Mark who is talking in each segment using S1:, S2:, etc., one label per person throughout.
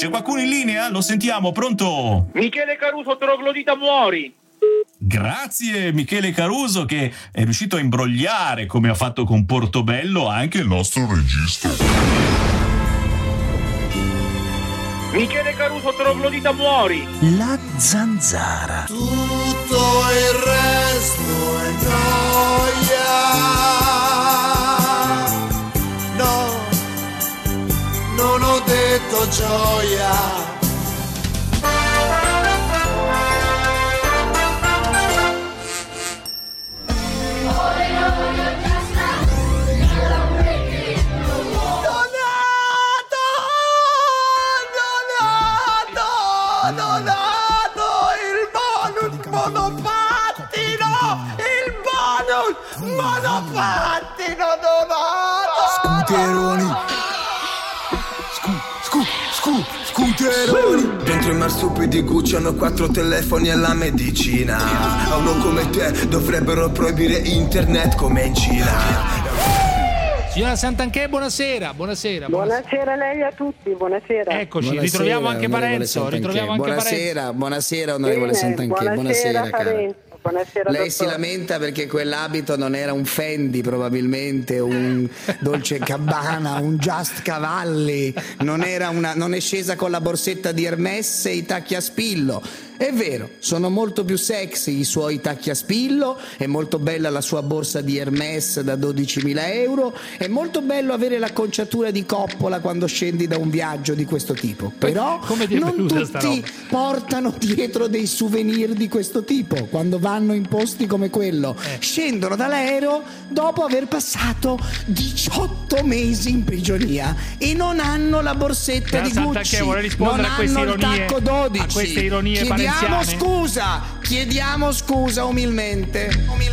S1: C'è qualcuno in linea? Lo sentiamo, pronto?
S2: Michele Caruso, troglodita muori.
S1: Grazie Michele Caruso, che è riuscito a imbrogliare, come ha fatto con Portobello, anche il nostro regista.
S2: Michele Caruso, troglodita muori.
S3: La zanzara.
S4: Tutto il resto è noia. No, non ho detto gioia. Monopattino donato! Scooteroni! Scooteroni! Dentro i marsupidi Gucci hanno 4 telefoni e la medicina. A uno come te dovrebbero proibire internet come in Cina.
S5: Signora Santanchè, buonasera.
S6: Buonasera a lei e a tutti, buonasera.
S5: Eccoci,
S3: Buonasera,
S5: ritroviamo anche Parenzo.
S3: Buonasera onorevole Santanchè, buonasera cara.
S6: Buonasera,
S3: lei
S6: dottore.
S3: si lamenta perché quell'abito non era un Fendi, probabilmente un Dolce Gabbana, un Just Cavalli, non è scesa con la borsetta di Hermès e i tacchi a spillo. È vero, sono molto più sexy i suoi tacchi a spillo, è molto bella la sua borsa di Hermès da 12.000 euro, è molto bello avere l'acconciatura di coppola quando scendi da un viaggio di questo tipo, però non tutti portano dietro dei souvenir di questo tipo quando vanno in posti come quello, scendono dall'aereo dopo aver passato 18 mesi in prigionia e non hanno la borsetta di Gucci, non hanno il tacco 12,
S5: a queste ironie
S3: chiediamo scusa umilmente.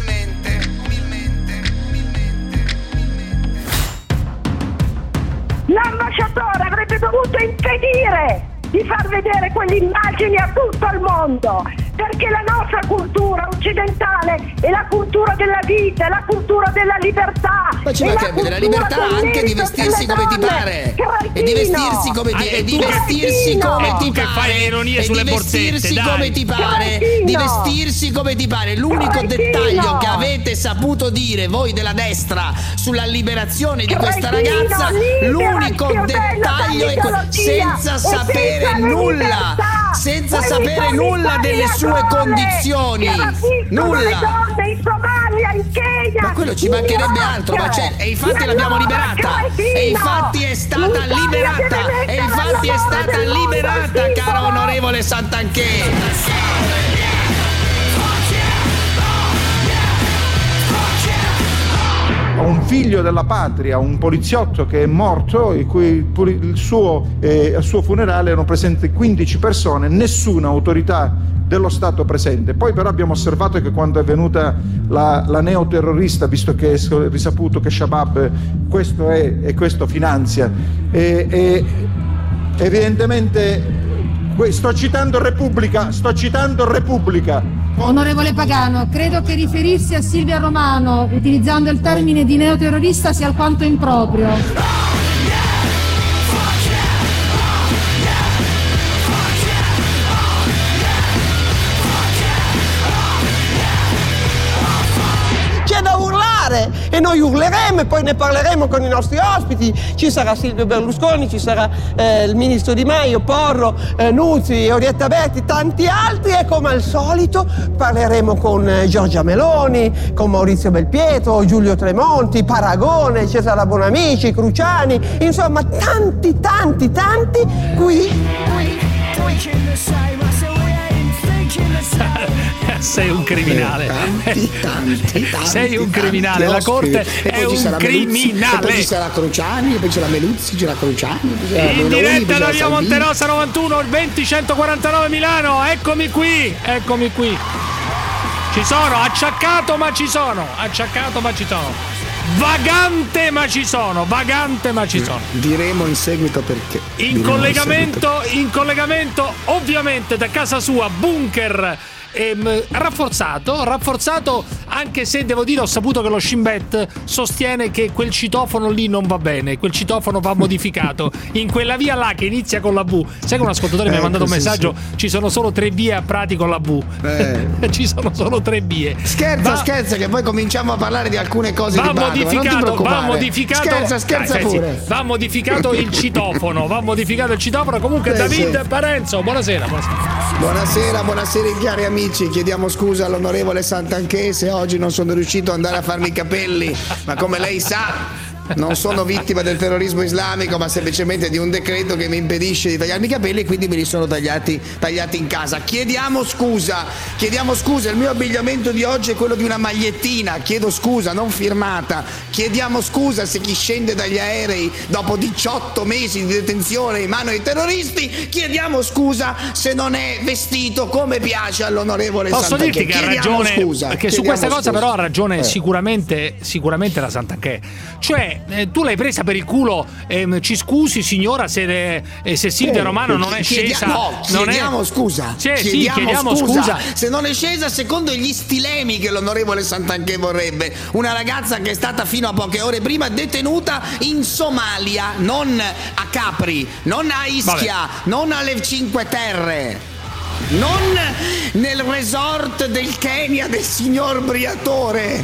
S6: L'ambasciatore avrebbe dovuto impedire di far vedere quelle immagini a tutto il mondo, perché la nostra cultura occidentale è la cultura della vita, è la cultura della libertà.
S3: Ma ci mancherebbe della libertà anche di vestirsi come ti pare e di vestirsi come ti pare. L'unico dettaglio che avete saputo dire voi della destra sulla liberazione di questa ragazza, l'unico dettaglio è senza sapere nulla delle sue condizioni, nulla.
S6: In Somalia, in Kenya,
S3: ma quello ci mancherebbe altro, ma e infatti l'abbiamo liberata, e infatti è stata liberata, caro onorevole Santanchè.
S7: Un figlio della patria, un poliziotto che è morto, e cui al suo funerale erano presenti 15 persone, nessuna autorità dello Stato presente. Poi però abbiamo osservato che quando è venuta la neoterrorista, visto che è risaputo che Shabab questo è e questo finanzia, evidentemente sto citando Repubblica.
S8: Onorevole Pagano, credo che riferirsi a Silvia Romano utilizzando il termine di neoterrorista sia alquanto improprio.
S9: E noi urleremo e poi ne parleremo con i nostri ospiti. Ci sarà Silvio Berlusconi, ci sarà il ministro Di Maio, Porro, Nuzzi, Orietta Berti, tanti altri, e come al solito parleremo con Giorgia Meloni, con Maurizio Belpietro, Giulio Tremonti, Paragone, Cesare Bonamici, Cruciani, insomma tanti qui.
S5: Sei un criminale.
S3: Tanti.
S5: Sei un criminale. La Corte è un criminale.
S3: E poi ci sarà Cruciani, e poi c'è la Meluzzi, c'è la Cruciani.
S5: In diretta da via Monterosa 91, il 20149 Milano. Eccomi qui. Ci sono, acciaccato ma ci sono. Vagante ma ci sono.
S3: Diremo in seguito perché.
S5: In collegamento ovviamente da casa sua, bunker rafforzato, anche se devo dire, ho saputo che lo Shin Bet sostiene che quel citofono lì non va bene, quel citofono va modificato in quella via là che inizia con la V. Sai che un ascoltatore mi ha mandato un messaggio, ci sono solo 3 vie a Prati con la V. Ci sono solo 3 vie.
S3: Scherza che poi cominciamo a parlare di alcune cose di Padova,
S5: va modificato
S3: pure.
S5: Va modificato il citofono, comunque. David Parenzo, buonasera.
S3: Buonasera cari amici, chiediamo scusa all'onorevole Santanchè se oggi non sono riuscito ad andare a farmi i capelli, ma come lei sa non sono vittima del terrorismo islamico, ma semplicemente di un decreto che mi impedisce di tagliarmi i capelli, e quindi me li sono tagliati in casa. Chiediamo scusa, il mio abbigliamento di oggi è quello di una magliettina, chiedo scusa, non firmata. Chiediamo scusa se chi scende dagli aerei dopo 18 mesi di detenzione in mano ai terroristi, chiediamo scusa se non è vestito come piace all'onorevole Santanchè.
S5: Posso dirti che ha ragione, perché su questa cosa però ha ragione sicuramente la Santanchè. Cioè, tu l'hai presa per il culo, ci scusi signora se Silvia Romano non è scesa.
S3: Chiediamo scusa.
S5: Chiediamo scusa
S3: se non è scesa secondo gli stilemi che l'onorevole Santanchè vorrebbe. Una ragazza che è stata fino a poche ore prima detenuta in Somalia, non a Capri, non a Ischia, non alle Cinque Terre, non nel resort del Kenya del signor Briatore,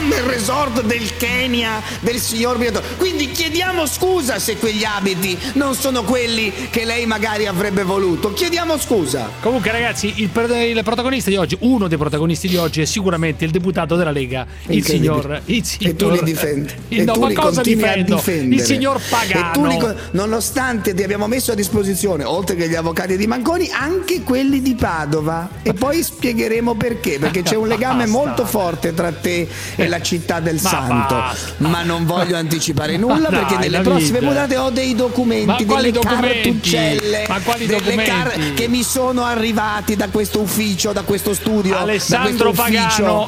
S3: quindi chiediamo scusa se quegli abiti non sono quelli che lei magari avrebbe voluto, chiediamo scusa.
S5: Comunque ragazzi, il protagonista di oggi, uno dei protagonisti di oggi, è sicuramente il deputato della Lega, il signor
S3: e tu li difendi e tu li continui a difendere,
S5: il signor Pagano,
S3: nonostante ti abbiamo messo a disposizione, oltre che gli avvocati di Manconi, anche quelli di Padova, e poi spiegheremo perché c'è un legame molto forte tra te e la città del santo. Ma non voglio anticipare nulla, perché nelle prossime puntate ho dei documenti, delle cartuccelle, che mi sono arrivati da questo ufficio, da questo studio,
S5: Alessandro Pagano,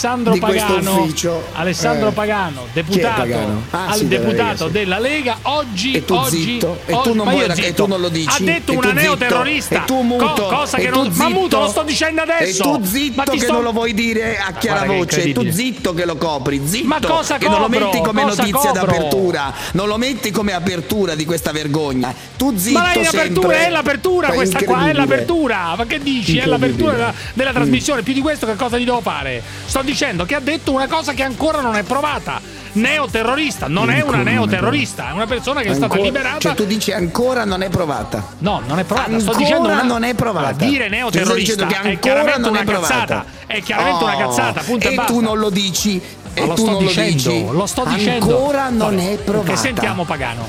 S5: deputato della Lega, oggi
S3: zitto, e tu non lo dici,
S5: ha detto una neoterrorista,
S3: e tu muto,
S5: cosa che non, ma muto, lo sto dicendo adesso,
S3: e tu zitto che non lo vuoi dire a chiara voce, e tu zitto che lo copri, zitto,
S5: ma cosa
S3: che non lo metti come notizia d'apertura, non lo metti come apertura di questa vergogna, tu zitto.
S5: Ma è l'apertura, questa qua è l'apertura, ma che dici? È l'apertura della trasmissione, più di questo che cosa gli devo fare? Sto dicendo che ha detto una cosa che ancora non è provata. Neoterrorista, non è una neoterrorista, è una persona che è stata liberata.
S3: Cioè tu dici ancora non è provata?
S5: No, non è provata.
S3: Ancora
S5: sto dicendo
S3: non è provata.
S5: Dire neoterrorista è chiaramente una cazzata. È chiaramente una cazzata, punto e basta.
S3: Tu non lo dici.
S5: Lo sto dicendo.
S3: Ancora non è provata.
S5: Che sentiamo Pagano.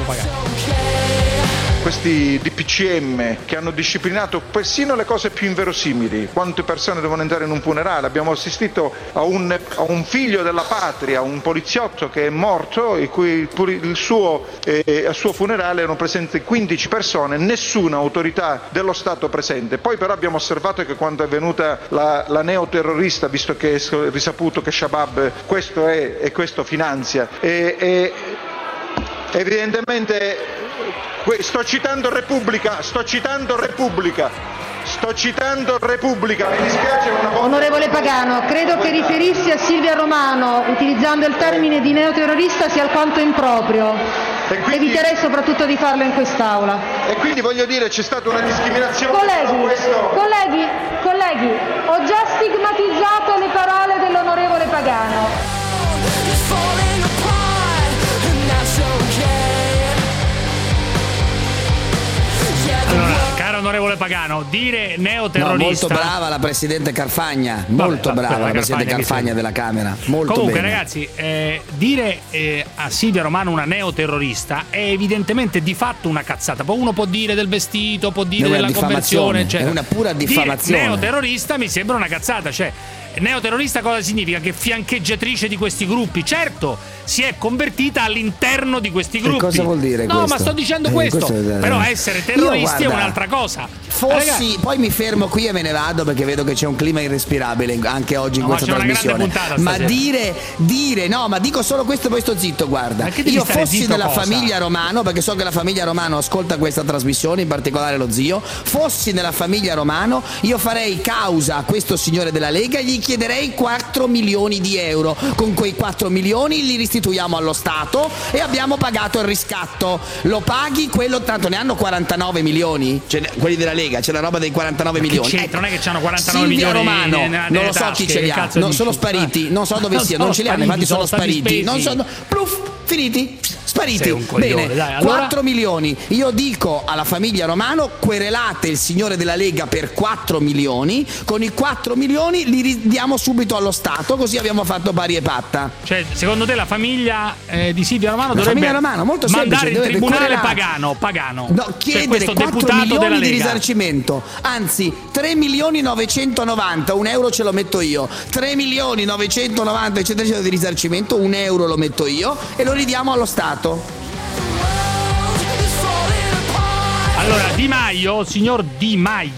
S7: Questi DPCM che hanno disciplinato persino le cose più inverosimili, quante persone devono entrare in un funerale. Abbiamo assistito a un figlio della patria, un poliziotto che è morto, e cui al suo funerale erano presenti 15 persone, nessuna autorità dello Stato presente. Poi però abbiamo osservato che quando è venuta la neoterrorista, visto che è risaputo che Shabab questo è e questo finanzia, evidentemente. Sto citando Repubblica, mi dispiace una volta.
S8: Onorevole Pagano, credo che riferirsi a Silvia Romano utilizzando il termine di neoterrorista sia alquanto improprio. Eviterei soprattutto di farlo in quest'Aula.
S7: E quindi voglio dire, c'è stata una discriminazione.
S8: Colleghi, ho già stigmatizzato le parole dell'onorevole Pagano.
S5: Allora, caro onorevole Pagano, dire neoterrorista.
S3: Molto brava la presidente Carfagna, la presidente Carfagna della Camera. Molto
S5: comunque,
S3: bene.
S5: ragazzi, dire a Silvia Romano una neoterrorista è evidentemente di fatto una cazzata. Poi uno può dire del vestito, può dire della conversione,
S3: è una pura diffamazione.
S5: Dire neoterrorista mi sembra una cazzata, cioè neoterrorista cosa significa? Che fiancheggiatrice di questi gruppi. Certo, si è convertita all'interno di questi gruppi.
S3: Cosa vuol dire
S5: no,
S3: questo?
S5: Ma sto dicendo questo. Però essere terroristi è un'altra cosa.
S3: Fossi, poi mi fermo qui e me ne vado perché vedo che c'è un clima irrespirabile anche oggi in questa trasmissione. Ma dire, no, ma dico solo questo e poi sto zitto, guarda. Io fossi della famiglia Romano, perché so che la famiglia Romano ascolta questa trasmissione, in particolare lo zio, fossi nella famiglia Romano, io farei causa a questo signore della Lega e gli chiederei 4 milioni di euro. Con quei 4 milioni li restituiamo allo Stato e abbiamo pagato il riscatto. Lo paghi quello, tanto ne hanno 49 milioni, cioè, quelli della Lega, c'è la roba dei 49 milioni.
S5: Non è che c'hanno 49
S3: Silvia
S5: milioni
S3: Romano, non lo so chi ce li ha, sono spariti, non so dove siano, non ce li hanno, infatti sono spariti, non so, pluff, finiti, spariti. Bene,
S5: dai, allora...
S3: 4 milioni. Io dico alla famiglia Romano: querelate il signore della Lega per 4 milioni. Con i 4 milioni li ridiamo subito allo Stato, così abbiamo fatto pari e patta.
S5: Cioè, secondo te la famiglia di Silvia Romano dovrebbe
S3: molto
S5: mandare
S3: semplice,
S5: in tribunale
S3: querelare.
S5: Pagano?
S3: No, chiedere 4 milioni di risarcimento. Anzi, 3 milioni 990, un euro ce lo metto io. 3 milioni 990 eccetera di risarcimento, un euro lo metto io e lo ridiamo allo Stato.
S5: Allora, Di Maio, il signor Di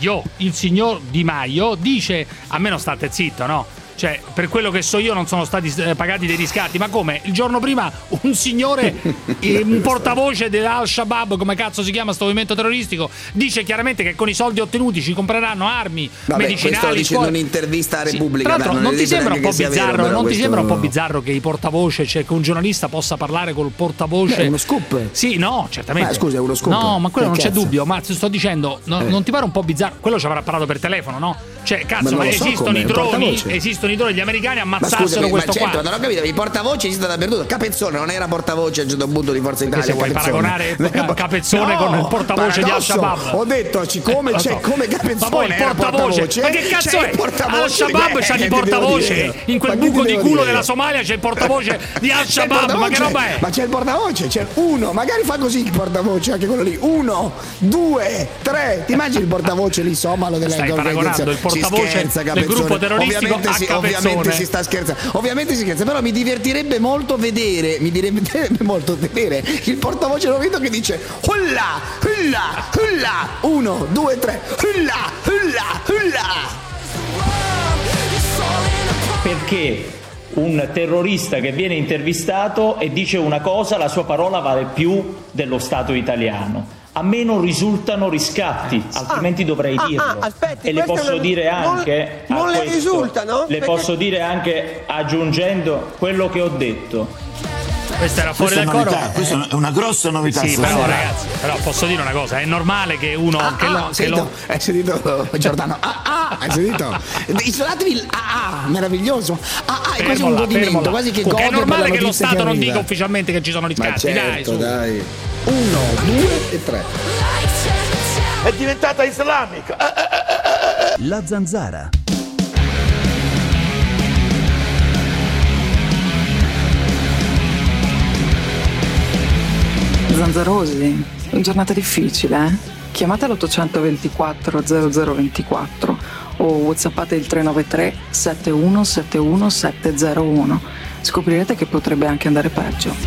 S5: Maio dice: a me non state zitto, no? Cioè, per quello che so io non sono stati pagati dei riscatti. Ma come? Il giorno prima un signore, un portavoce dell'Al-Shabaab, come cazzo si chiama sto movimento terroristico, dice chiaramente che con i soldi ottenuti ci compreranno armi, medicinali.
S3: Questo lo dice in un'intervista a Repubblica.
S5: Tra l'altro, non ti sembra un po' bizzarro? Non ti sembra un po' bizzarro che i portavoce, cioè che un giornalista possa parlare col portavoce?
S3: È uno scoop.
S5: Sì, no, certamente.
S3: Ma scusa, è uno scoop.
S5: No, ma quello non c'è dubbio. Ma sto dicendo, non ti pare un po' bizzarro? Quello ci avrà parlato per telefono, no? Cioè, cazzo, ma esistono i droni, gli americani ammazzassero questo qua.
S3: Non ho capito, i portavoce esistono dappertutto. Capezzone non era portavoce a un certo punto di Forza Italia.
S5: Se vuoi paragonare Capezzone con il portavoce di Al-Shabaab.
S3: Ho detto, siccome c'è come Capezzone.
S5: Ma poi il portavoce, ma che cazzo è? Al-Shabaab c'ha di portavoce, in quel buco di culo della Somalia c'è il portavoce di Al-Shabaab, ma che roba è?
S3: Ma c'è il portavoce, c'è uno, magari fa così il portavoce, anche quello lì. 1, 2, 3. Ti immagini il portavoce lì somalo della
S5: Stai paragonando il portavoce del gruppo terroristico a Capezzone.
S3: Ovviamente si sta scherzando. Ovviamente si scherza, però mi divertirebbe molto vedere il portavoce Rovito che dice hulla, hulla, hulla, 1, 2, 3, hulla, hulla, hulla.
S10: Perché un terrorista che viene intervistato e dice una cosa, la sua parola vale più dello Stato italiano. A me non risultano riscatti, altrimenti dovrei dirlo.
S9: Aspetti,
S10: e le posso dire anche
S9: non le risultano?
S10: Le posso dire anche aggiungendo quello che ho detto.
S5: Questa era fuori dal coro.
S11: Questa è una grossa novità.
S5: Sì, però ragazzi, però posso dire una cosa, è normale che uno
S3: hai sentito Giordano? Hai sentito? Isolatevi il meraviglioso. È quasi un godimento, quasi che gode.
S5: È normale che lo
S3: notizia
S5: Stato
S3: che
S5: non
S3: arriva.
S5: dica ufficialmente che ci sono riscatti,
S3: Ma certo, dai. 1, 2 e 3.
S11: È diventata islamica.
S12: La Zanzara.
S13: Zanzarosi, giornata difficile, eh? Chiamate l'824 0024 o whatsappate il 393 7171 701. Scoprirete che potrebbe anche andare peggio.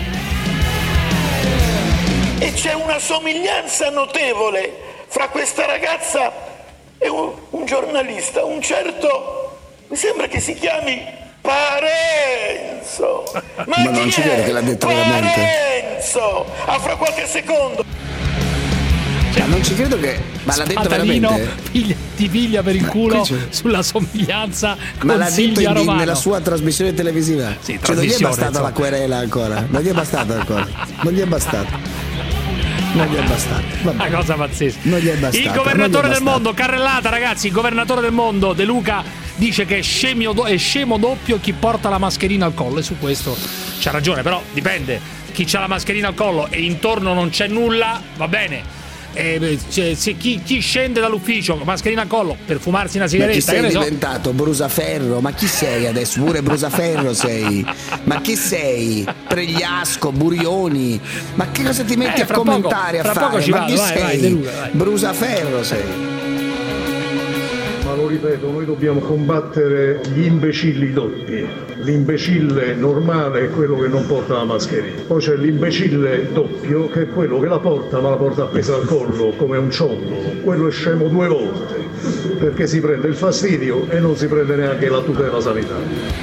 S11: E c'è una somiglianza notevole fra questa ragazza e un giornalista, un certo, mi sembra che si chiami Parenzo. Ma
S3: non ci credo che l'ha detto veramente.
S11: Parenzo, fra qualche secondo.
S3: Non ci credo che. Ma l'ha detto veramente?
S5: Ti piglia per il culo sulla somiglianza con
S3: ma l'ha
S5: Silvia
S3: detto
S5: Romano
S3: nella sua trasmissione televisiva?
S5: Sì,
S3: non gli è bastata la querela ancora. Non gli è bastata ancora. Non gli è bastata.
S5: Una cosa pazzesca.
S3: Non gli è bastata.
S5: Il governatore del mondo, carrellata ragazzi, il governatore del mondo De Luca dice che è scemo doppio chi porta la mascherina al collo, e su questo c'ha ragione, però dipende. Chi c'ha la mascherina al collo e intorno non c'è nulla, va bene. Se chi scende dall'ufficio mascherina al collo per fumarsi una sigaretta,
S3: ma chi sei diventato? Brusaferro? Ma chi sei adesso? Pure Brusaferro sei? Ma chi sei? Pregliasco, Burioni? Ma che cosa ti metti a commentare, a fare? Ma chi sei?
S5: Vai,
S3: Brusaferro sei?
S7: Ma lo
S14: ripeto, noi dobbiamo combattere gli imbecilli doppi. L'imbecille normale è quello che non porta la mascherina. Poi c'è l'imbecille doppio, che è quello che la porta, ma la porta appesa al collo come un ciondolo. Quello è scemo 2 volte, perché si prende il fastidio e non si prende neanche la tutela sanitaria.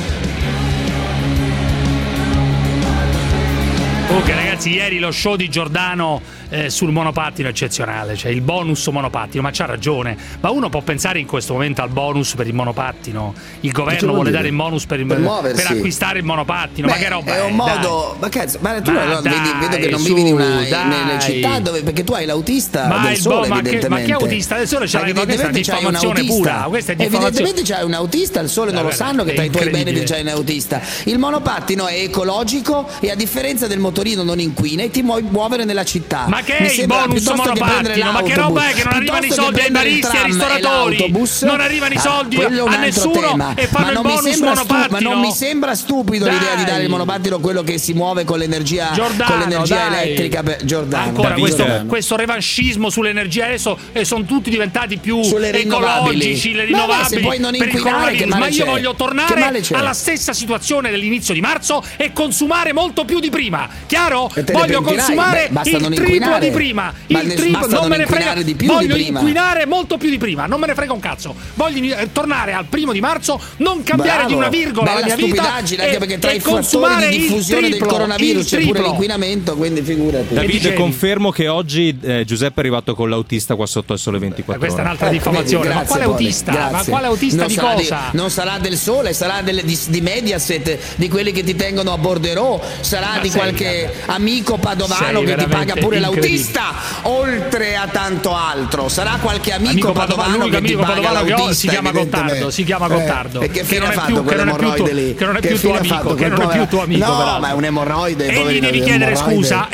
S5: Ok ragazzi, ieri lo show di Giordano sul monopattino è eccezionale, cioè il bonus monopattino, ma c'ha ragione, ma uno può pensare in questo momento al bonus per il monopattino, il governo vuole dare il bonus per acquistare il monopattino. Beh, ma che roba è un modo,
S3: ma cazzo, ma tu vedo che non vivi nelle città dove, perché tu hai l'autista del Sole, evidentemente.
S5: Ma che autista del Sole? Questa è diffamazione pura, questa è diffamazione.
S3: Evidentemente c'hai un autista, il Sole non lo sanno che tra i tuoi benefit c'hai un autista. Il monopattino è ecologico e a differenza del motorino non inquina e ti puoi muovere nella città.
S5: Ma che è il bonus monopattino? Ma che roba è che non arrivano i soldi ai baristi e ai ristoratori? Non arrivano i soldi a nessuno e fanno il bonus monopattino?
S3: Ma non mi sembra stupido l'idea di dare il monopattino a quello che si muove con l'energia elettrica. Giordano.
S5: Ancora questo revanchismo sull'energia adesso sono tutti diventati più ecologici, le rinnovabili.
S3: Poi non inquinare,
S5: ma io voglio tornare alla stessa situazione dell'inizio di marzo e consumare molto più di prima. Chiaro? Voglio consumare il triplo di prima. Il triplo, non me ne frega. Voglio inquinare molto più di prima. Non me ne frega un cazzo. Voglio tornare al 1 marzo, non cambiare di una virgola la mia vita.
S3: Anche perché tra i fattori di diffusione del coronavirus c'è pure l'inquinamento, quindi figurati.
S15: Davide, confermo che oggi Giuseppe è arrivato con l'autista qua sotto al Sole 24
S5: Questa è un'altra diffamazione. Ma quale autista? Ma quale autista di cosa?
S3: Non sarà del Sole, sarà di Mediaset, di quelli che ti tengono a borderò, sarà di qualche amico padovano che ti paga pure l'autista, oltre a tanto altro. Sarà qualche amico padovano che ti paga l'autista.
S5: Si chiama Gottardo.
S3: E che fine ha fatto quell'emorroide lì?
S5: Che non è più tuo amico.
S3: No, ma è un emorroide.
S5: E gli devi chiedere scusa.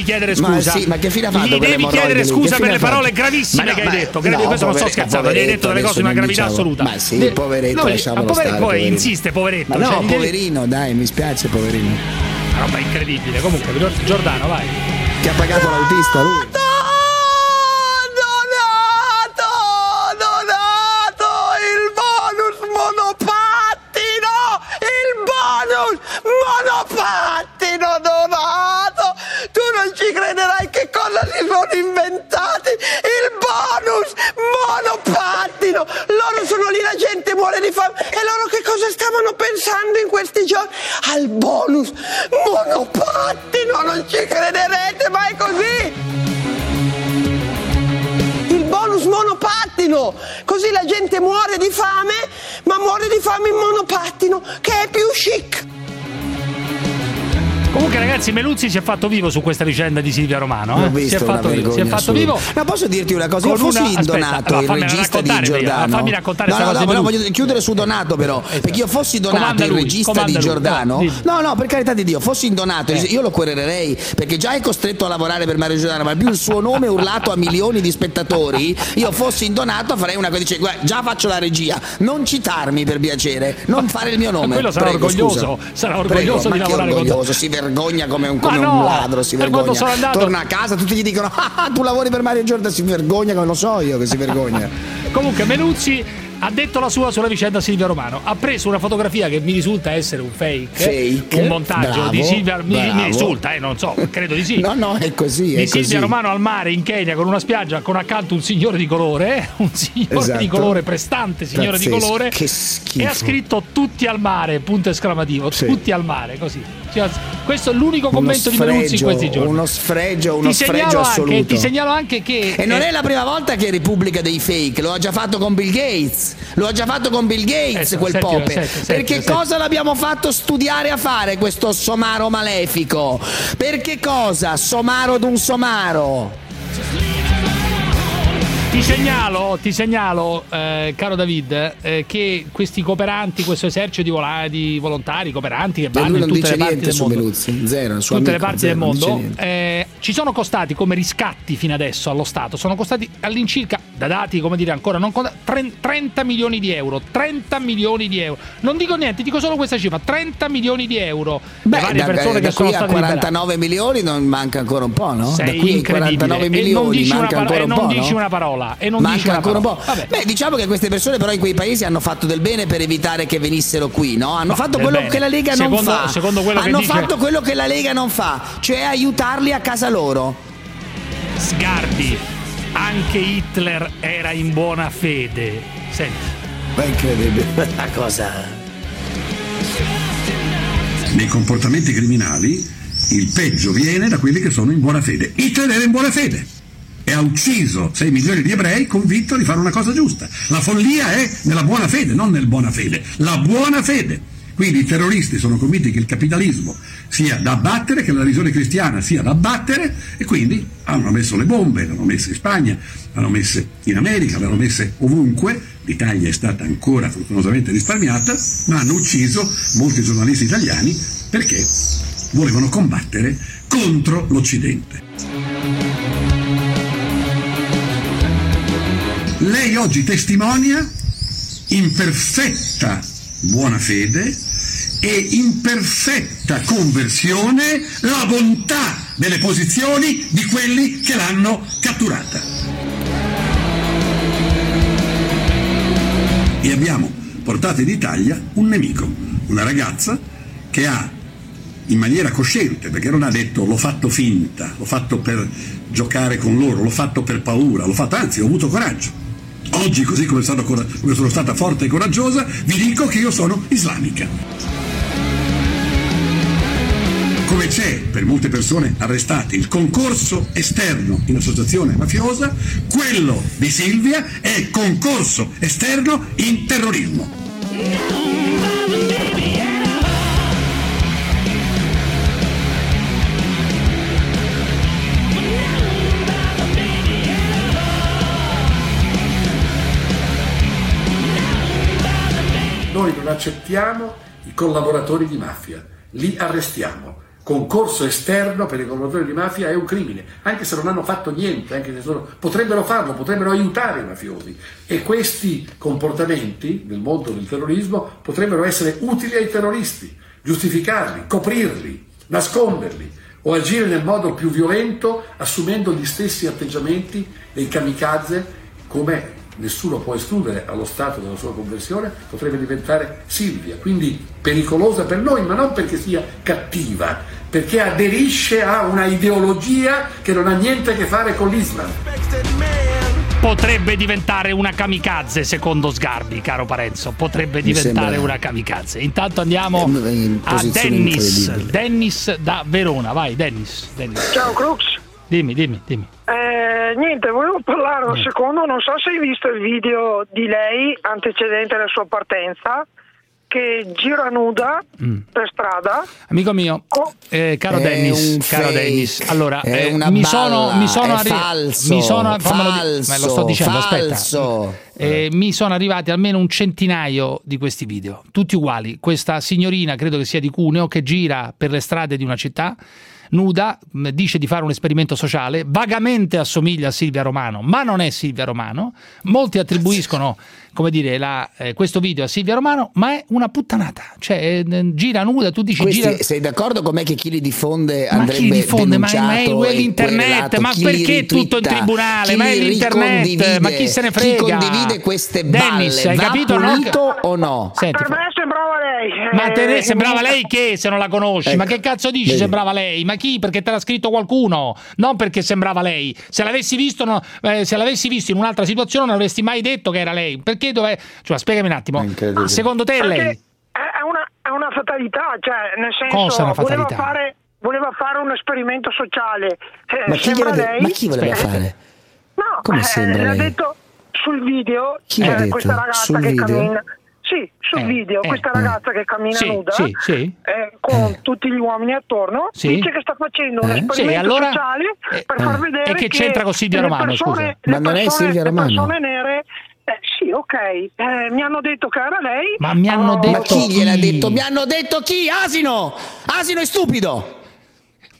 S3: Ma che fine ha fatto?
S5: Gli devi chiedere scusa per le parole gravissime che hai detto. Questo non sto scherzando, gli hai detto delle cose di una gravità assoluta.
S3: Ma sì, poveretto, lasciamolo stare.
S5: Poi insiste, poveretto.
S3: Ma no, poverino, dai, mi spiace, poverino.
S5: Una roba incredibile. Comunque, Giordano, vai.
S3: Ti ha pagato l'autista lui?
S9: Donato il bonus monopattino! Il bonus monopattino donato! Tu non ci crederai che cosa si sono inventati! Il bonus monopattino! Loro sono lì, la gente muore di fame e loro che cosa stavano pensando in questi giorni? Al bonus monopattino! Non ci crederete, ma è così! Il bonus monopattino! Così la gente muore di fame, ma muore di fame in monopattino, che è più chic!
S5: Comunque ragazzi, Meluzzi si è fatto vivo su questa vicenda di Silvia Romano. Si è fatto vivo.
S3: Ma posso dirti una cosa? Io fossi Donato, il regista di Giordano.
S5: Fammi raccontare questa cosa.
S3: No, voglio chiudere su Donato però. Perché io fossi Donato, il regista di Giordano. No, per carità di Dio, fossi in Donato, io lo querelerei, perché già è costretto a lavorare per Mario Giordano, ma più il suo nome urlato a milioni di spettatori. Io fossi in Donato farei una cosa, dice, guarda, già faccio la regia, non citarmi per piacere, non fare il mio nome.
S5: Quello sarà orgoglioso, di lavorare con te.
S3: Si vergogna come un ladro, si vergogna. Torna a casa, tutti gli dicono tu lavori per Mario Giordano, si vergogna, come lo so io che si vergogna.
S5: Comunque Meluzzi ha detto la sua sulla vicenda Silvia Romano. Ha preso una fotografia che mi risulta essere un fake, un montaggio di Silvia. Mi risulta, non so, credo di sì.
S3: No, è così.
S5: Di Silvia Romano al mare in Kenya con una spiaggia con accanto un signore di colore, di colore, prestante signore di colore.
S3: Che schifo.
S5: E ha scritto tutti al mare, punto esclamativo, tutti al mare, così. Cioè, questo è l'unico commento di Meluzzi in questi giorni.
S3: Uno sfregio assoluto.
S5: Ti segnalo anche che
S3: e non è la prima volta che Repubblica dei fake, lo ha già fatto con Bill Gates. Quel Pope. Perché cosa l'abbiamo fatto studiare a fare questo somaro malefico? Perché cosa? Somaro d'un somaro.
S5: Ti segnalo, caro David, che questi cooperanti, questo esercito di volontari cooperanti che vanno in tutte le parti del mondo, tutte le parti del mondo, ci sono costati come riscatti fino adesso allo Stato, sono costati all'incirca da dati, come dire, ancora non 30 milioni di euro. 30 milioni di euro. Non dico niente, dico solo questa cifra, 30 milioni di euro.
S3: Beh,
S5: le varie persone
S3: da
S5: che sono
S3: qui a
S5: state
S3: 49 milioni non manca ancora un po', no?
S5: Sei
S3: da qui ai 49 milioni manca ancora un po',
S5: non
S3: no?
S5: dici una parola. E non
S3: manca
S5: dici una
S3: ancora un po'.
S5: Vabbè.
S3: Beh, diciamo che queste persone però in quei paesi hanno fatto del bene per evitare che venissero qui, no? Hanno fatto quello
S5: bene.
S3: che la Lega non fa.
S5: Secondo quello
S3: hanno
S5: che dice...
S3: fatto quello che la Lega non fa, cioè aiutarli a casa loro.
S5: Sgarbi, anche Hitler era in buona fede. Senti.
S3: Ma è incredibile la cosa.
S16: Nei comportamenti criminali il peggio viene da quelli che sono in buona fede. Hitler era in buona fede e ha ucciso 6 milioni di ebrei convinto di fare una cosa giusta. La follia è nella buona fede, non nel buona fede. La buona fede. Quindi i terroristi sono convinti che il capitalismo sia da abbattere, che la religione cristiana sia da abbattere, e quindi hanno messo le bombe, le hanno messe in Spagna, le hanno messe in America, le hanno messe ovunque. L'Italia è stata ancora fortunosamente risparmiata, ma hanno ucciso molti giornalisti italiani perché volevano combattere contro l'Occidente. Lei oggi testimonia in perfetta buona fede e in perfetta conversione la bontà delle posizioni di quelli che l'hanno catturata. E abbiamo portato in Italia un nemico, una ragazza che ha, in maniera cosciente, perché non ha detto l'ho fatto finta, l'ho fatto per giocare con loro, l'ho fatto per paura, l'ho fatto, anzi ho avuto coraggio. Oggi, così come sono stata forte e coraggiosa, vi dico che io sono islamica. Come c'è per molte persone arrestate il concorso esterno in associazione mafiosa, quello di Silvia è concorso esterno in terrorismo.
S17: Noi non accettiamo i collaboratori di mafia, li arrestiamo. Concorso esterno per i collaboratori di mafia è un crimine, anche se non hanno fatto niente, anche se potrebbero farlo, potrebbero aiutare i mafiosi. E questi comportamenti nel mondo del terrorismo potrebbero essere utili ai terroristi, giustificarli, coprirli, nasconderli o agire nel modo più violento assumendo gli stessi atteggiamenti dei kamikaze, come nessuno può escludere allo stato della sua conversione, potrebbe diventare Silvia, quindi pericolosa per noi, ma non perché sia cattiva, perché aderisce a una ideologia che non ha niente a che fare con l'Islam.
S5: Potrebbe diventare una kamikaze, secondo Sgarbi, caro Parenzo, potrebbe diventare una kamikaze. Intanto andiamo a Dennis da Verona, vai Dennis.
S18: Ciao Crux.
S5: Dimmi.
S18: Niente, volevo parlare un secondo, non so se hai visto il video di lei antecedente alla sua partenza, che gira nuda per strada.
S5: Amico mio, caro Dennis, allora mi sono arrivati almeno un centinaio di questi video, tutti uguali. Questa signorina, credo che sia di Cuneo, che gira per le strade di una città nuda, dice di fare un esperimento sociale, vagamente assomiglia a Silvia Romano, ma non è Silvia Romano. Molti attribuiscono, come dire, questo video a Silvia Romano, ma è una puttanata, cioè gira nuda, tu dici
S3: sei d'accordo con me che chi li diffonde andrebbe denunciato?
S5: Ma è l'internet, ma perché tutto in tribunale? Ma è l'internet, ma chi se ne frega?
S3: Chi condivide queste balle
S5: Dennis, hai capito,
S3: punito o no?
S18: Senti, per me sembrava lei.
S5: Ma sembrava lei che, se non la conosci? Ecco. Ma che cazzo dici?
S3: Vedi.
S5: Sembrava lei? Ma chi? Perché te l'ha scritto qualcuno, non perché sembrava lei. Se l'avessi visto in un'altra situazione non avresti mai detto che era lei. Perché cioè, spiegami un attimo. Secondo te è lei?
S18: È una fatalità, cioè nel senso,
S5: cosa è una fatalità?
S18: Voleva fare un esperimento sociale.
S3: Ma chi voleva fare?
S18: No,
S3: come sembra
S18: l'ha
S3: lei?
S18: detto sul video.
S3: Chi l'ha detto?
S18: Questa ragazza
S3: sul
S18: che
S3: video?
S18: cammina. Sì, sul video, questa ragazza che cammina nuda con tutti gli uomini attorno, dice che sta facendo un esperimento sociale per far vedere
S5: e che c'entra con Silvia Romano, scusa?
S3: Ma non è Silvia Romano?
S18: Le persone nere, sì, ok, mi hanno detto che era lei.
S5: Ma mi hanno detto
S3: chi gliel'ha detto? Mi hanno detto chi? Asino è stupido!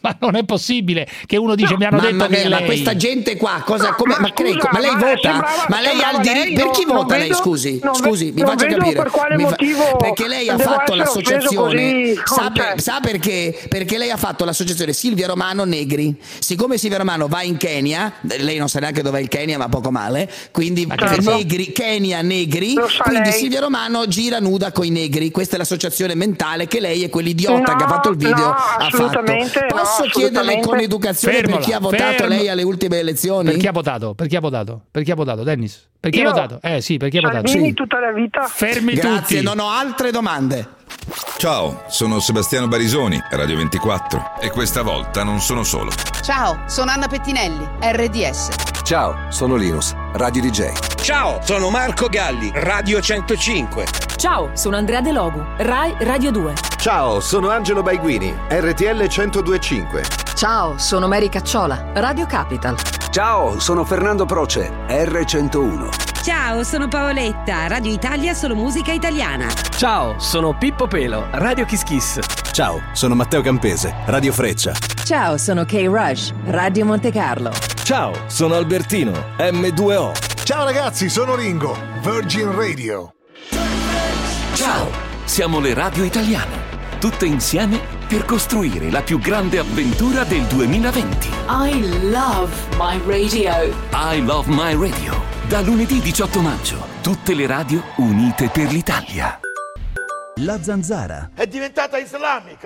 S5: Ma non è possibile che uno dice mi hanno detto che
S3: ma questa gente qua cosa come ma lei vota? Ma lei ha il diritto. Per chi vota lei? Scusi, mi faccia capire.
S18: Per quale motivo?
S3: Perché lei ha fatto l'associazione. Sa perché? Perché lei ha fatto l'associazione Silvia Romano Negri. Siccome Silvia Romano va in Kenya, lei non sa neanche dov'è il Kenya, ma poco male. Quindi Kenya Negri, quindi Silvia Romano gira nuda coi negri. Questa è l'associazione mentale che lei e quell'idiota che ha fatto il video ha fatto. Posso chiederle con educazione per chi ha votato lei alle ultime elezioni?
S5: Per chi ha votato? Dennis? Per chi ha votato? Sì, per chi ha votato?
S18: Salvini tutta la vita.
S5: Fermi
S3: Grazie,
S5: tutti.
S3: non ho altre domande.
S19: Ciao, sono Sebastiano Barisoni, Radio 24, e questa volta non sono solo.
S20: Ciao, sono Anna Pettinelli, RDS.
S21: Ciao, sono Linus, Radio DJ.
S22: Ciao, sono Marco Galli, Radio 105.
S23: Ciao, sono Andrea De Logu, Rai Radio 2.
S24: Ciao, sono Angelo Baiguini, RTL 102.5.
S23: Ciao, sono Mary Cacciola, Radio Capital.
S21: Ciao, sono Fernando Proce, R101.
S25: Ciao, sono Paoletta, Radio Italia Solo Musica Italiana.
S26: Ciao, sono Pippo Pelo, Radio Kiss Kiss.
S27: Ciao, sono Matteo Campese, Radio Freccia.
S23: Ciao, sono Kay Rush, Radio Monte Carlo.
S26: Ciao, sono Albertino, M2O.
S28: Ciao ragazzi, sono Ringo, Virgin Radio.
S29: Ciao, siamo le radio italiane, tutte insieme per costruire la più grande avventura del 2020.
S13: I love my radio.
S29: I love my radio. Da lunedì 18 maggio, tutte le radio unite per l'Italia.
S12: La Zanzara.
S11: È diventata islamica.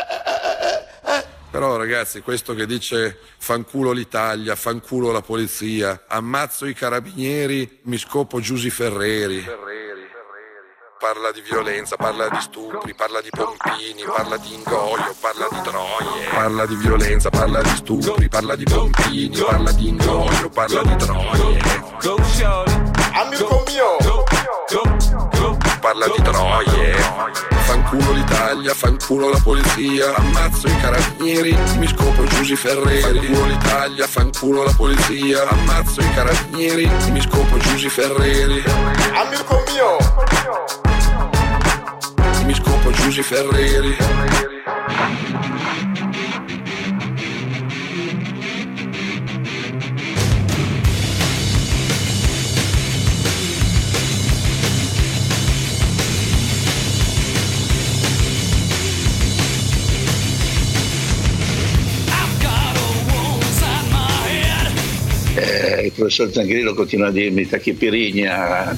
S30: Però ragazzi, questo che dice fanculo l'Italia, fanculo la polizia, ammazzo i carabinieri, mi scopo Giusy Ferreri. Parla di violenza, parla di stupri, parla di pompini, parla di ingoio, parla di troie. Parla di violenza, parla di stupri, parla di pompini, parla di ingoio, parla di troie.
S11: Amico mio.
S30: Parla di troie. Fanculo l'Italia, fanculo la polizia, ammazzo i carabinieri, mi scopo Giusy Ferreri. Fanculo l'Italia, fanculo la polizia, ammazzo i carabinieri, mi scopo Giusy Ferreri.
S11: Amico mio.
S30: Mi scopo Giusy Ferreri.
S31: Il professor Zangrillo continua a dirmi tachipirigna.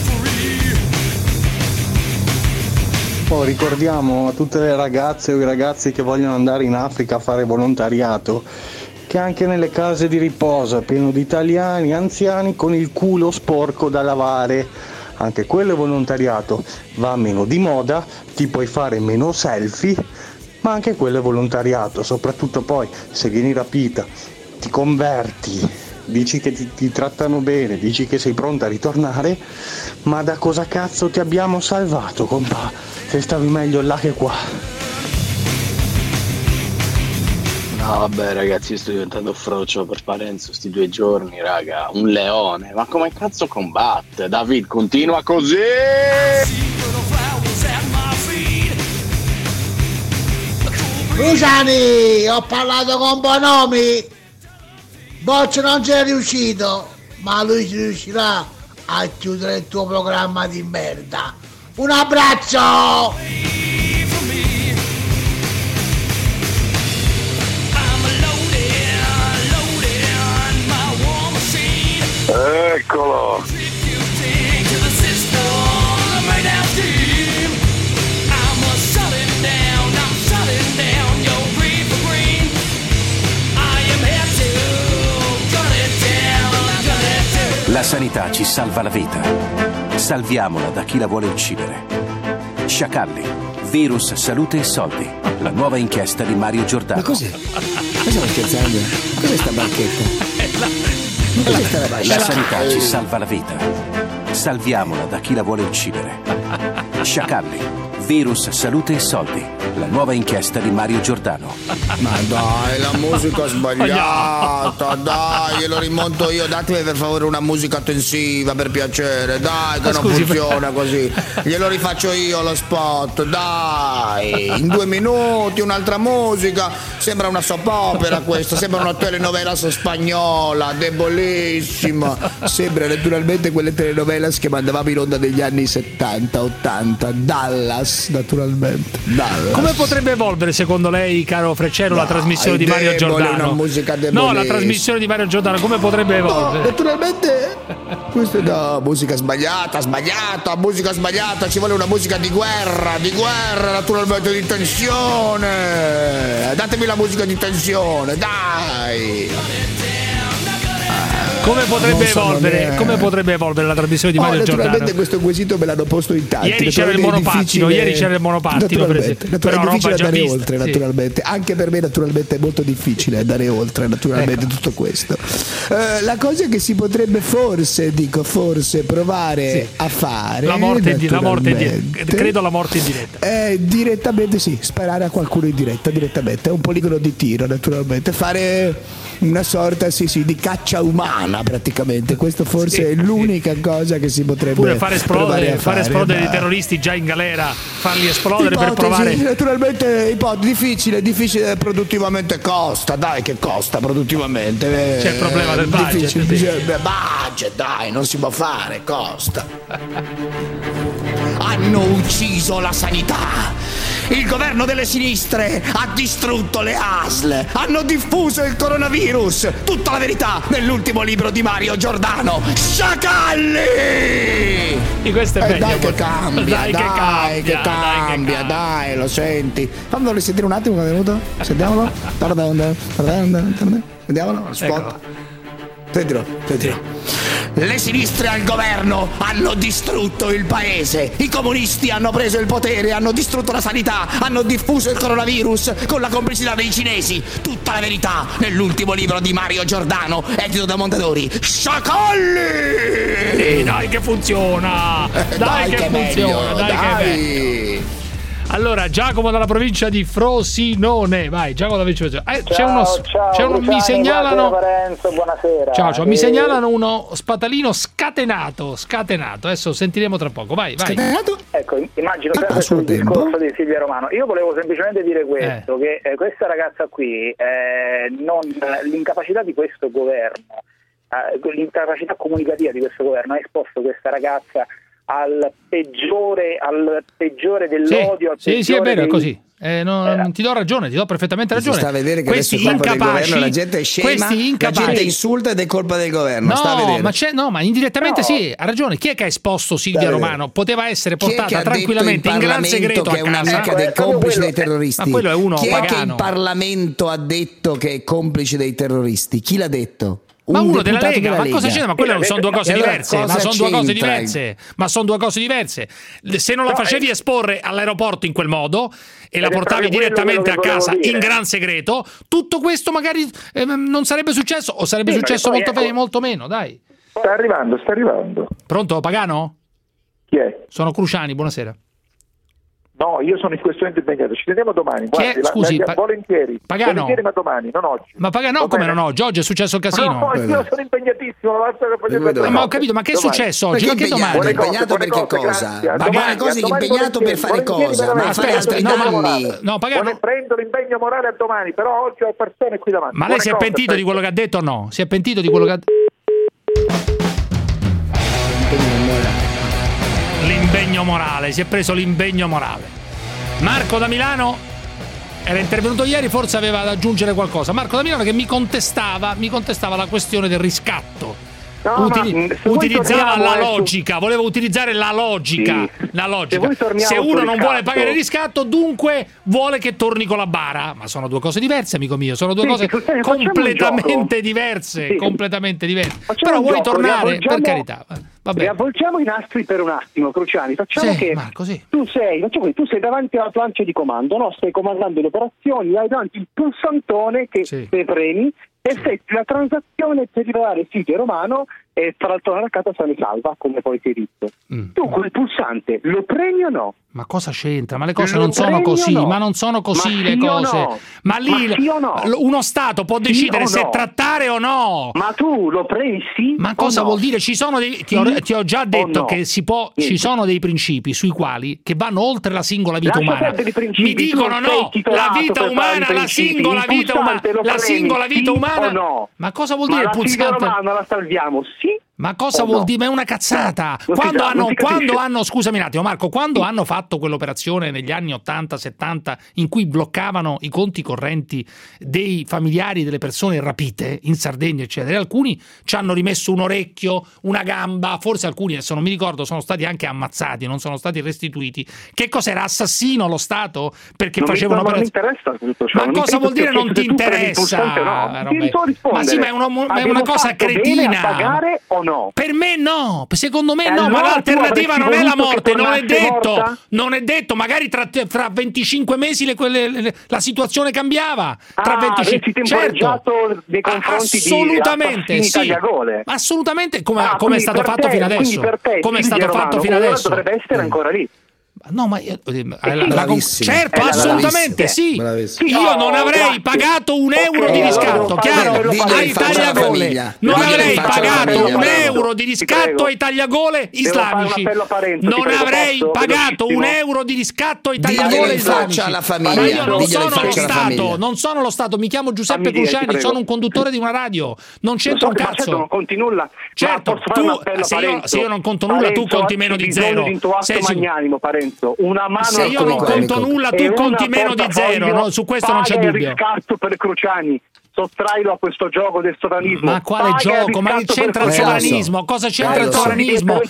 S32: Oh, ricordiamo a tutte le ragazze o i ragazzi che vogliono andare in Africa a fare volontariato che anche nelle case di riposo è pieno di italiani anziani con il culo sporco da lavare. Anche quello è volontariato, va meno di moda, ti puoi fare meno selfie, ma anche quello è volontariato, soprattutto poi se vieni rapita, ti converti, dici che ti trattano bene, dici che sei pronta a ritornare, ma da cosa cazzo ti abbiamo salvato, compà? Se stavi meglio là che qua.
S33: No vabbè ragazzi, io sto diventando frocio per Parenzo sti 2 giorni, raga, un leone, ma come cazzo combatte? David, continua così!
S34: Luciani, ho parlato con Bonomi, Boccio non c'è riuscito, ma lui ci riuscirà a chiudere il tuo programma di merda. Un abbraccio!
S11: Eccolo!
S12: La sanità ci salva la vita. Salviamola da chi la vuole uccidere. Sciacalli, virus, salute e soldi. La nuova inchiesta di Mario Giordano.
S3: Ma cos'è? Cosa sta scherzando? Cos'è sta barchetta? Cos'è sta roba?
S12: La sanità ci salva la vita. Salviamola da chi la vuole uccidere. Sciacalli, virus, salute e soldi. la nuova inchiesta di Mario Giordano.
S3: Ma dai, la musica sbagliata, dai, glielo rimonto io. Datemi per favore una musica tensiva, per piacere, dai, che non funziona così. Glielo rifaccio io lo spot, dai, in 2 minuti un'altra musica. Sembra una soap opera questo, sembra una telenovela spagnola, debolissima. Sembra naturalmente quelle telenovelas che mandavamo in onda negli anni 70-80. Dallas, naturalmente. Dallas.
S1: Come potrebbe evolvere secondo lei, caro Freccero, la trasmissione di Mario Giordano?
S3: Una musica
S1: no, la trasmissione di Mario Giordano come potrebbe evolvere?
S3: Naturalmente questa è musica sbagliata, musica sbagliata, ci vuole una musica di guerra, naturalmente di tensione. Datemi la musica di tensione, dai.
S1: Come potrebbe evolvere la trasmissione di Mario Giordano?
S3: Naturalmente questo quesito me l'hanno posto in tanti.
S1: Ieri c'era il monopattino,
S3: naturalmente è difficile andare oltre, naturalmente. Anche per me naturalmente è molto difficile andare oltre, naturalmente, tutto questo. La cosa che si potrebbe forse provare a fare,
S1: la morte in diretta.
S3: Direttamente sì, sparare a qualcuno in diretta, direttamente, è un poligono di tiro, naturalmente, fare una sorta di caccia umana praticamente. Questo forse è l'unica cosa che si potrebbe
S1: pure fare esplodere i terroristi già in galera, farli esplodere per provare.
S3: Naturalmente difficile produttivamente, costa, dai, che costa produttivamente.
S1: C'è il problema del budget.
S3: Budget, dai, non si può fare, costa. Hanno ucciso la sanità. Il governo delle sinistre ha distrutto le ASL, hanno diffuso il coronavirus. Tutta la verità nell'ultimo libro di Mario Giordano, Sciacalli!
S1: E questo è bello.
S3: Dai che cambia, dai, lo senti. Fammelo risentire un attimo come è venuto. Sentiamolo. Vediamolo, spot. Sentilo. Le sinistre al governo hanno distrutto il paese. I comunisti hanno preso il potere, hanno distrutto la sanità, hanno diffuso il coronavirus con la complicità dei cinesi. Tutta la verità nell'ultimo libro di Mario Giordano, edito da Mondadori, Sciacalli!
S1: Dai che funziona! Dai che funziona! Dai. Allora, Giacomo dalla provincia di Frosinone. Vai, Giacomo dalla provincia di
S2: Ciao,
S1: mi segnalano
S2: Lorenzo, buonasera.
S1: Ciao, mi segnalano uno spatalino scatenato. Adesso sentiremo tra poco. Vai.
S2: Scatenato? Ecco, immagino sempre sul discorso di Silvia Romano. Io volevo semplicemente dire questo, che questa ragazza qui l'incapacità di questo governo, l'incapacità comunicativa di questo governo ha esposto questa ragazza al peggiore dell'odio.
S1: Sì, è vero, è così. Ti do ragione, ti do perfettamente ragione.
S3: Si sta a vedere che questi adesso è colpa del governo, la gente è scema, la gente insulta ed è colpa del governo.
S1: Ma indirettamente sì, ha ragione. Chi è che ha esposto Silvia Romano? Poteva essere portata tranquillamente in gran segreto a casa.
S3: Che è un'amica dei complici dei terroristi.
S1: Ma quello è uno
S3: chi
S1: pagano.
S3: È che in Parlamento ha detto che è complice dei terroristi? Chi l'ha detto?
S1: Ma uno della Lega, ma cosa c'è? Ma quelle sono due cose diverse. Ma sono due cose diverse. Se non la facevi esporre all'aeroporto in quel modo e la portavi direttamente a casa in gran segreto, tutto questo magari non sarebbe successo, o sarebbe successo molto meno, dai.
S2: Sta arrivando.
S1: Pronto, Pagano?
S2: Chi è?
S1: Sono Cruciani, buonasera.
S2: No, io sono in questo momento impegnato. Ci vediamo domani. Guardi,
S1: scusi,
S2: volentieri.
S1: Pagano?
S2: Volentieri, ma domani, non oggi.
S1: Ma Pagano, come non oggi? Oggi è successo il casino.
S2: No, io sono impegnatissimo.
S1: Ma ho capito, ma che è successo oggi? Ma che domani?
S3: Impegnato per che cosa? Impegnato per fare cosa? Ma fare altri danni?
S2: No, Pagano. Prendo l'impegno morale a domani, però oggi ho persone qui davanti.
S1: Ma lei si è pentito di quello che ha detto o no? Si è pentito di quello che ha detto? L'impegno morale, si è preso l'impegno morale. Marco da Milano era intervenuto ieri, forse aveva da aggiungere qualcosa. Marco da Milano che mi contestava la questione del riscatto. Utilizzava la logica, voleva utilizzare la logica. Sì. La logica. Se uno non vuole pagare il riscatto, dunque vuole che torni con la bara. Ma sono due cose diverse, amico mio. Sono due cose completamente diverse.
S2: Sì.
S1: Completamente diverse. Però vuoi tornare, per carità.
S2: Riavvolgiamo i nastri per un attimo, Cruciani. Facciamo che
S1: Marco,
S2: tu sei davanti alla plancia di comando, no? Stai comandando le operazioni, hai davanti il pulsantone che se premi
S4: effetti la transazione per rivelare il sito romano e tra l'altro la casa se ne salva, come poi ti hai detto. Tu quel pulsante lo premi o no?
S1: Ma cosa c'entra? Ma le cose non sono così, ma non sono così le cose.
S4: No?
S1: Ma lì uno Stato può decidere se trattare o no.
S4: Ma tu lo premi sì?
S1: Ma cosa vuol dire? Ci sono dei, ti ho già detto che si può, ci sono dei principi sui quali che vanno oltre la singola vita umana. Mi dicono no, la vita umana, la singola vita umana, la singola vita umana.
S4: No?
S1: Ma cosa vuol dire il pulsante?
S4: La salviamo, sì?
S1: Ma cosa vuol dire? Ma è una cazzata. Quando hanno, scusami un attimo Marco, quando hanno fatto quell'operazione negli anni 80-70 in cui bloccavano i conti correnti dei familiari delle persone rapite in Sardegna eccetera, alcuni ci hanno rimesso un orecchio, una gamba, forse alcuni adesso non mi ricordo sono stati anche ammazzati, non sono stati restituiti. Che cos'era? Assassino lo Stato? Perché facevano operazioni? Ma cosa vuol dire non ti interessa? Ma sì, ma è una cosa cretina.
S4: Pagare o no?
S1: Per me no, secondo me no, ma l'alternativa non è la morte, non è detto, magari tra 25 mesi la situazione cambiava, tra 25
S4: certo, nei confronti
S1: assolutamente sì, assolutamente come è stato fatto fino adesso, come è stato fatto fino adesso
S4: dovrebbe essere ancora lì.
S1: No, ma certo, assolutamente sì. Io non avrei pagato un euro di riscatto, chiaro? Ai tagliagole. Non avrei pagato un euro di riscatto ai tagliagole islamici. Non avrei pagato un euro di riscatto ai tagliagole islamici. Ma io non sono lo Stato, non sono lo Stato. Mi chiamo Giuseppe Cruciani, sono un conduttore di una radio. Non c'entro un cazzo.
S4: Non conti nulla.
S1: Certo, se io non conto nulla, tu conti meno di zero.
S4: Una mano
S1: se io non conto nulla tu conti meno di zero, no? Su questo non c'è dubbio.
S4: Il riscatto per Cruciani, sottrailo a questo gioco del sovranismo.
S1: Ma quale gioco? Ma che c'entra il sovranismo? Cosa c'entra il sovranismo?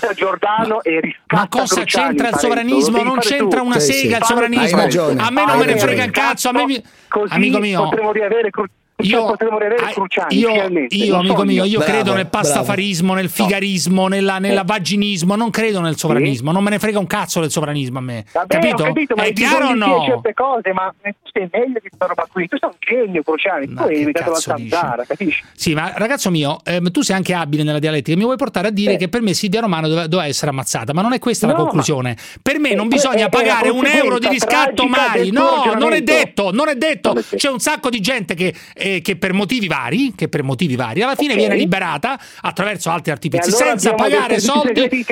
S1: Ma cosa c'entra il sovranismo? Non c'entra una sega il sovranismo. A me non me ne frega un cazzo. Amico mio,
S4: potremmo riavere
S1: io amico mio, io credo nel pastafarismo, nel figarismo, nel vaginismo, non credo nel sovranismo, non me ne frega un cazzo del sovranismo a me. Capito? È chiaro o no?
S4: Certe cose, ma tu sei meglio di questa roba qui, tu sei un genio, Cruciani, tu hai inventato la zanzara, capisci?
S1: Sì, ma ragazzo mio, tu sei anche abile nella dialettica, mi vuoi portare a dire che per me Silvia Romano doveva essere ammazzata, ma non è questa la conclusione. Per me non bisogna pagare un euro di riscatto mai, no, non è detto, c'è un sacco di gente che per motivi vari alla fine viene liberata attraverso altri artifici, senza pagare soldi,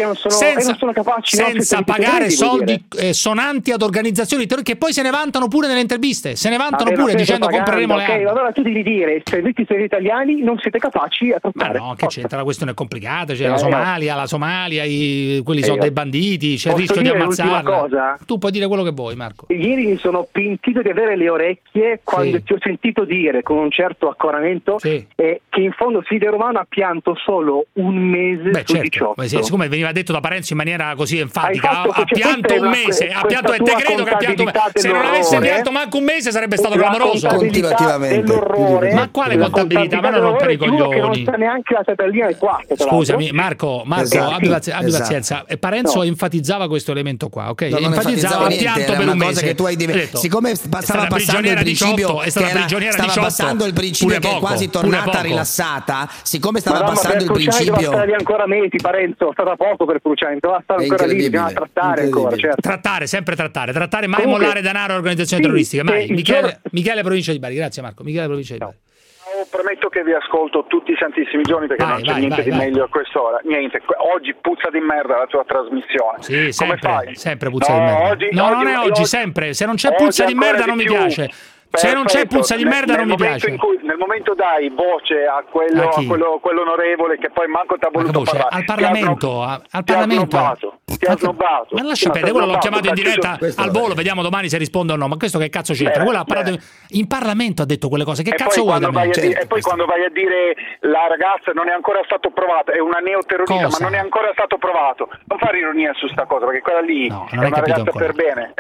S1: senza pagare soldi sonanti ad organizzazioni che poi se ne vantano pure nelle interviste, dicendo compreremo le armi.
S4: Allora tu devi dire, se i servizi italiani non siete capaci a trattare.
S1: Ma no, che c'entra, la questione è complicata, c'è la Somalia, quelli sono dei banditi, c'è il rischio di ammazzarla. Tu puoi dire quello che vuoi, Marco.
S4: Ieri mi sono pentito di avere le orecchie quando ti ho sentito dire con un certo accoramento che in fondo Silvia Romano ha pianto solo un mese su 18.
S1: Siccome veniva detto da Parenzo in maniera così enfatica, ha pianto un mese, ha pianto e te credo che ha pianto un mese. Se non avesse pianto manco un mese sarebbe stato clamoroso.
S4: Continuativamente.
S1: Ma quale contabilità? Ma non rompere i coglioni.
S4: Che non sta neanche la tabellina del quarto.
S1: Scusami, Marco, abbi pazienza. Parenzo enfatizzava questo elemento qua, ok? Enfatizzava il pianto per un mese.
S3: Siccome stava passando il principio, stava passando il principio che è quasi tornata rilassata, siccome stava passando il principio,
S4: deve stare ancora mesi, Parenzo, stata poco per Cruciani, doveva stare ancora lì, bisogna trattare ancora, certo.
S1: Sempre trattare, mai mollare denaro a organizzazioni terroristiche, mai. Michele Provincia di Bari, grazie Marco. Michele Provincia di Bari.
S5: Prometto che vi ascolto tutti i santissimi giorni perché non c'è niente di meglio a quest'ora. Niente, oggi puzza di merda la tua trasmissione.
S1: Sì, sempre puzza di merda. Non è oggi, sempre. Se non c'è puzza di merda non mi piace. Se non c'è puzza di merda non mi piace.
S5: Nel momento dai voce a quell'onorevole che poi manco ti ha voluto parlare.
S1: Al Parlamento.
S5: Ti ha snobbato.
S1: Ma lascia perdere, quello l'ho chiamato in diretta al volo, vediamo domani se risponde o no. Ma questo che cazzo c'entra? Quello ha parlato in Parlamento, ha detto quelle cose. Che cazzo vuoi da me?
S5: E poi quando vai a dire la ragazza non è ancora stato provato, è una neoterrorista, ma non è ancora stato provato. Non fare ironia su sta cosa, perché quella lì è una ragazza per bene.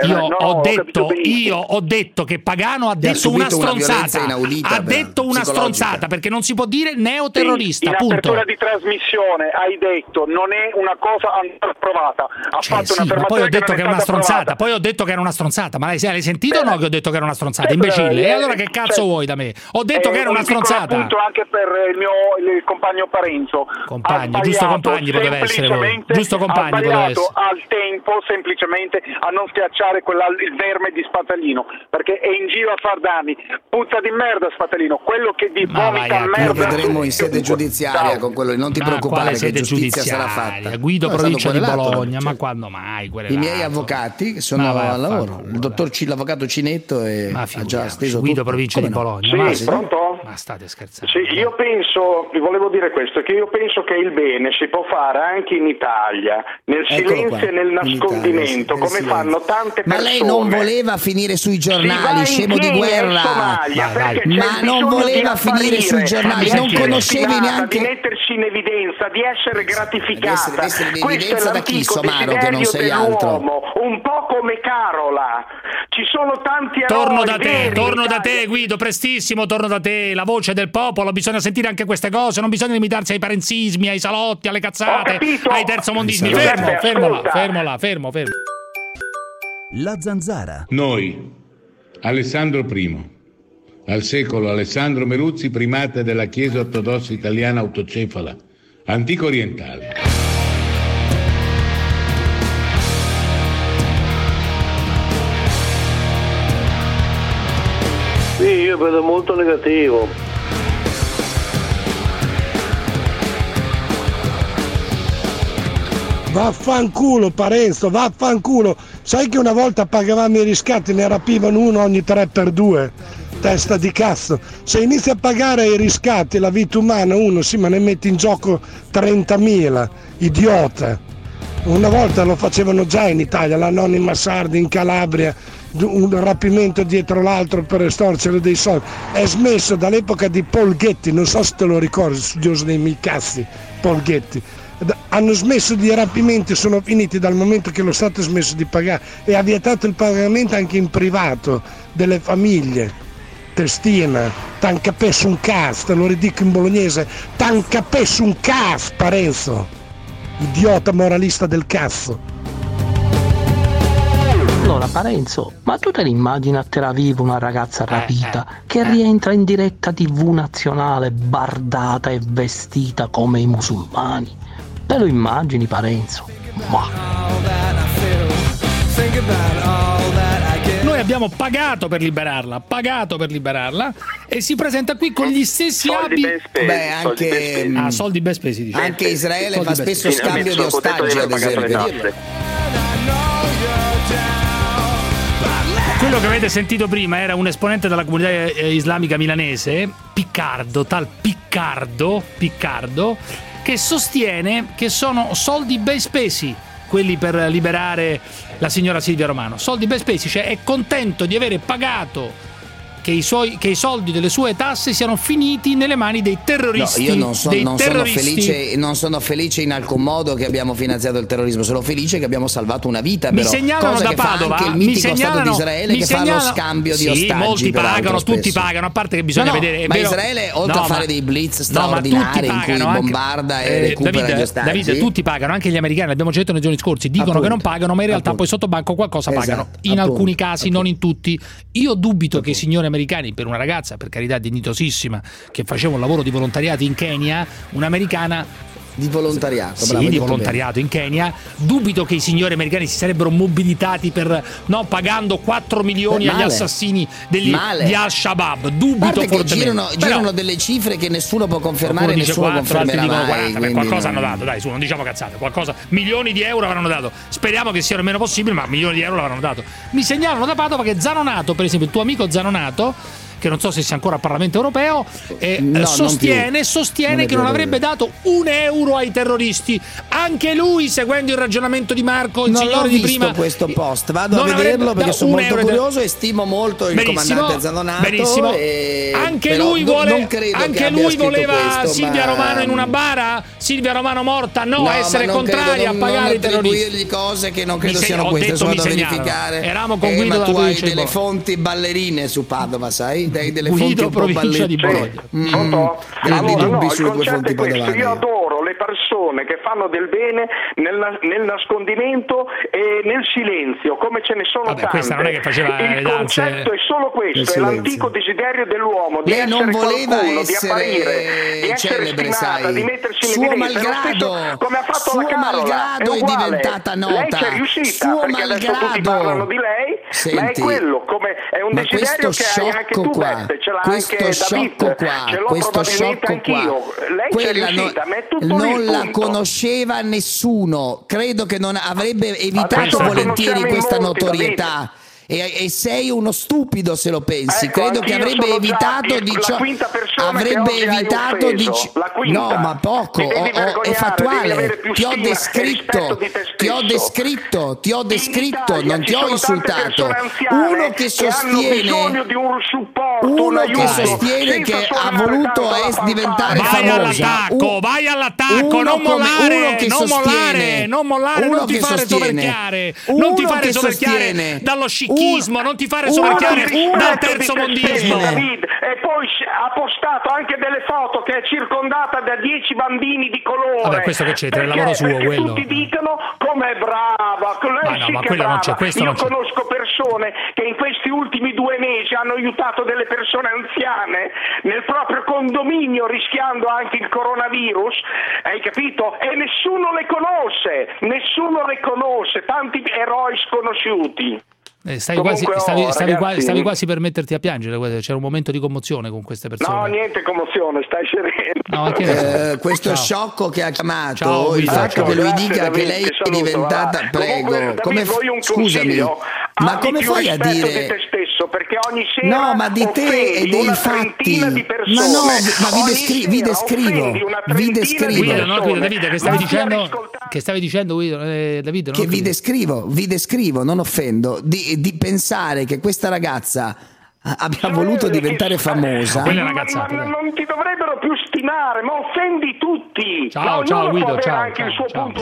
S1: Io ho detto che Pagano ha detto una stronzata. Ha detto una stronzata perché non si può dire neoterrorista.
S5: In apertura di trasmissione hai detto non è una cosa ancora provata. stronzata. Ha fatto
S1: sì, ma poi ho detto che era una stronzata. Poi ho detto che era una stronzata. Ma l'hai sentito o no che ho detto che era una stronzata? Imbecille. E allora che cazzo vuoi da me? Ho detto che era una stronzata.
S5: Appunto anche per il compagno Parenzo.
S1: Compagno, giusto compagni poteva essere voi. Giusto compagni poteva essere.
S5: Al tempo semplicemente a non schiacciare il verme di Spatalino, perché è in giro a far danni. Puzza di merda Spatalino, quello che di vomita merda.
S3: Lo vedremo in sede giudiziaria con quello, non ti preoccupare che giustizia sarà fatta.
S1: Guido, provincia di Bologna, ma quando mai
S3: i miei avvocati che sono al lavoro, l'avvocato Cinetto ha già steso
S1: Guido, provincia di Bologna.
S5: Sì, pronto?
S1: Ma state scherzando?
S5: Sì, io penso, vi volevo dire questo, che io penso che il bene si può fare anche in Italia, nel silenzio e nel nascondimento, come fanno tante persone.
S3: Ma lei non voleva finire sui giornali, scemo di guerra. Ma non voleva finire sui giornali, non conoscevi neanche
S5: di mettersi in evidenza, di essere gratificata.
S3: Essere in evidenza da chi, Somaro, che non sei altro?
S5: Un po' come Carola. Ci sono tanti
S1: Torno da te, Guido, prestissimo, torno da te. La voce del popolo, bisogna sentire anche queste cose, non bisogna limitarsi ai parenzismi, ai salotti, alle cazzate, ai terzomondismi. Fermo.
S6: La Zanzara.
S7: Noi, Alessandro I, al secolo Alessandro Meruzzi, primate della Chiesa ortodossa italiana autocefala, antico orientale.
S8: Sì, io vedo molto negativo.
S9: Vaffanculo Parenzo, vaffanculo. Sai che una volta pagavamo i riscatti, ne rapivano uno ogni 3x2? Testa di cazzo. Se inizi a pagare i riscatti, la vita umana, uno sì, ma ne metti in gioco 30.000. Idiota. Una volta lo facevano già in Italia, l'anonima Sardi in Calabria, un rapimento dietro l'altro per estorcere dei soldi. È smesso dall'epoca di Paul Getty, non so se te lo ricordi, studioso dei miei cazzi, Paul Getty. Hanno smesso di rapimenti, sono finiti dal momento che lo Stato ha smesso di pagare e ha vietato il pagamento anche in privato delle famiglie. Testina, t'han capesso un cazzo, te lo ridico in bolognese, t'han capesso un cazzo, Parenzo, idiota moralista del cazzo.
S10: Allora Parenzo, ma tu te l'immagini a Tel Aviv una ragazza rapita che rientra in diretta TV nazionale bardata e vestita come i musulmani? Te lo immagini Parenzo?
S1: Noi abbiamo pagato per liberarla e si presenta qui con gli stessi abiti. Soldi ben spesi, dice.
S3: Anche Israele soldi fa spesso scambio di ostaggi, ad esempio.
S1: Quello che avete sentito prima era un esponente della comunità islamica milanese, Piccardo, che sostiene che sono soldi ben spesi quelli per liberare la signora Silvia Romano. Soldi ben spesi, cioè è contento di avere pagato che i soldi delle sue tasse siano finiti nelle mani dei terroristi.
S3: No, io non sono felice in alcun modo che abbiamo finanziato il terrorismo, sono felice che abbiamo salvato una vita.
S1: Mi segnalano da Padova,
S3: anche il mitico Stato di Israele che fa lo scambio di ostaggi.
S1: Molti pagano, tutti pagano, a parte che bisogna vedere.
S3: Ma Israele, oltre a fare dei blitz straordinari in cui bombarda e recupera gli ostaggi,
S1: Davide, tutti pagano, anche gli americani, l'abbiamo detto nei giorni scorsi, dicono che non pagano, ma in realtà poi sotto banco qualcosa pagano. In alcuni casi, non in tutti. Io dubito che i signori americani, per una ragazza, per carità, dignitosissima, che faceva un lavoro di volontariato in Kenya, un'americana
S3: di volontariato,
S1: di volontariato in Kenya, dubito che i signori americani si sarebbero mobilitati per pagando 4 milioni agli assassini di Al-Shabaab. Dubito fortemente.
S3: Girano delle cifre che nessuno può confermare, nessuno confermerà mai.
S1: Qualcosa hanno dato, dai, su, non diciamo cazzate, milioni di euro avranno dato. Speriamo che sia il meno possibile, ma milioni di euro l'avranno dato. Mi segnalano da Padova che Zanonato, per esempio, il tuo amico Zanonato, che non so se sia ancora al Parlamento europeo, sostiene che non avrebbe dato €1 ai terroristi. Anche lui, seguendo il ragionamento di Marco, il signore di prima.
S3: Non ho visto questo post, vado a vederlo perché sono molto curioso e stimo molto il comandante Zanonato.
S1: Benissimo. Anche lui voleva Silvia Romano in una bara? Silvia Romano morta? No, essere contraria a pagare i terroristi.
S3: Cose che non credo siano queste, sono da verificare.
S1: Eravamo con Guido,
S3: ma tu hai delle fonti ballerine su Padova, sai? Delle fonti un po'
S1: provincia di Bologna.
S5: Grandi dubbi su due fonti padovane. Io adoro le persone persone che fanno del bene nel nascondimento e nel silenzio, come ce ne sono tante.
S1: Questa non è che faceva
S5: il concetto è solo questo, è l'antico desiderio dell'uomo di essere
S3: non voleva
S5: qualcuno,
S3: essere
S5: di apparire, di essere
S3: celebre,
S5: stimata,
S3: sai.
S5: di mettersi in
S3: Suo
S5: evidenza.
S3: malgrado,
S5: Come ha fatto
S3: suo
S5: la Carola,
S3: malgrado è diventata nota.
S5: Lei ci è riuscita,
S3: suo
S5: perché adesso tutti parlano di lei.
S3: Senti,
S5: ma è quello, come è un desiderio che hai anche tu, Beppe, ce l'ha anche David, ce l'ho probabilmente anch'io. Lei ci è riuscita, ma è tutto
S3: non
S5: lì,
S3: la
S5: punto.
S3: conosceva nessuno, credo che non avrebbe evitato volentieri questa notorietà. E sei uno stupido se lo pensi.
S5: Ecco,
S3: credo che avrebbe evitato di ciò. Avrebbe evitato di no, ma poco. È fattuale. Ti ho descritto, non ti ho insultato. Uno che sostiene che ha voluto diventare famosa.
S1: Vai all'attacco, non mollare, non ti fare soverchiare, dallo scicco. Non ti fare soverchiare dal terzo mondismo.
S5: David, e poi ha postato anche delle foto che è circondata da 10 bambini di colore.
S1: Vabbè, questo che c'entra, è il lavoro suo quello.
S5: Tutti dicono com'è brava, lei sì che è brava. Io conosco persone che in questi ultimi 2 mesi hanno aiutato delle persone anziane nel proprio condominio, rischiando anche il coronavirus, hai capito? E nessuno le conosce, tanti eroi sconosciuti.
S1: Stavi quasi per metterti a piangere, c'era un momento di commozione con queste persone.
S5: No, niente commozione, stai sereno.
S3: Questo sciocco che ha chiamato, il fatto che lui dica che lei è diventata, prego, come scusami, ma come fai a dire
S5: di te stesso, perché ogni sera
S3: no, ma di te e dei fatti, ma no, ma vi descrivo.
S1: Guido, Davide, che stavi dicendo Guido, Davide,
S3: che vi descrivo, non offendo, di pensare che questa ragazza abbia voluto diventare famosa.
S5: Ma non ti dovrebbero più stimare, ma offendi tutti.
S1: Ciao Guido,
S5: anche il suo punto.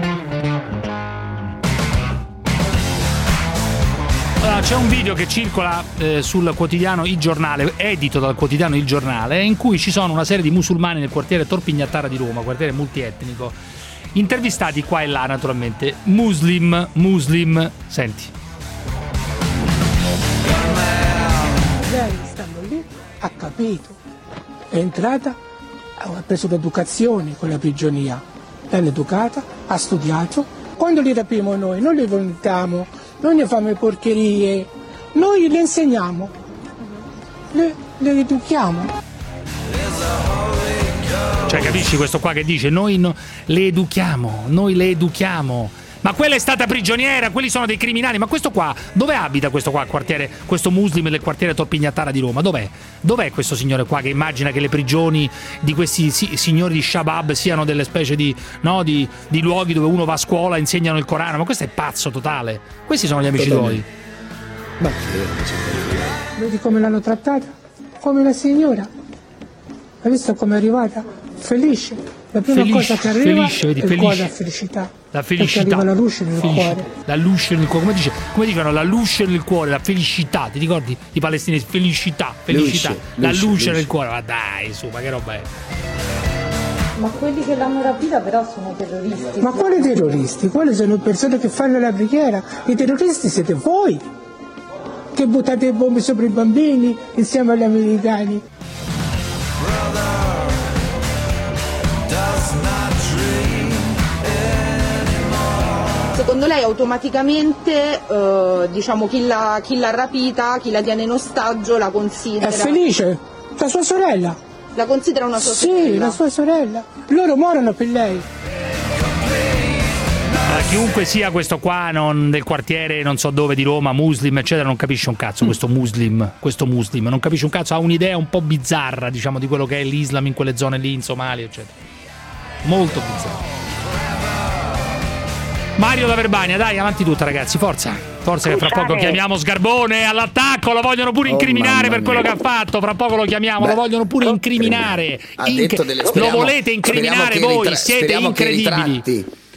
S1: Allora, c'è un video che circola sul quotidiano Il Giornale, edito dal quotidiano Il Giornale, in cui ci sono una serie di musulmani nel quartiere Torpignattara di Roma, quartiere multietnico, intervistati qua e là, naturalmente. Muslim, senti.
S14: Lei, stando lì, ha capito, è entrata, ha preso l'educazione con la prigionia, l'hanno educata, ha studiato. Quando li rapimo noi, non li volontiamo, non ne fanno porcherie, noi le insegniamo, le educhiamo.
S1: Cioè, capisci questo qua che dice noi le educhiamo. Ma quella è stata prigioniera, quelli sono dei criminali. Ma questo qua, dove abita questo qua, questo muslim del quartiere Torpignattara di Roma? Dov'è questo signore qua che immagina che le prigioni di questi signori di Shabab siano delle specie di luoghi dove uno va a scuola e insegnano il Corano? Ma questo è pazzo totale. Questi sono gli amici tuoi.
S14: Vedi come l'hanno trattata? Come una signora. Hai visto come è arrivata? Felice. La prima cosa che arriva è il cuore, la felicità.
S1: La felicità.
S14: Perché arriva la luce nel cuore.
S1: La luce nel cuore. Come dicono? La luce nel cuore, la felicità. Ti ricordi i palestinesi? Felicità. La luce nel cuore. Ma dai, su, ma che roba è?
S15: Ma quelli che l'hanno rapita però sono terroristi.
S14: Ma quali terroristi? Quelle sono persone che fanno la preghiera. I terroristi siete voi che buttate bombe sopra i bambini insieme agli americani.
S15: Secondo lei automaticamente diciamo chi l'ha rapita, chi la tiene in ostaggio la considera?
S14: È felice, la sua sorella.
S15: La considera una sua sorella?
S14: Sì, la sua sorella. Loro morono per lei.
S1: Chiunque sia questo qua del quartiere non so dove di Roma, muslim eccetera, non capisce un cazzo. Questo muslim non capisce un cazzo, ha un'idea un po' bizzarra, diciamo, di quello che è l'Islam in quelle zone lì, in Somalia eccetera, molto bizzarra. Mario da Verbania, dai, avanti tutta ragazzi, forza che fra poco chiamiamo Sgarbone all'attacco, lo vogliono pure incriminare per quello che ha fatto, fra poco lo chiamiamo, lo vogliono pure incriminare. Lo volete incriminare voi, siete incredibili.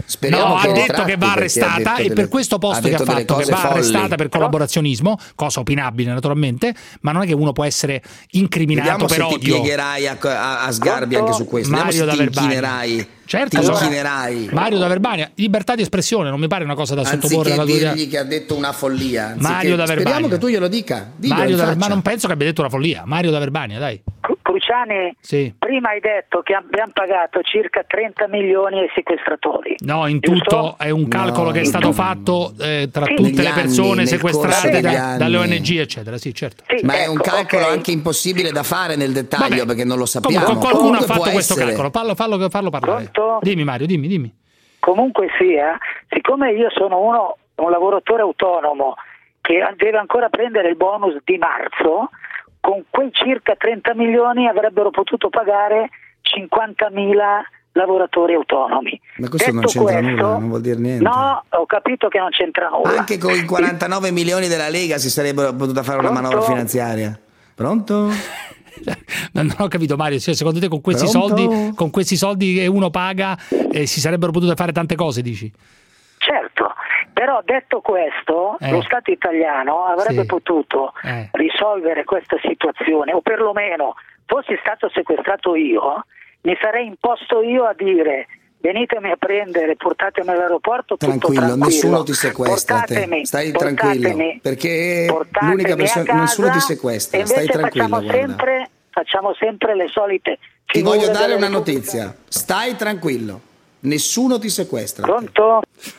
S3: Speriamo
S1: ha detto che va arrestata e per questo posto che ha fatto, che va arrestata per collaborazionismo, cosa opinabile naturalmente, ma non è che uno può essere incriminato per odio.
S3: Ti piegherai a Sgarbi anche su questo.
S1: Mario da
S3: Verbania.
S1: Certo, Mario da Verbania, libertà di espressione non mi pare una cosa da sottoporre alla tua
S3: dirgli che ha detto una follia.
S1: Mario da Verbania.
S3: Speriamo che tu glielo dica.
S1: Ma non penso che abbia detto una follia. Mario da Verbania, dai.
S13: Cruciani, prima hai detto che abbiamo pagato circa 30 milioni ai sequestratori.
S1: No, in tutto è un calcolo che è stato fatto tra tutte le persone sequestrate dalle ONG, eccetera. Sì, certo.
S3: Ma è un calcolo anche impossibile da fare nel dettaglio, perché non lo sappiamo.
S1: Qualcuno ha fatto questo calcolo. Fallo parlare. Dimmi Mario, dimmi.
S13: Comunque sia, siccome io sono un lavoratore autonomo che deve ancora prendere il bonus di marzo, con quei circa 30 milioni avrebbero potuto pagare 50.000 lavoratori autonomi.
S3: Ma questo non c'entra nulla, non vuol dire niente.
S13: No, ho capito che non c'entra nulla.
S3: Anche con i 49 milioni della Lega si sarebbero potuta fare una manovra finanziaria. Pronto?
S1: Non ho capito Mario, secondo te con questi soldi che uno paga si sarebbero potute fare tante cose, dici?
S13: Certo, però detto questo lo Stato italiano avrebbe potuto risolvere questa situazione, o perlomeno fossi stato sequestrato io, mi sarei imposto io a dire: venitemi a prendere, portatemi all'aeroporto.
S3: Tranquillo, nessuno ti sequestra. Stai tranquillo, perché l'unica persona, nessuno ti sequestra. Stai tranquillo.
S13: Facciamo sempre le solite.
S3: Ti voglio dare una notizia. Stai tranquillo, nessuno ti sequestra.
S13: Pronto?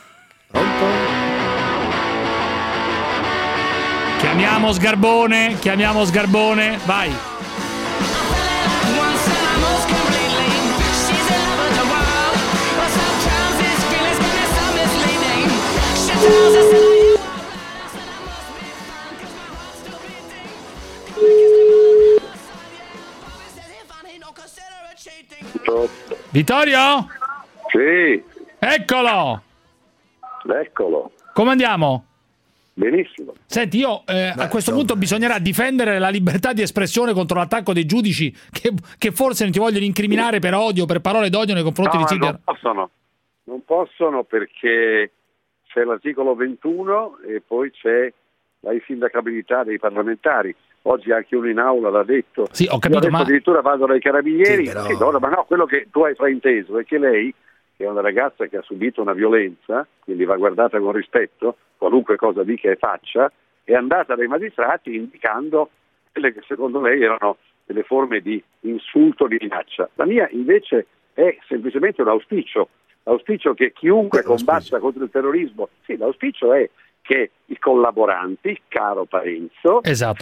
S1: Chiamiamo Sgarbone, vai. Vittorio?
S8: Sì.
S1: Eccolo. Come andiamo?
S8: Benissimo.
S1: Senti, io a questo punto bisognerà difendere la libertà di espressione contro l'attacco dei giudici che forse non ti vogliono incriminare per odio, per parole d'odio nei confronti di Zitter.
S8: Non possono perché c'è l'articolo 21 e poi c'è la insindacabilità dei parlamentari. Oggi anche uno in aula l'ha detto.
S1: Sì, ho capito, ma
S8: addirittura vado dai carabinieri. Ma no, quello che tu hai frainteso è che lei, che è una ragazza che ha subito una violenza, quindi va guardata con rispetto, qualunque cosa dica e faccia, è andata dai magistrati indicando quelle che secondo lei erano delle forme di insulto, di minaccia. La mia invece è semplicemente un auspicio che chiunque combatta contro il terrorismo, l'auspicio è che i collaboranti, caro Parenzo,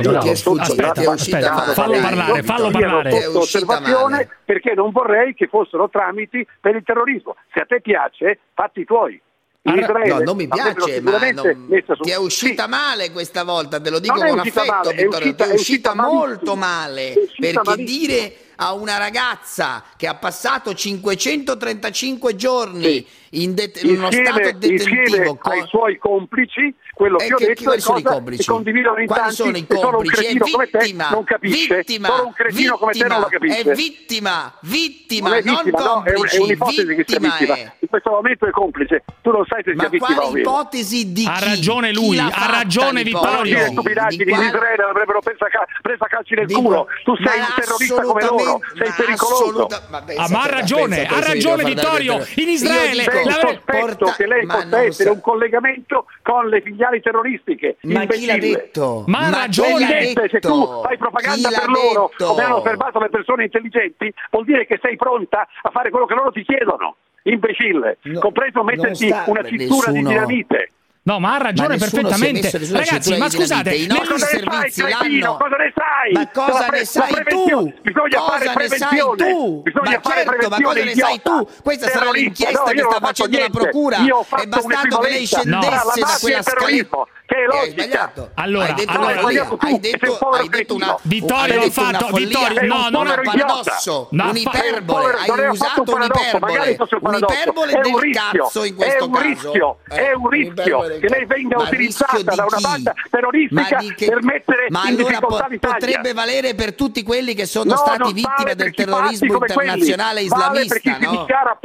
S1: fallo parlare
S8: sotto osservazione, perché non vorrei che fossero tramiti per il terrorismo. Se a te piace, fatti i tuoi.
S3: No, non mi piace, ma ti è uscita male questa volta, te lo dico con affetto, Vittorio, ti è uscita molto male, perché dire a una ragazza che ha passato 535 giorni in uno stato detentivo
S8: ai suoi complici, quello che ho detto è cosa che condividono in tanti.
S3: Sono i complici?
S8: Solo un cretino come te non capisce. Solo un cretino come te non lo capisce.
S3: È vittima, non complici.
S8: È un'ipotesi che sia vittima. In questo momento è complice. Tu non sai se sia vittima o meno.
S3: Ipotesi di chi?
S1: Ha ragione lui, ha ragione Vittorio.
S8: Le stupidaggini in Israele l'avrebbero presa calci nel culo. Tu sei un terrorista come loro, sei pericoloso.
S1: Ma ha ragione Vittorio. In Israele
S8: sospetto che lei possa essere un collegamento con le filiali terroristiche.
S3: Ma chi l'ha detto?
S1: Ma ha ragione.
S8: Se tu fai propaganda per loro, come hanno osservato le persone intelligenti, vuol dire che sei pronta a fare quello che loro ti chiedono. Imbecille, compreso metterti una cintura di dinamite.
S1: No, ma ha ragione perfettamente. Ragazzi, ma scusate,
S3: cosa ne sai?
S8: Cosa ne sai?
S3: Ma cosa ne sai tu?
S8: Bisogna fare prevenzione.
S3: Ma certo, ma cosa ne sai tu? Questa sarà l'inchiesta che sta facendo la procura. È bastato che lei scendesse da quella scaletta.
S8: Che è logica.
S1: Allora,
S3: hai detto una
S1: Vittorio ha fatto
S3: non ha paradosso, un'iperbole, hai usato un'iperbole del cazzo in questo caso.
S8: È un rischio che lei venga utilizzata da una banda terroristica per mettere in difficoltà l'Italia.
S3: Potrebbe valere per tutti quelli che sono stati vittime del terrorismo internazionale islamista,
S8: vale per chi si dichiara parte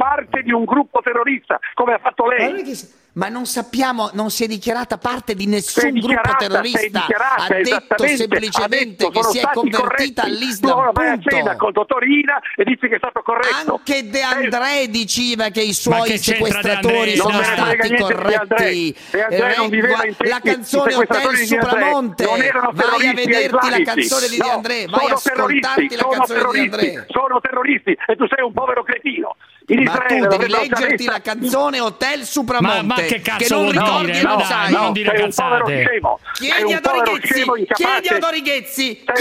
S8: di un gruppo terrorista, come ha fatto lei.
S3: Ma non sappiamo, non si è dichiarata parte di nessun gruppo terrorista, ha detto semplicemente che si è convertita all'Islam,
S8: vai a cena col dottor Ina e dici che è stato corretto.
S3: Anche De André diceva che i suoi sequestratori sono stati corretti. La canzone Hotel Supramonte, vai a vederti la canzone di De André, vai a ascoltarti la canzone di De André.
S8: Sono terroristi e tu sei un povero cretino.
S3: Ma tu devi leggerti la canzone Hotel Supramonte,
S1: ma che cazzo
S3: che non ricordi e non sai.
S1: Non dire cazzate.
S3: Chiedi a Dorighezzi,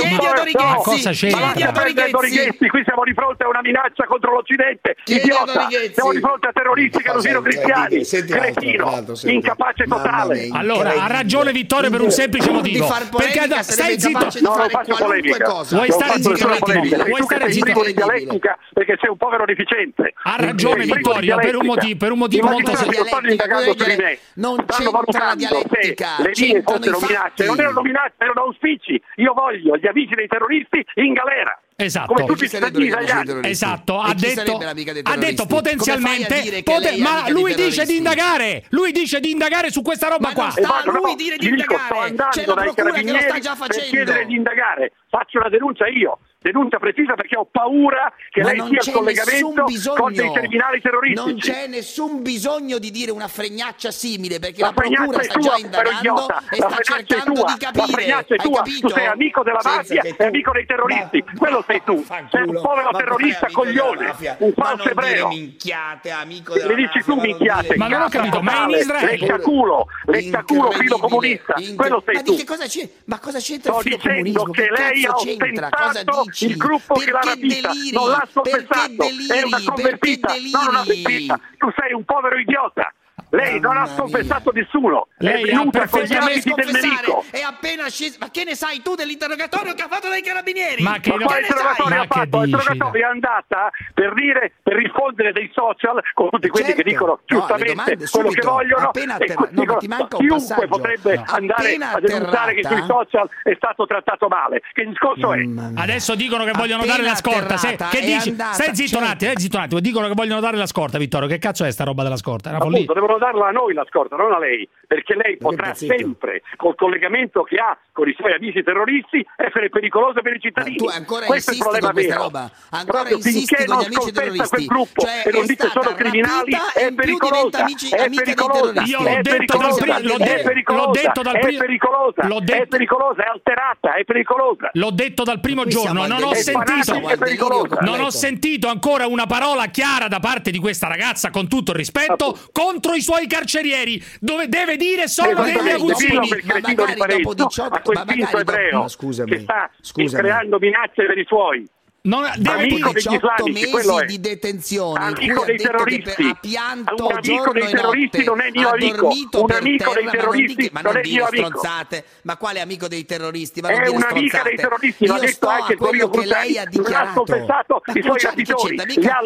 S8: qui siamo di fronte a una minaccia contro l'Occidente, idiota. Siamo di fronte a terroristi che usino cristiani, cretino, incapace totale.
S1: Allora, ha ragione Vittorio per un semplice motivo. Perché stai zitto.
S8: No, non faccio polemica.
S1: Vuoi stare zitto un attimo? Vuoi stare zitto?
S8: Di dialettica perché sei un povero deficiente.
S1: Ha ragione Vittorio per un motivo molto
S8: semplice.
S3: Non c'entra la dialettica.
S8: Le mie fossero minacce, non erano minacce, erano auspici. Io voglio gli amici dei terroristi in galera.
S1: Esatto.
S8: Come tutti i cittadini italiani.
S1: Esatto, ha detto potenzialmente, ma lui dice di indagare. Lui dice di indagare su questa roba qua.
S3: Lui dire di indagare. C'è la procura che lo sta già facendo.
S8: Per chiedere di indagare. Faccio una denuncia io. Denuncia precisa perché ho paura che lei sia il collegamento con dei criminali terroristici.
S3: Non c'è nessun bisogno di dire una fregnaccia simile perché la procura sta già indagando e sta cercando di capire.
S8: La fregnaccia è tua, tu sei amico della mafia e amico dei terroristi, quello sei tu. Sei un povero terrorista coglione, un falso ebreo.
S3: Minchiate, amico della
S8: mafia. Le dici tu minchiate.
S1: Ma non ho capito, ma in Israele.
S8: Leccaculo filo comunista, quello sei tu.
S3: Ma cosa c'entra
S8: il filo comunismo? Sto dicendo che lei ha ostentato il gruppo che l'ha rapita, non l'ha sconfessato, è una convertita, non una mentita. Tu sei un povero idiota. Lei non ha sconfessato nessuno.
S1: Lei
S8: è venuta con gli abiti del nemico.
S3: È appena sceso. Ma che ne sai tu dell'interrogatorio che ha fatto dai carabinieri?
S1: Ma che
S8: interrogatorio ha fatto? L'interrogatorio è andata per rispondere dei social con tutti quelli che dicono giustamente quello che vogliono. Chiunque potrebbe andare a denunciare che sui social è stato trattato male. Che discorso è?
S1: Adesso dicono che vogliono dare la scorta. Che dici? Stai zitto un attimo. Dicono che vogliono dare la scorta, Vittorio. Che cazzo è sta roba della scorta? È una follia.
S8: Devono darla a noi la scorta, non a lei, perché lei potrà sempre, col collegamento che ha con i suoi amici terroristi, essere pericolosa per i cittadini.
S3: Tu ancora
S8: questo è il problema vero.
S3: Roba. Ancora insisti con gli amici terroristi.
S8: Quel gruppo e non dice solo criminali, è pericolosa. È pericolosa.
S1: Io l'ho detto dal primo.
S8: È pericolosa, è alterata, è pericolosa.
S1: L'ho detto dal primo giorno, non ho sentito ancora una parola chiara da parte di questa ragazza, con tutto il rispetto, contro i suoi carcerieri, dove deve dire solo degli abusini.
S8: Ma magari dopo 18 ebreo che sta creando minacce per i suoi.
S3: Amico degli islamici, mesi di detenzione,
S8: amico dei terroristi.
S3: Ha pianto
S8: un amico dei terroristi non è mio amico. Un amico dei terroristi non è mio amico.
S3: Ma quale amico dei terroristi?
S8: È un'amica dei terroristi, l'ha detto anche il Torino Cruciani. Non ha sconfessato i suoi rapitori, li ha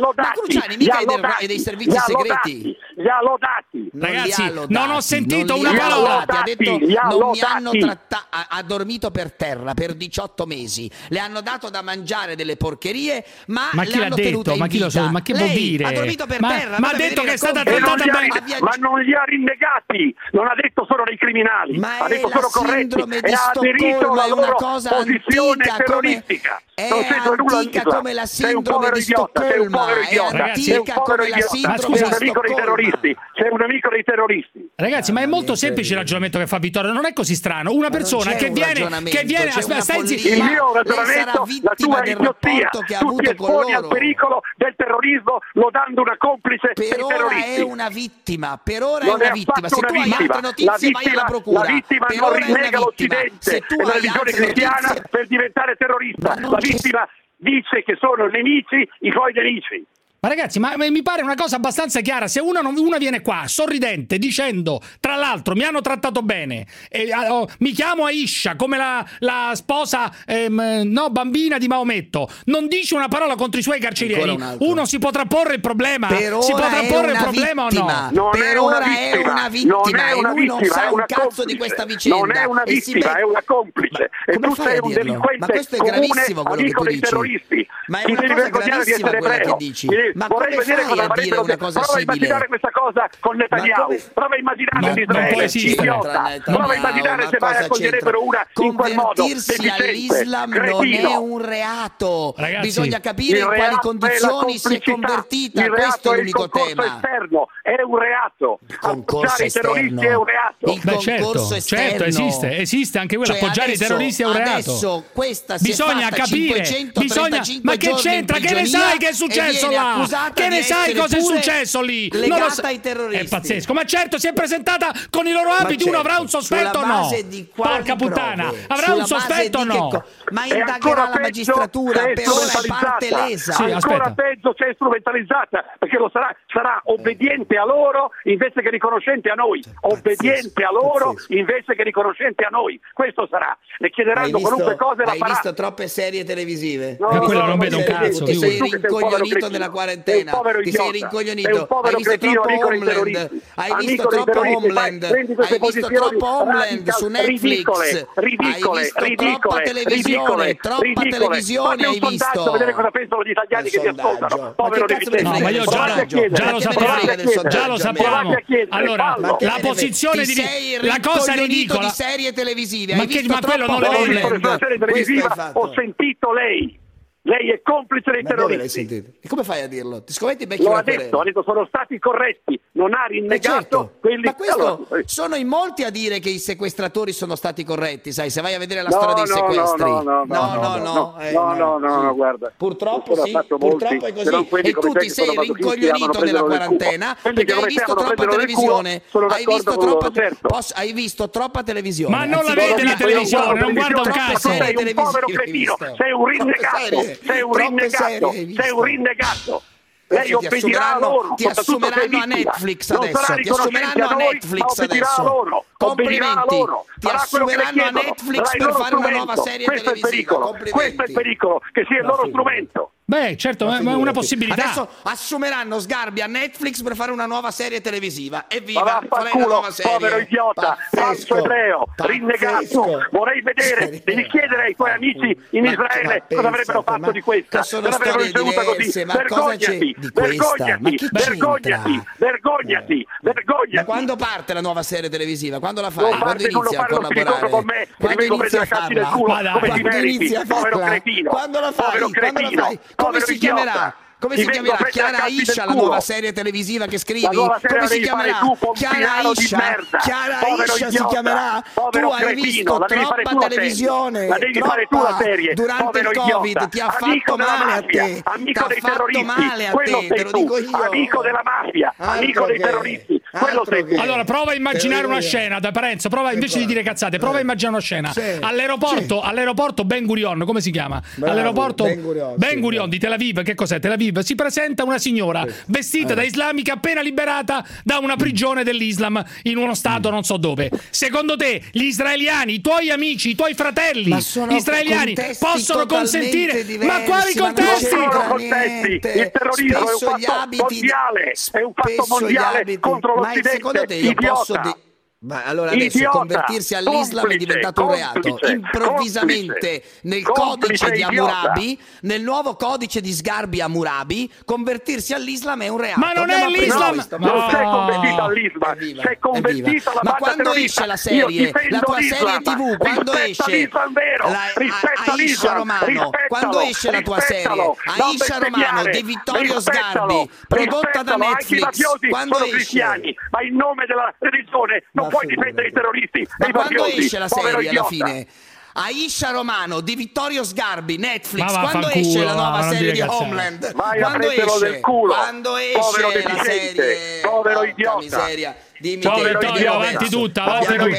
S8: lodati.
S3: Dei servizi segreti.
S8: Li ha lodati.
S1: Ragazzi, non ho sentito una parola.
S3: Ha detto non mi hanno trattato, ha dormito per terra per 18 mesi. Le hanno dato da mangiare delle porcherie, ma
S1: chi l'ha detto? Ma chi lo sa? Ma che vuol dire?
S3: Ha dormito per terra.
S1: Ma ha detto che è stata trattata bene.
S8: Ma non li ha rinnegati, non ha detto solo dei criminali, ha detto solo corretti e ha aderito alla loro posizione terroristica.
S3: È antica come la sindrome di Stoccolma. È antica come la sindrome di Stoccolma.
S8: Sei un amico dei terroristi.
S1: Ragazzi, ma è molto semplice il ragionamento che fa Vittorio, non è così strano. Una persona che viene aspetta, stai zitto.
S8: Il mio ragionamento, la tua idiozia, tu ti esponi al pericolo del terrorismo lodando una complice dei terroristi.
S3: È una vittima, per ora è una vittima. Se tu hai altre notizie vai alla procura.
S8: La vittima non rinnega l'Occidente e la religione cristiana per diventare terrorista. La vittima dice che sono nemici i suoi nemici.
S1: Ma ragazzi, ma mi pare una cosa abbastanza chiara. Se una viene qua sorridente dicendo, tra l'altro, mi hanno trattato bene, mi chiamo Aisha come la sposa bambina di Maometto, non dice una parola contro i suoi carcerieri, uno si potrà porre il problema? Si potrà porre il problema
S3: vittima.
S1: o no?
S3: Per ora è una vittima.
S8: Non è una vittima,
S3: non sa
S8: è una
S3: un cazzo di questa vicenda.
S8: Non è una vittima, è una complice. E tu sei un delinquente comune, amico dei terroristi.
S3: Ma è una cosa gravissima quella che dici. Ma
S8: vorrei vedere cosa farebbero. Prova a immaginare questa cosa con Netanyahu. Prova a immaginare Israele. Prova a immaginare se mai accoglierebbero una in quel modo.
S3: Convertirsi all'Islam non è un reato. Ragazzi, bisogna capire in quali condizioni si è convertita. Questo è l'unico tema.
S8: Esterno è un reato. Appoggiare i terroristi è un reato.
S3: Il concorso esterno.
S1: Certo, esiste anche quello. Appoggiare i terroristi è un reato.
S3: Adesso questa
S1: bisogna capire. Ma che c'entra? Che ne sai che è successo là? Che ne sai cosa è successo lì?
S3: Legata ai terroristi.
S1: È pazzesco. Ma certo, si è presentata con i loro abiti. Uno avrà un sospetto o no? Porca puttana, avrà un sospetto o no?
S3: Ma indagherà la magistratura per la parte lesa.
S8: Ancora peggio se è strumentalizzata, perché lo sarà obbediente a loro invece che riconoscente a noi. Obbediente a loro invece che riconoscente a noi. Questo sarà. Le chiederanno qualunque cosa e la farà.
S3: Hai visto troppe serie televisive?
S1: No, quello non vedo un cazzo.
S3: Ti sei rincoglionito nella quarantena. Ti sei rincoglionito. Hai visto troppo Homeland. Hai visto troppo Homeland. Hai visto troppo Homeland su Netflix.
S8: Ridicole.
S3: Troppa televisione hai visto.
S8: Vedere cosa pensano gli italiani che ti ascoltano. Povero
S1: no, ma io già lo sappiamo. Allora, la posizione di la cosa ridicola
S3: di serie televisive.
S1: Ma quello non le vede.
S8: La serie televisiva ho sentito lei. Lei è complice dei terroristi.
S3: E come fai a dirlo? Ti scommetti becchi
S8: Lo ha detto, sono stati corretti, non ha rinnegato quelli.
S3: Ma questo sono in molti a dire che i sequestratori sono stati corretti, sai, se vai a vedere la storia dei sequestri.
S8: No, guarda.
S3: Purtroppo sì, purtroppo è così. E tu ti sei rincoglionito nella quarantena perché hai visto troppa televisione. Hai visto troppa televisione.
S1: Ma non la vede la televisione, non guarda un cazzo.
S8: Sei un povero cretino, sei un rinnegato. Sei un rinnegato. Lei obbedirà a loro.
S3: Ti assumeranno a Netflix adesso. Ti assumeranno a Netflix adesso. Complimenti. Ti assumeranno a Netflix per fare una nuova serie televisiva.
S8: Questo è il pericolo, che sia il loro strumento.
S1: Beh, certo, ma è una possibilità.
S3: Adesso assumeranno Sgarbi a Netflix per fare una nuova serie televisiva. Evviva, farei una nuova serie.
S8: Povero idiota, falso ebreo, rinnegato. Vorrei vedere, devi chiedere ai tuoi amici in Israele cosa avrebbero fatto di questa.
S3: Sono storie diverse, ma cosa c'è di questa? Ma che
S8: vergognati.
S3: Ma quando parte la nuova serie televisiva? Quando la fai? Quando inizia a collaborare?
S8: Quando inizia a farla?
S3: Quando la fai? Come si chiamerà? Come si chiamerà? Chiara Aisha, la nuova serie televisiva che scrivi? Come si chiamerà? Chiara Aisha si chiamerà? Tu hai visto troppa televisione, durante il Covid, ti ha fatto male a te.
S8: Amico dei terroristi, te lo dico io. Amico della mafia, amico dei terroristi.
S1: Allora prova a immaginare una scena, da Parenzo, invece di dire cazzate, prova a immaginare una scena. All'aeroporto Ben Gurion, come si chiama? All'aeroporto Ben Gurion di Tel Aviv, che cos'è? Tel Aviv si presenta una signora vestita da islamica appena liberata da una prigione dell'Islam in uno stato non so dove. Secondo te gli israeliani, i tuoi amici, i tuoi fratelli israeliani possono consentire? Ma quali contesti?
S8: Il terrorismo è un fatto mondiale contro l'Occidente.
S3: Secondo te io posso ma allora adesso convertirsi all'Islam è diventato un reato improvvisamente nel codice di Hammurabi, nel nuovo codice di Sgarbi Hammurabi, convertirsi all'Islam è un reato.
S1: Ma non è l'Islam,
S8: non sei convertita all'Islam, sei convertita alla
S3: ma quando esce la serie, la tua serie TV, quando esce Aisha Romano, quando esce la tua serie Aisha Romano di Vittorio Sgarbi, prodotta da Netflix, quando esce,
S8: ma in nome della religione non puoi difendere i terroristi.
S3: Ma quando esce la serie alla fine? Aisha Romano di Vittorio Sgarbi, Netflix, quando esce la nuova serie di Homeland? Quando esce la serie?
S8: Povero idiota.
S3: Miseria. Dimmi
S1: Vittorio, avanti tutta.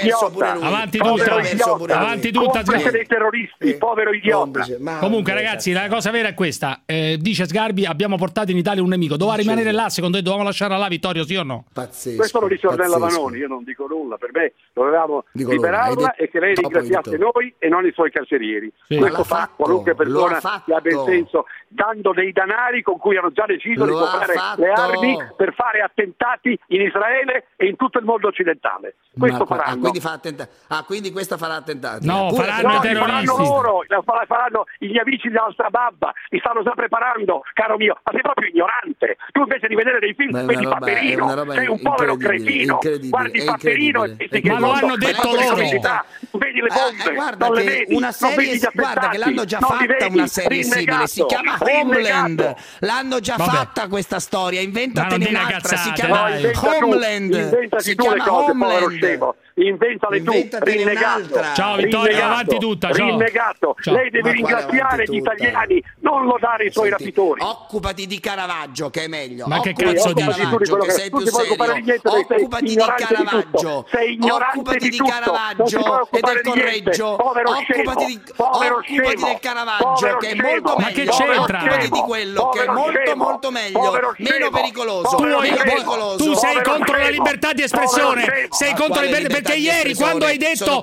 S8: dei terroristi, povero idiota.
S1: Comunque ragazzi, la cosa vera è questa, dice Sgarbi, abbiamo portato in Italia un nemico, doveva rimanere là, secondo te dovevamo lasciarla là, Vittorio, sì o no?
S8: Pazzesco. Questo lo dice Ornella Vanoni, io non dico nulla, per me dovevamo liberarla e che lei ringraziasse noi e non i suoi carcerieri. Questo fa qualunque persona che abbia il senso dando dei danari con cui hanno già deciso di comprare le armi per fare attentati in Israele e in tutto il mondo occidentale. Questo faranno.
S3: Quindi questa farà attentati.
S1: No, faranno i terroristi.
S8: Faranno gli amici della nostra babba, li stanno già preparando, caro mio. Ma sei proprio ignorante. Tu invece di vedere dei film vedi Paperino, sei un povero cretino. Guardi Paperino e
S1: ma lo hanno detto loro.
S8: Vedi le bombe,
S3: guarda
S8: non le
S3: che
S8: vedi,
S3: una serie, guarda che l'hanno già fatta una serie simile, si chiama Homeland. L'hanno già fatta questa storia, inventatene un'altra, si chiama Homeland.
S8: Inventati tu le cose, povero scemo. Inventale tu, rinnegato.
S1: Ciao Vittorio, avanti tutta. Ciao.
S8: Rinnegato. Ciao. Lei deve ringraziare gli italiani, non lodare i suoi rapitori.
S3: Occupati di Caravaggio, che è meglio.
S1: Ma che cazzo dici?
S3: Caravaggio, che sei più serio. Occupati di Caravaggio. Occupati di Caravaggio e del Correggio. Occupati del Caravaggio, che è molto meglio.
S1: Ma che c'entra?
S3: Occupati di quello che è molto molto meglio, meno pericoloso.
S1: Tu sei contro la libertà di espressione. Sei contro la libertà, perché ieri quando hai detto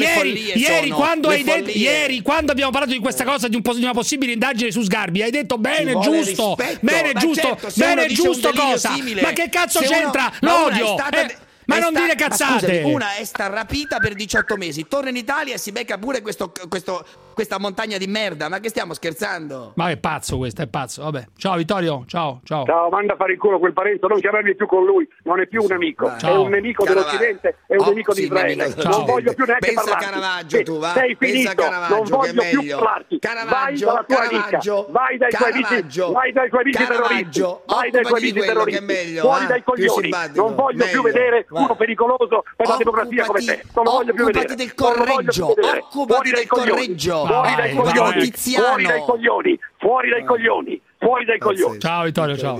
S1: ieri quando abbiamo parlato di questa cosa, di una possibile indagine su Sgarbi, hai detto bene, giusto cosa? Ma che cazzo c'entra l'odio? Ma non dire cazzate!
S3: Scusami, una è sta rapita per 18 mesi, torna in Italia e si becca pure questa montagna di merda. Ma che stiamo scherzando?
S1: Ma è pazzo questo, è pazzo. Vabbè. Ciao Vittorio, ciao.
S8: Ciao, manda a fare il culo quel Parenzo, non chiamarmi più con lui, non è più un amico, è un nemico dell'Occidente, è un nemico di Israele. Non voglio più neanche parlarti.
S3: Caravaggio, tu va.
S8: Sei finito, non voglio più parlarti. Vai dalla tua amica, vai dai tuoi amici terroristi, fuori dai coglioni. Non voglio più vedere uno pericoloso per la democrazia come te. Non lo voglio più vedere.
S3: Occupati del Correggio. Occupati del Correggio.
S8: Fuori dai coglioni.
S1: Ciao Vittorio, ciao.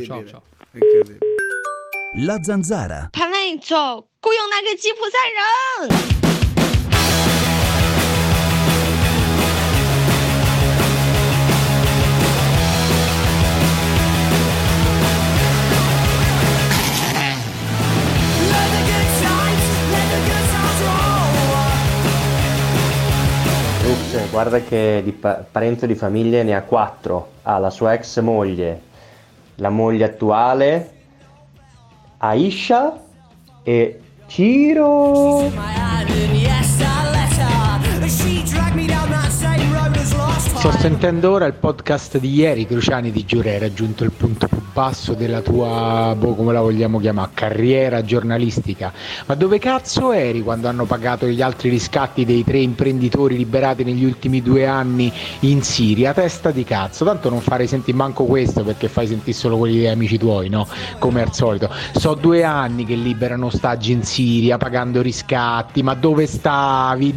S6: La Zanzara.
S16: Parenzo, 雇佣那个吉普赛人。
S17: Guarda che di Parenzo di famiglie ne ha 4. Ha la sua ex moglie, la moglie attuale, Aisha e Ciro.
S18: Sto sentendo ora il podcast di ieri, Cruciani, di giuro hai raggiunto il punto più basso della tua, come la vogliamo chiamare, carriera giornalistica. Ma dove cazzo eri quando hanno pagato gli altri riscatti dei 3 imprenditori liberati negli ultimi 2 anni in Siria? Testa di cazzo, tanto non farei sentire manco questo, perché fai sentire solo quelli degli amici tuoi, no? Come al solito. So 2 anni che liberano ostaggi in Siria pagando riscatti, ma dove stavi?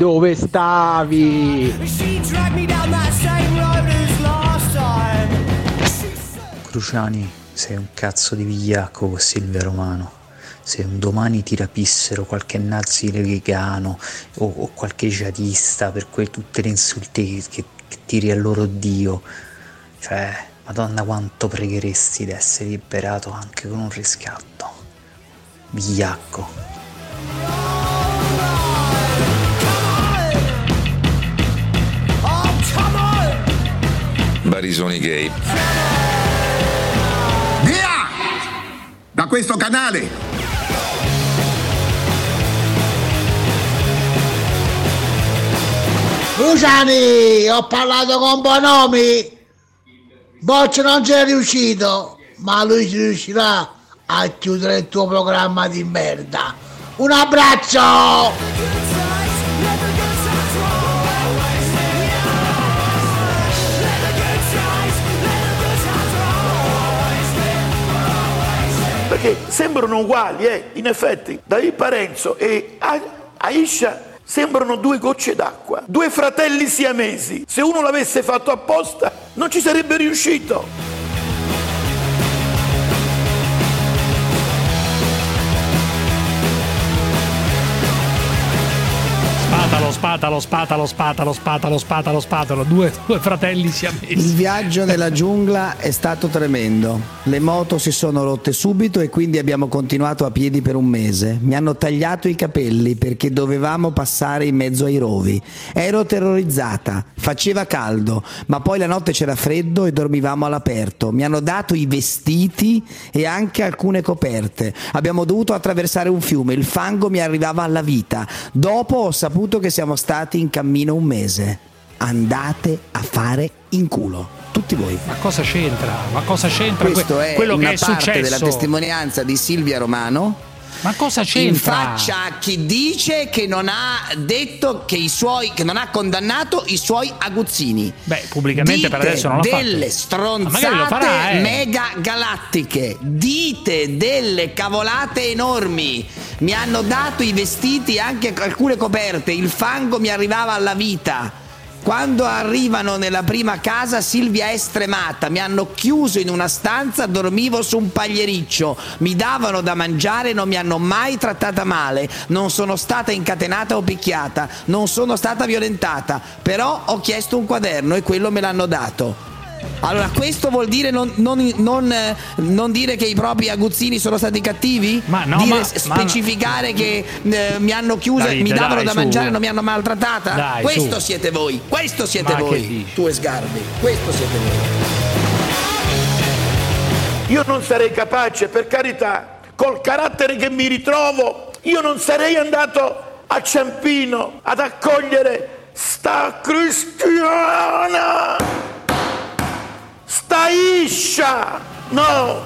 S19: Cruciani, sei un cazzo di vigliacco con Silvia Romano. Se un domani ti rapissero qualche nazi vegano o qualche jihadista per tutte le insulti che tiri al loro Dio, cioè, Madonna, quanto pregheresti di essere liberato anche con un riscatto. Vigliacco.
S30: Barisoni gay.
S20: Via! Da questo canale!
S34: Cruciani, ho parlato con Bonomi. Boccio non c'è riuscito, ma lui ci riuscirà a chiudere il tuo programma di merda. Un abbraccio!
S11: Perché sembrano uguali, in effetti. David Parenzo e Aisha sembrano 2 gocce d'acqua, 2 fratelli siamesi. Se uno l'avesse fatto apposta, non ci sarebbe riuscito.
S1: due fratelli siamesi.
S3: Il viaggio nella giungla è stato tremendo. Le moto si sono rotte subito e quindi abbiamo continuato a piedi per un mese. Mi hanno tagliato i capelli perché dovevamo passare in mezzo ai rovi. Ero terrorizzata, faceva caldo, ma poi la notte c'era freddo e dormivamo all'aperto. Mi hanno dato i vestiti e anche alcune coperte. Abbiamo dovuto attraversare un fiume, il fango mi arrivava alla vita. Dopo ho saputo che siamo stati in cammino un mese. Andate a fare in culo, tutti voi.
S1: Ma cosa c'entra?
S3: Questo è
S1: quello
S3: una
S1: che è
S3: parte
S1: successo
S3: della testimonianza di Silvia Romano.
S1: Ma cosa c'entra?
S3: In faccia a chi dice che non ha detto che non ha condannato i suoi aguzzini.
S1: Beh, pubblicamente
S3: dite
S1: per adesso non l'ha fatto.
S3: Delle stronzate mega galattiche. Dite delle cavolate enormi. Mi hanno dato i vestiti e anche alcune coperte. Il fango mi arrivava alla vita. Quando arrivano nella prima casa Silvia è stremata, mi hanno chiuso in una stanza, dormivo su un pagliericcio, mi davano da mangiare, non mi hanno mai trattata male, non sono stata incatenata o picchiata, non sono stata violentata, però ho chiesto un quaderno e quello me l'hanno dato. Allora questo vuol dire non dire che i propri aguzzini sono stati cattivi? Specificare che mi hanno chiuso, mi davano da mangiare, non mi hanno maltrattata? Questo siete voi, tu e Sgarbi, questo siete voi.
S11: Io non sarei capace, per carità, col carattere che mi ritrovo, io non sarei andato a Ciampino ad accogliere sta cristiana, sta Iscia, no!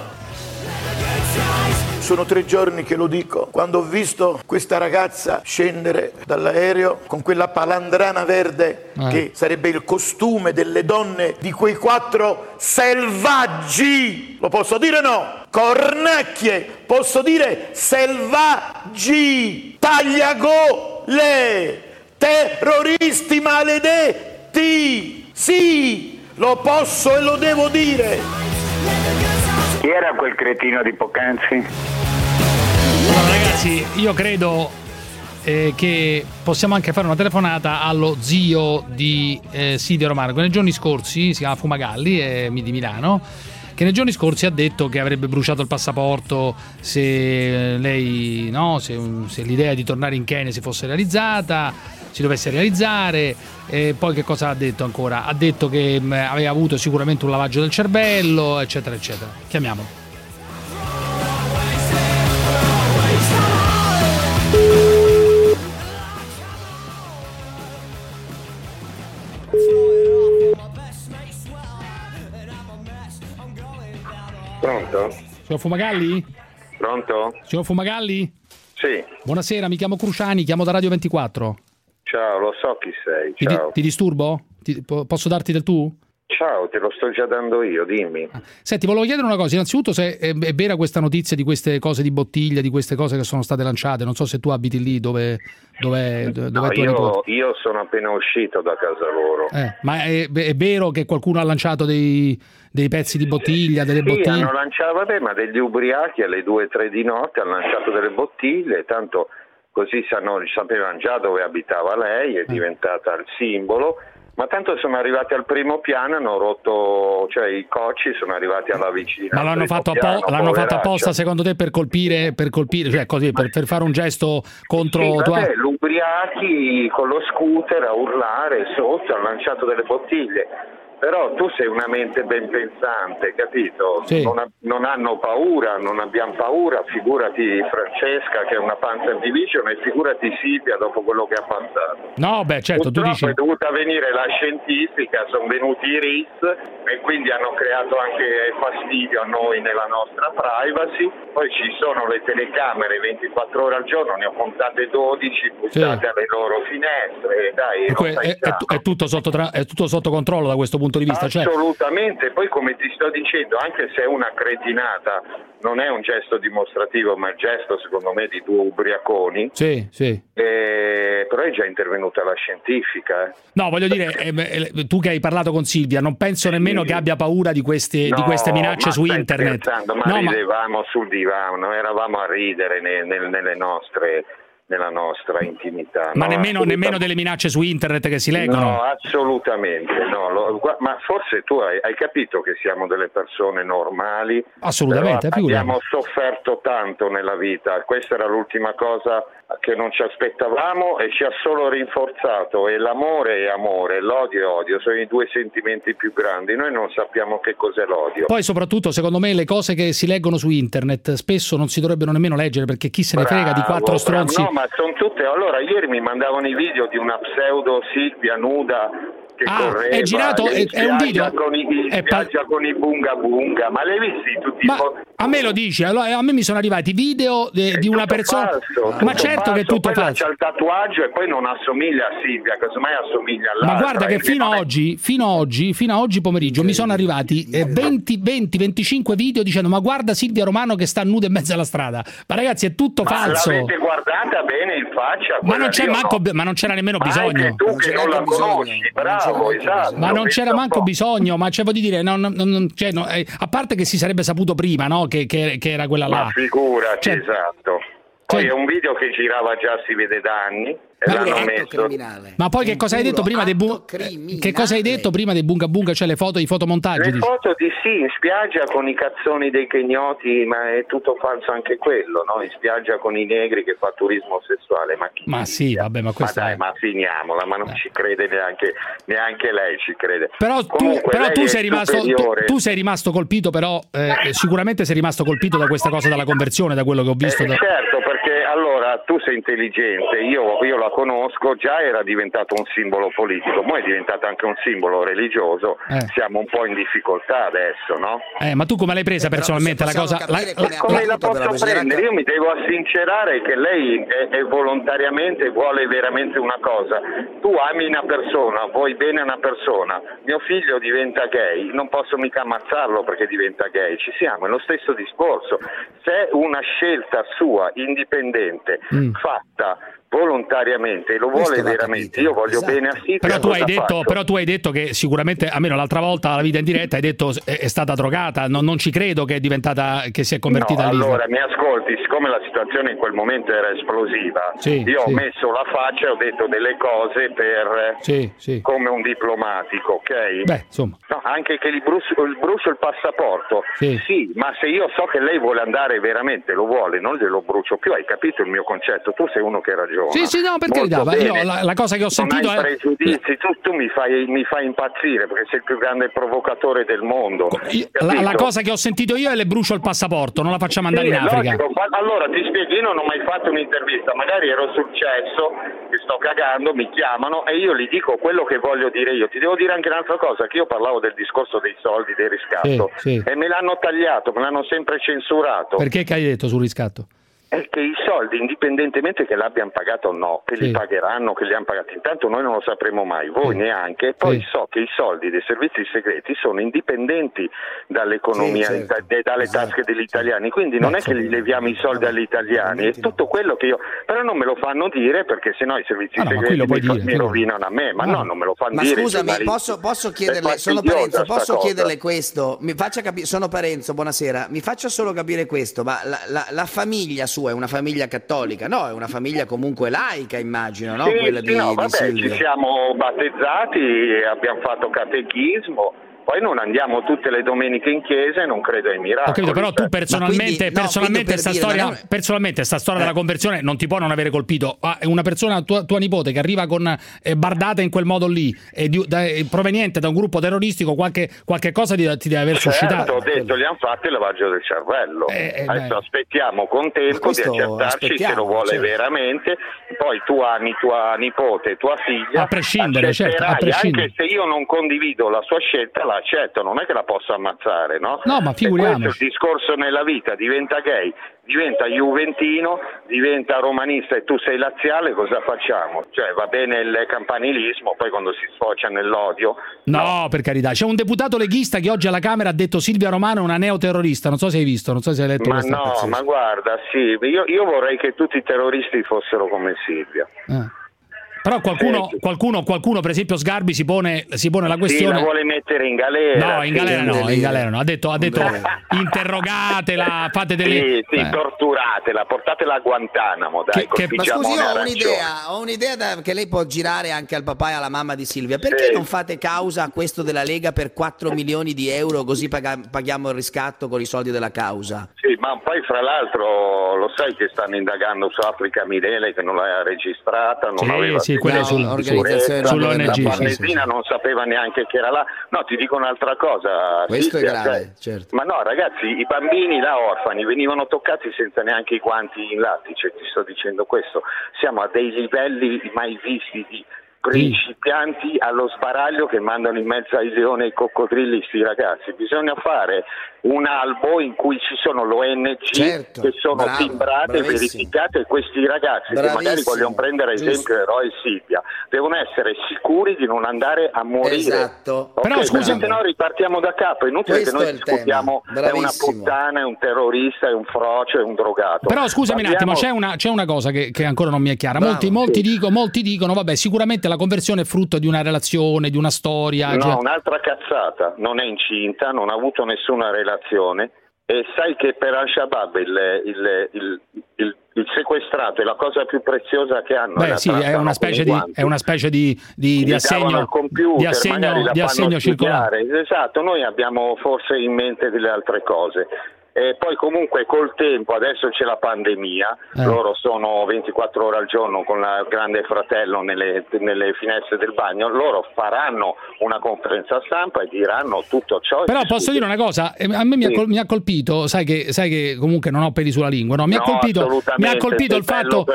S11: Sono 3 giorni che lo dico. Quando ho visto questa ragazza scendere dall'aereo con quella palandrana verde che sarebbe il costume delle donne di quei 4 selvaggi, lo posso dire no? Cornacchie, posso dire selvaggi, tagliagole, terroristi maledetti, sì! Lo posso e lo devo dire.
S2: Chi era quel cretino di poc'anzi?
S1: Allora ragazzi, io credo che possiamo anche fare una telefonata allo zio di Silvia Romano, che nei giorni scorsi, si chiama Fumagalli, di Milano, che nei giorni scorsi ha detto che avrebbe bruciato il passaporto se lei, se l'idea di tornare in Kenya si fosse realizzata, si dovesse realizzare. E poi che cosa ha detto ancora? Ha detto che aveva avuto sicuramente un lavaggio del cervello, eccetera eccetera. Chiamiamolo.
S2: Pronto?
S1: Signor Fumagalli?
S2: Pronto?
S1: Signor Fumagalli?
S2: Sì.
S1: Buonasera, mi chiamo Cruciani, chiamo da Radio 24.
S2: Ciao, lo so chi sei. Ciao.
S1: Ti disturbo? Posso darti del tu?
S2: Ciao, te lo sto già dando io, dimmi.
S1: Senti, volevo chiedere una cosa, innanzitutto se è vera questa notizia di queste cose di bottiglia, di queste cose che sono state lanciate, non so se tu abiti lì dove
S2: io sono appena uscito da casa loro.
S1: Ma è vero che qualcuno ha lanciato dei pezzi di bottiglia, delle bottiglie?
S2: Hanno lanciato, ma degli ubriachi alle 2-3 di notte hanno lanciato delle bottiglie, tanto così sapevano già dove abitava lei, è diventata il simbolo. Ma tanto sono arrivati al primo piano, hanno rotto, cioè i cocci sono arrivati alla vicinanza.
S1: Ma l'hanno fatto apposta secondo te per colpire, cioè così, per fare un gesto contro
S2: l'ubriachi con lo scooter a urlare sotto, hanno lanciato delle bottiglie. Però tu sei una mente ben pensante, capito?
S1: Sì.
S2: Non hanno paura, non abbiamo paura, figurati Francesca che è una panzer division e figurati Silvia dopo quello che ha passato.
S1: No, beh, certo,
S2: purtroppo
S1: tu dici.
S2: È dovuta venire la scientifica, sono venuti i RIS e quindi hanno creato anche fastidio a noi nella nostra privacy. Poi ci sono le telecamere 24 ore al giorno, ne ho contate 12 buttate alle loro finestre. Dai,
S1: è tutto sotto controllo da questo punto di vista.
S2: Assolutamente, poi come ti sto dicendo, anche se è una cretinata, non è un gesto dimostrativo, ma il gesto secondo me di 2 ubriaconi.
S1: Sì.
S2: Però è già intervenuta la scientifica.
S1: No, voglio dire, tu che hai parlato con Silvia, non penso nemmeno che abbia paura di queste minacce su internet.
S2: Ridevamo sul divano, eravamo a ridere nelle nostre nella nostra intimità.
S1: Ma
S2: no?
S1: nemmeno delle minacce su internet che si leggono?
S2: No, assolutamente no. Ma forse tu hai capito che siamo delle persone normali.
S1: Assolutamente.
S2: Abbiamo sofferto tanto nella vita, questa era l'ultima cosa che non ci aspettavamo e ci ha solo rinforzato, e l'amore è amore, l'odio è odio, sono i due sentimenti più grandi, noi non sappiamo che cos'è l'odio.
S1: Poi soprattutto secondo me le cose che si leggono su internet spesso non si dovrebbero nemmeno leggere, perché chi se ne frega di quattro stronzi.
S2: No, ma sono tutte, allora ieri mi mandavano i video di una pseudo Silvia nuda che correva,
S1: è girato, è un video
S2: con i bunga bunga, ma l'hai visti tutti?
S1: A me lo dici, allora, a me mi sono arrivati video di una persona
S2: falso,
S1: ma certo
S2: falso.
S1: che è tutto
S2: poi
S1: falso.
S2: C'ha il tatuaggio e poi non assomiglia a Silvia, casomai assomiglia all'altra.
S1: Ma guarda che fino a oggi pomeriggio mi sono arrivati 20-25 video dicendo ma guarda Silvia Romano che sta nuda in mezzo alla strada. Ma ragazzi è tutto falso.
S2: Ma l'avete guardata bene in faccia?
S1: Ma non c'era nemmeno bisogno.
S2: Anche tu che non la conosci, bravo, esatto.
S1: Ma non c'era manco bisogno, ma c'è di dire, a parte che si sarebbe saputo prima, no? Che era quella là.
S2: Ma figurati, esatto. Poi è un video che girava già, si vede da anni.
S1: Ma poi che cosa hai detto prima dei bunga bunga, cioè i fotomontaggi?
S2: Le foto in spiaggia con i cazzoni dei kenyoti, ma è tutto falso anche quello, no? In spiaggia con i negri che fa turismo sessuale, ma sì, vabbè, ma questo ma finiamola, ma non ci crede neanche lei ci crede.
S1: Però tu sei rimasto colpito, però sicuramente sei rimasto colpito da questa cosa della conversione, da quello che ho visto.
S2: Certo, perché allora tu sei intelligente, io la conosco, già era diventato un simbolo politico, poi è diventato anche un simbolo religioso, siamo un po' in difficoltà adesso, no?
S1: Ma tu come l'hai presa personalmente la cosa?
S2: Come la posso prendere? Io mi devo assincerare che lei è volontariamente vuole veramente una cosa. Tu ami una persona, vuoi bene a una persona, mio figlio diventa gay, non posso mica ammazzarlo perché diventa gay, ci siamo, è lo stesso discorso. Se è una scelta sua, indipendente, fatta volontariamente, lo vuole veramente, io voglio bene a Silvia.
S1: Però tu hai detto che sicuramente, almeno l'altra volta alla vita in diretta, hai detto è stata drogata, non ci credo che è diventata, che si è convertita all'Islam.
S2: Allora mi ascolti, siccome la situazione in quel momento era esplosiva, io ho messo la faccia e ho detto delle cose per come un diplomatico, ok?
S1: Beh, insomma.
S2: No, anche che brucio il passaporto, sì, ma se io so che lei vuole andare veramente, lo vuole, non glielo brucio più, hai capito il mio concetto? Tu sei uno che ragiona.
S1: Sì, no, per carità, io la cosa che ho sentito
S2: non hai pregiudizi, tu mi fai impazzire perché sei il più grande provocatore del mondo.
S1: La cosa che ho sentito io è le brucio il passaporto, non la facciamo andare in Africa.
S2: Logico. Allora ti spiego, io non ho mai fatto un'intervista, magari ero sul cesso, che sto cagando, mi chiamano e io gli dico quello che voglio dire io. Ti devo dire anche un'altra cosa, che io parlavo del discorso dei soldi, del riscatto, e me l'hanno tagliato, me l'hanno sempre censurato.
S1: Perché che hai detto sul riscatto?
S2: È che i soldi, indipendentemente che l'abbiano pagato o no, che li pagheranno, che li hanno pagati, intanto noi non lo sapremo mai, voi neanche, e poi so che i soldi dei servizi segreti sono indipendenti dall'economia, dalle tasche degli italiani, quindi non è che li leviamo i soldi agli italiani, è tutto quello che io, però non me lo fanno dire perché sennò i servizi segreti mi rovinano a me, ma no, non me lo fanno dire.
S3: Ma scusami, posso chiederle, sono Parenzo, posso chiederle questo, mi faccia capire, sono Parenzo, buonasera, mi faccia solo capire questo, ma la famiglia sua è una famiglia cattolica, no? È una famiglia comunque laica, immagino, no? Quella di Silvia.
S2: Ci siamo battezzati, abbiamo fatto catechismo. Poi non andiamo tutte le domeniche in chiesa e non credo ai miracoli.
S1: Ho capito, però tu personalmente sta storia della conversione non ti può non avere colpito. Una persona, tua nipote, che arriva con bardata in quel modo lì, proveniente da un gruppo terroristico, qualche cosa ti deve aver suscitato.
S2: Ho detto, gli hanno fatto il lavaggio del cervello. Adesso aspettiamo con tempo di accertarci se lo vuole veramente. Poi tu ami tua nipote, tua figlia.
S1: A prescindere, certo.
S2: Anche se io non condivido la sua scelta, accetto, non è che la posso ammazzare, no?
S1: No, ma figuriamoci.
S2: Questo è il discorso nella vita, diventa gay, diventa juventino, diventa romanista e tu sei laziale, cosa facciamo? Cioè va bene il campanilismo, poi quando si sfocia nell'odio...
S1: No, per carità, c'è un deputato leghista che oggi alla Camera ha detto Silvia Romano è una neoterrorista, non so se hai visto, non so se hai letto questa.
S2: Ma guarda, sì, io vorrei che tutti i terroristi fossero come Silvia.
S1: Però qualcuno, per esempio Sgarbi, si pone la questione.
S2: Sì, la vuole mettere in galera.
S1: No, in galera no. Ha detto interrogatela, fate delle.
S2: Sì, torturatela, portatela a Guantanamo, dai.
S3: Ma scusi, ho un'idea che lei può girare anche al papà e alla mamma di Silvia. Perché non fate causa a questo della Lega per 4 milioni di euro, così paghiamo il riscatto con i soldi della causa?
S2: Sì, ma poi fra l'altro lo sai che stanno indagando su Africa Milele, che non l'aveva registrata, non aveva
S1: quella sull'ONG.
S2: La Farnesina non sapeva neanche che era là. No, ti dico un'altra cosa.
S3: Questo è grave, certo.
S2: Ma no, ragazzi, i bambini là orfani venivano toccati senza neanche i guanti in lattice, ti sto dicendo questo. Siamo a dei livelli mai visti di principianti allo sbaraglio che mandano in mezzo ai leoni e ai coccodrilli sti ragazzi. Bisogna fare un albo in cui ci sono l'ONG che sono timbrate e verificate, e questi ragazzi che magari vogliono prendere esempio Eroe e Silvia devono essere sicuri di non andare a morire.
S3: Esatto.
S2: Okay,
S1: però scusa,
S2: se no ripartiamo da capo, è inutile che noi discutiamo è una puttana, è un terrorista, è un frocio, è un drogato.
S1: Però scusami un attimo, c'è una cosa che ancora non mi è chiara. Molti dicono vabbè, sicuramente la conversione è frutto di una relazione, di una storia.
S2: No, un'altra cazzata, non è incinta, non ha avuto nessuna relazione, e sai che per Al-Shabaab il sequestrato è la cosa più preziosa che hanno.
S1: Beh, sì, è una specie di assegno circolare.
S2: Esatto, noi abbiamo forse in mente delle altre cose. E poi comunque col tempo, adesso c'è la pandemia, loro sono 24 ore al giorno con il grande fratello nelle finestre del bagno, loro faranno una conferenza stampa e diranno tutto ciò.
S1: Però posso dire una cosa, a me mi ha colpito, sai che comunque non ho peli sulla lingua, no? Mi ha colpito il fatto,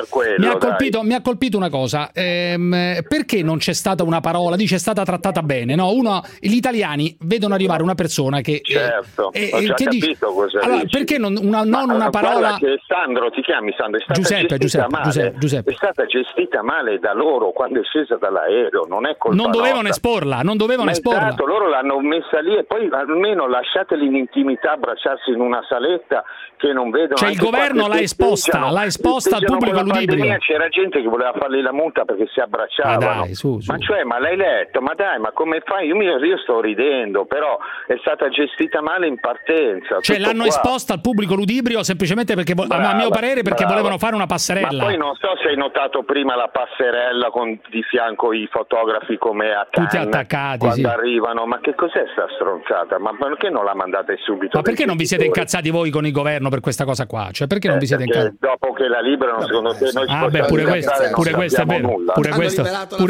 S1: mi ha colpito una cosa, perché non c'è stata una parola, dice è stata trattata bene, no? Gli italiani vedono arrivare una persona che
S2: ho già capito cos'è.
S1: Allora, perché non una parola?
S2: Che Sandro, ti chiami Sandro? È stata Giuseppe. È stata gestita male da loro quando è scesa dall'aereo, non è colpa
S1: Non dovevano esporla.
S2: Esatto, loro l'hanno messa lì e poi almeno lasciateli in intimità, abbracciarsi in una saletta che non vedono.
S1: Cioè il governo l'ha esposta al pubblico ludibrio.
S2: C'era gente che voleva fargli la multa perché si abbracciavano. Ma l'hai letto? Ma dai, ma come fai? Io sto ridendo, però è stata gestita male in partenza.
S1: Cioè l'hanno esposta al pubblico ludibrio semplicemente perché, a mio parere, perché volevano fare una passerella.
S2: Ma poi non so se hai notato prima la passerella con di fianco i fotografi come a
S1: tutti attaccati
S2: quando arrivano. Ma che cos'è sta stronzata? Ma perché non la mandate subito?
S1: Ma perché non vi siete incazzati voi con il governo per questa cosa qua? Cioè perché non vi siete incazzati?
S2: Dopo che la liberano, secondo te noi
S1: pure questo è vero. Pure questo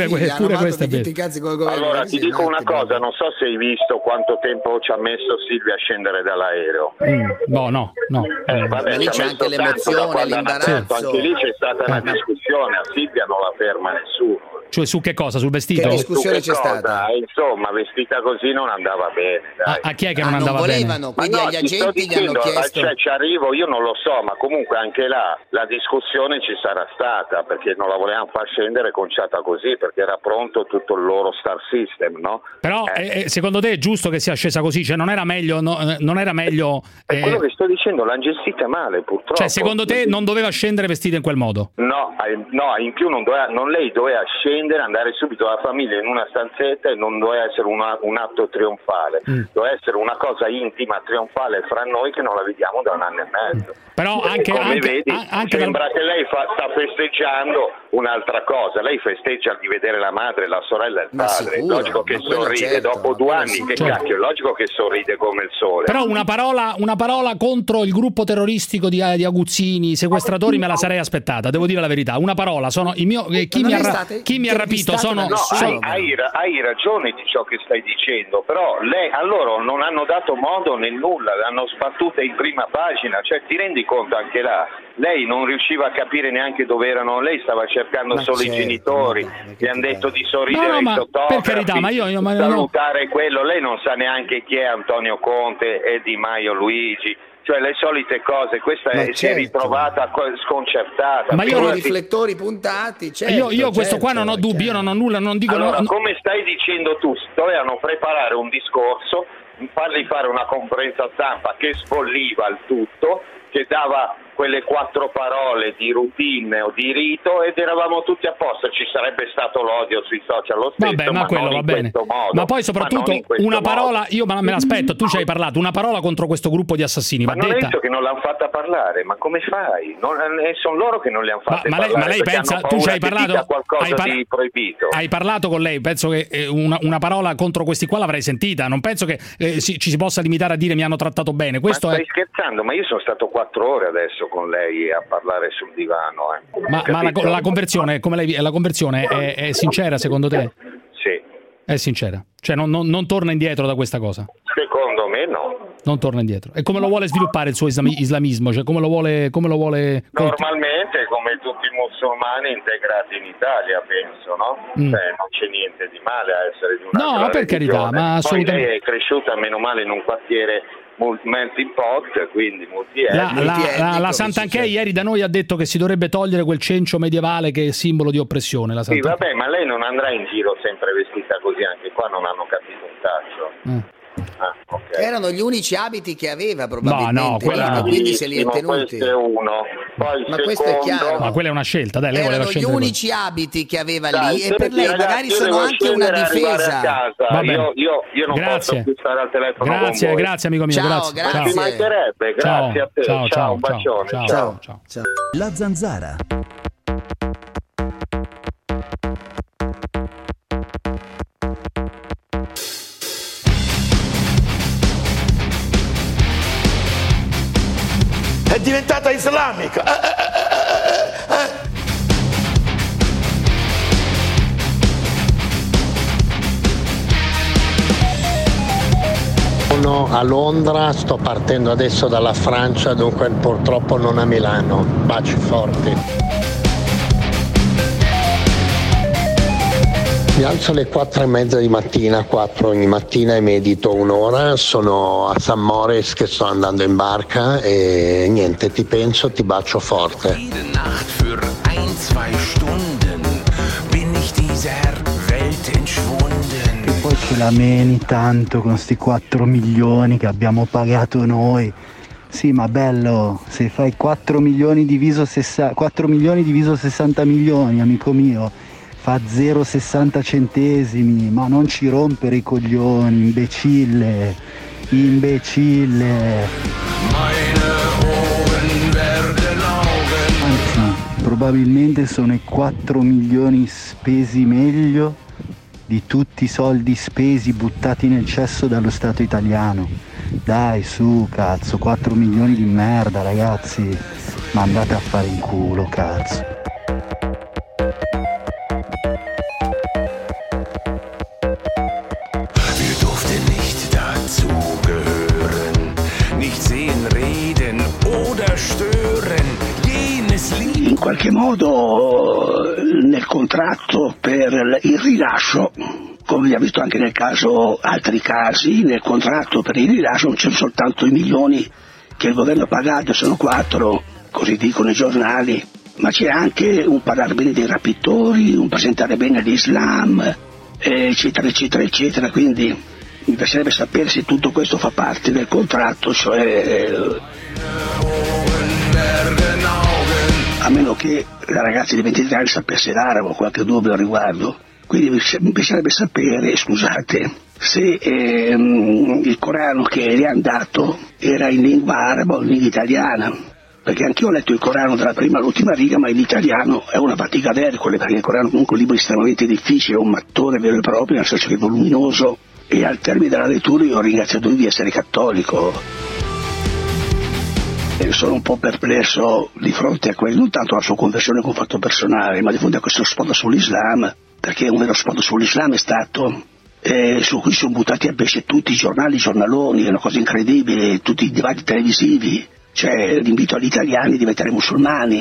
S1: è vero.
S2: Allora ti dico una cosa, non so se hai visto quanto tempo ci ha messo Silvia a scendere dall'aereo.
S1: No.
S2: Vabbè,
S3: lì c'è anche l'emozione, l'imbarazzo.
S2: Anche lì c'è stata una discussione, a Silvia non la ferma nessuno.
S1: Cioè su che cosa? Sul vestito?
S3: Che discussione c'è stata?
S2: Insomma, vestita così non andava bene. Dai.
S1: A chi è che non andava bene?
S3: Quindi agli agenti gli hanno chiesto.
S2: Ci arrivo, io non lo so, ma comunque anche là la discussione ci sarà stata, perché non la volevamo far scendere conciata così, perché era pronto tutto il loro star system, no?
S1: Però secondo te è giusto che sia scesa così? Cioè non era meglio?
S2: È quello che sto dicendo, l'hanno gestita male purtroppo.
S1: Cioè secondo te non doveva scendere vestita in quel modo?
S2: No, in più lei doveva scendere, andare subito alla famiglia in una stanzetta, e non doveva essere un atto trionfale, doveva essere una cosa intima, trionfale fra noi che non la vediamo da 1 anno e mezzo.
S1: Però
S2: sembra che lei sta festeggiando un'altra cosa, lei festeggia di vedere la madre, la sorella e il padre. Sicuro, logico che sorride dopo 2 anni, che cacchio, è logico che sorride come il sole.
S1: Però una parola contro il gruppo terroristico di Aguzzini, sequestratori, me la sarei aspettata, devo dire la verità. Una parola, chi mi ha rapito sono.
S2: Hai ragione di ciò che stai dicendo, però a loro non hanno dato modo né nulla, l'hanno sbattuta in prima pagina, cioè ti rendi conto anche là, lei non riusciva a capire neanche dove erano, lei stava cercando solo i genitori, gli hanno detto di sorridere ai fotografi,
S1: per carità, ma io
S2: salutare quello, lei non sa neanche chi è Antonio Conte e Di Maio Luigi, cioè le solite cose. Questa si è ritrovata sconcertata.
S3: Ma io ho riflettori puntati.
S1: Io questo qua non ho dubbi, io non ho nulla, non dico.
S2: Allora, come stai dicendo tu, dovevano preparare un discorso, fargli fare una conferenza stampa che sbolliva il tutto, che dava quelle 4 parole di routine o di rito ed eravamo tutti a posto, ci sarebbe stato l'odio sui social lo stesso.
S1: Vabbè, ma quello va bene. Ma poi soprattutto una parola, io me l'aspetto, tu ci hai parlato, una parola contro questo gruppo di assassini,
S2: ma
S1: va
S2: non
S1: detta.
S2: hai detto che non l'hanno fatta parlare, ma come fai? Sono loro che non li hanno fatte parlare.
S1: Ma lei pensa, tu ci hai parlato,
S2: di proibito.
S1: Hai parlato con lei, penso che una parola contro questi qua l'avrei sentita, non penso che ci si possa limitare a dire mi hanno trattato bene. Questo
S2: ma stai scherzando? Ma io sono stato 4 ore adesso con lei a parlare sul divano.
S1: Ma la conversione, come lei, la conversione è sincera secondo te?
S2: Sì.
S1: È sincera? Cioè non torna indietro da questa cosa?
S2: Secondo me no.
S1: Non torna indietro. E come lo vuole sviluppare il suo islamismo? Cioè come lo vuole
S2: Normalmente come tutti i musulmani integrati in Italia, penso, no? Cioè, non c'è niente di male a essere di una
S1: no, per carità, ma assolutamente.
S2: Poi lei è cresciuta meno male in un quartiere melting pot, quindi
S1: la Santanchè ieri da noi ha detto che si dovrebbe togliere quel cencio medievale che è simbolo di oppressione.
S2: Sì, vabbè, ma lei non andrà in giro sempre vestita così, anche qua non hanno capito un cazzo. Okay.
S3: Erano gli unici abiti che aveva probabilmente,
S2: quindi
S3: se li è tenuti.
S2: Questo è uno. Poi
S3: ma questo è chiaro.
S1: Ma quella è una scelta, dai, lei
S3: erano
S1: voleva
S3: gli unici abiti che aveva lì e per lei magari sono anche una difesa.
S2: Io non posso più stare al telefono con voi.
S1: Grazie amico mio,
S2: grazie. Ci mancherebbe, grazie a te. Ciao, un bacione.
S3: Ciao.
S6: La Zanzara.
S11: È diventata islamica.
S4: Sono a Londra, sto partendo adesso dalla Francia, dunque purtroppo non a Milano. Baci forti. Mi alzo alle 4:30 di mattina, 4 ogni mattina e medito un'ora, sono a St. Moritz che sto andando in barca e niente, ti penso, ti bacio forte.
S12: E poi ce la meni tanto con sti 4 milioni che abbiamo pagato noi. Sì, ma bello, se fai 4 milioni diviso 60 milioni, amico mio, fa 0,60 centesimi, ma non ci rompere i coglioni, imbecille. Anzi, probabilmente sono i 4 milioni spesi meglio di tutti i soldi spesi buttati nel cesso dallo Stato italiano. Dai, su, cazzo, 4 milioni di merda, ragazzi, ma andate a fare in culo, cazzo.
S21: In qualche modo nel contratto per il rilascio, come abbiamo visto anche nel caso, altri casi, nel contratto per il rilascio non c'è soltanto i milioni che il governo ha pagato, sono 4, così dicono i giornali, ma c'è anche un parlare bene dei rapitori, un presentare bene l'Islam, eccetera eccetera eccetera, quindi mi piacerebbe sapere se tutto questo fa parte del contratto, cioè a meno che la ragazza di 23 anni sapesse l'arabo, qualche dubbio al riguardo. Quindi mi piacerebbe sapere, scusate, se il Corano che le hanno dato era in lingua araba o in lingua italiana, perché anch'io ho letto il Corano dalla prima all'ultima riga, ma in italiano è una fatica d'Ercole, perché il Corano comunque è un libro estremamente difficile, è un mattone vero e proprio, nel senso che è voluminoso, e al termine della lettura io ho ringraziato di essere cattolico. Sono un po' perplesso di fronte a quello, non tanto alla sua conversione con fatto personale, ma di fronte a questo spot sull'Islam, perché un vero spot sull'Islam è stato su cui sono buttati a pesce tutti i giornali, i giornaloni, è una cosa incredibile, tutti i dibattiti televisivi, cioè l'invito agli italiani a diventare musulmani.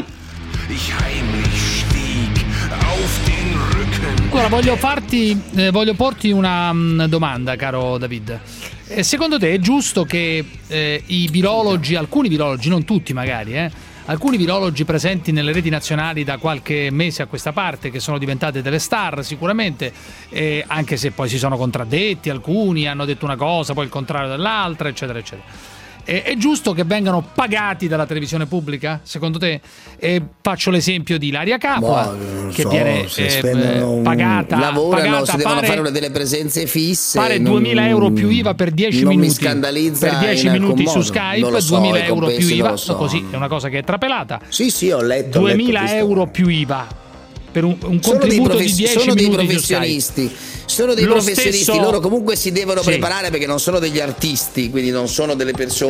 S1: Allora voglio porti una domanda, caro David. Secondo te è giusto che i virologi, alcuni virologi, non tutti magari, alcuni virologi presenti nelle reti nazionali da qualche mese a questa parte, che sono diventate delle star sicuramente, anche se poi si sono contraddetti, alcuni hanno detto una cosa, poi il contrario dell'altra, eccetera, eccetera. È giusto che vengano pagati dalla televisione pubblica, secondo te? Faccio l'esempio di Ilaria Capua, che viene pagata.
S3: Lavorano, si devono fare delle presenze fisse.
S1: Pare 2.000 euro più IVA per 10
S3: non
S1: minuti.
S3: Mi scandalizza
S1: per 10 minuti su
S3: modo.
S1: Skype, 2.000 euro più IVA. Così è una cosa che è trapelata.
S3: Sì, ho letto.
S1: 2.000 euro più IVA per un contributo di 10 minuti su Skype.
S3: Sono dei professionisti, loro comunque si devono preparare perché non sono degli artisti, quindi non sono delle persone.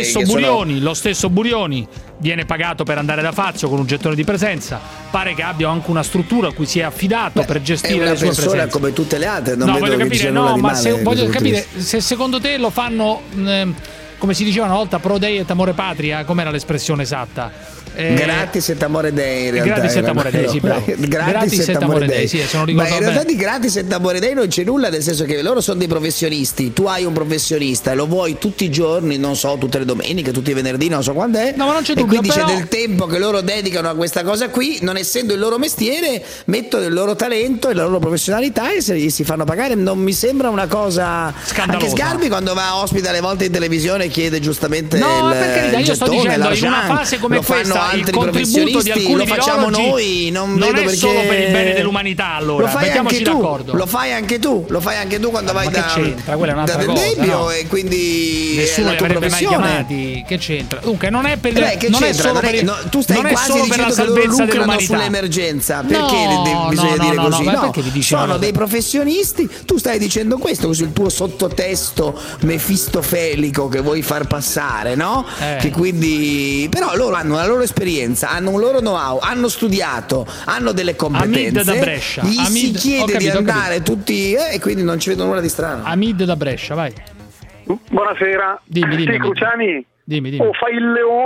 S1: Lo stesso Burioni viene pagato per andare da Fazio con un gettone di presenza. Pare che abbia anche una struttura a cui si è affidato per gestire le sue presenze.
S3: È una persona come tutte le altre, non vedo che dice nulla di male.
S1: Voglio capire se secondo te lo fanno come si diceva una volta, pro dei et amore patria, com'era l'espressione esatta?
S3: Gratis et amore dei, in realtà.
S1: Gratis et amore dei, sì, bravo.
S3: Gratis et amore dei,
S1: sì, se non
S3: ma in realtà
S1: bene.
S3: di gratis et amore dei non c'è nulla, nel senso che loro sono dei professionisti, tu hai un professionista e lo vuoi tutti i giorni, non so, tutte le domeniche, tutti i venerdì, non so quando è.
S1: No, ma non c'è dubbio,
S3: e quindi
S1: però
S3: c'è del tempo che loro dedicano a questa cosa qui, non essendo il loro mestiere, mettono il loro talento e la loro professionalità e si fanno pagare. Non mi sembra una cosa
S1: scandalosa.
S3: Anche Sgarbi, quando va ospite alle volte in televisione, chiede giustamente
S1: no, per carità, io sto dicendo in una fase come questa il contributo di alcuni
S3: lo facciamo noi, non vedo
S1: è
S3: perché
S1: solo per il bene dell'umanità, allora
S3: lo fai
S1: mettiamoci d'accordo.
S3: Lo fai anche tu quando vai
S1: da quella è un'altra
S3: da
S1: cosa,
S3: no? E quindi
S1: nessuno
S3: li avrebbe
S1: mai chiamati, che c'entra? Dunque non è per non è solo per
S3: tu stai quasi dicendo che loro lucrano sull'emergenza, perché bisogna dire così? No, sono dei professionisti, tu stai dicendo questo così, il tuo sottotesto mefistofelico che vuoi far passare, no? Che quindi però loro hanno la loro esperienza, hanno un loro know-how, hanno studiato, hanno delle competenze.
S1: Amid da Brescia.
S3: Si chiede di andare tutti e quindi non ci vedo nulla di strano.
S1: Amid da Brescia, vai.
S5: Buonasera.
S1: Dimmi.
S5: Cruciani.
S1: Dimmi.
S5: Oh, fai il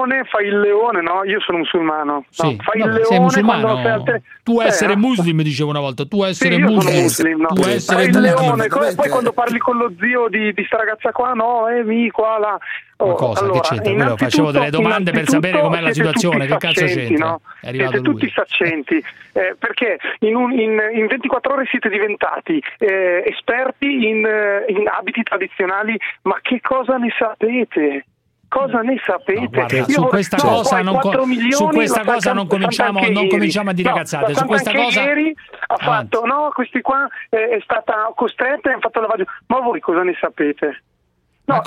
S5: leone, no? Io sono musulmano.
S1: Sì.
S5: No, fai il leone
S1: sei musulmano.
S5: Quando sei al
S1: tu essere muslim, dicevo una volta. Tu essere muslim.
S5: No.
S1: Tu essere
S5: fai il leone. Poi quando parli con lo zio di sta ragazza qua, no, qua, là.
S1: Ma cosa? Allora, che c'entra? Quello facevo delle domande per sapere com'è la situazione. Che cazzo c'entra?
S5: No? Siete tutti saccenti. Perché in 24 ore siete diventati esperti in abiti tradizionali, ma che cosa ne sapete? Cosa ne sapete?
S1: No, guarda, su questa cosa non cominciamo a dire cazzate. Su questa cosa
S5: ieri ha fatto questi qua è stata costretta e hanno fatto lavaggio. Ma voi cosa ne sapete?
S1: No,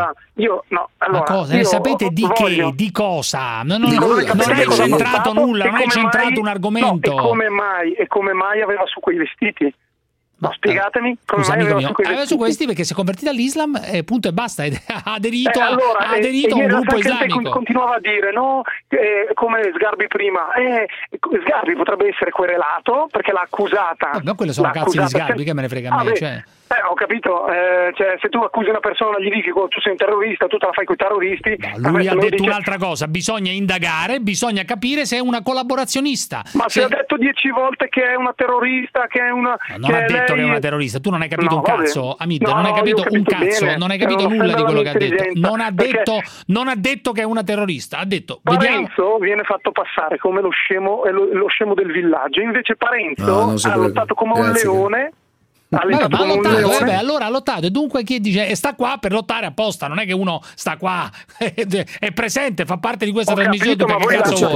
S1: ma cosa? Ne sapete di che? Di cosa? Non è centrato nulla, non è centrato un argomento.
S5: E come mai aveva su quei vestiti? No, spiegatemi come mai aveva
S1: su questi perché si è convertito all'Islam e punto e basta, ha aderito a un gruppo islamico.
S5: Continuava a dire come Sgarbi prima, Sgarbi potrebbe essere querelato perché l'ha accusata.
S1: No, quello sono cazzi di Sgarbi, che me ne frega a me.
S5: Ho capito, se tu accusi una persona gli dici che tu sei un terrorista, tu te la fai con i terroristi.
S1: Lui ha detto un'altra cosa, bisogna indagare, bisogna capire se è una collaborazionista.
S5: Ma se ha detto 10 volte che è una terrorista, che è una...
S1: Non ha detto che è una terrorista, tu non hai capito un cazzo, Hamid, non hai capito un cazzo, non hai capito nulla di quello che ha detto. Non ha detto che è una terrorista, ha detto
S5: Parenzo viene fatto passare come lo scemo del villaggio, invece Parenzo ha lottato come un leone.
S1: Allora ha lottato e dunque chi dice sta qua per lottare apposta, non è che uno sta qua è presente, fa parte di questa trasmissione.
S5: Ma voi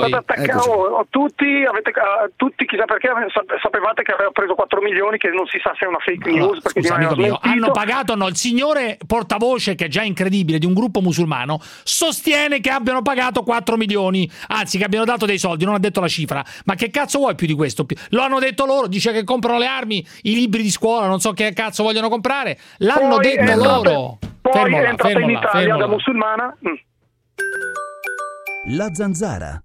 S5: tutti chissà perché sapevate che aveva preso 4 milioni, che non si sa se è una fake news, perché
S1: hanno pagato, il signore portavoce, che è già incredibile, di un gruppo musulmano, sostiene che abbiano pagato 4 milioni, anzi che abbiano dato dei soldi, non ha detto la cifra. Ma che cazzo vuoi più di questo? Lo hanno detto loro, dice che comprano le armi, i libri di scuola, non so che cazzo vogliono comprare, l'hanno detto loro.
S5: Poi è entrata in Italia da musulmana.
S6: La Zanzara.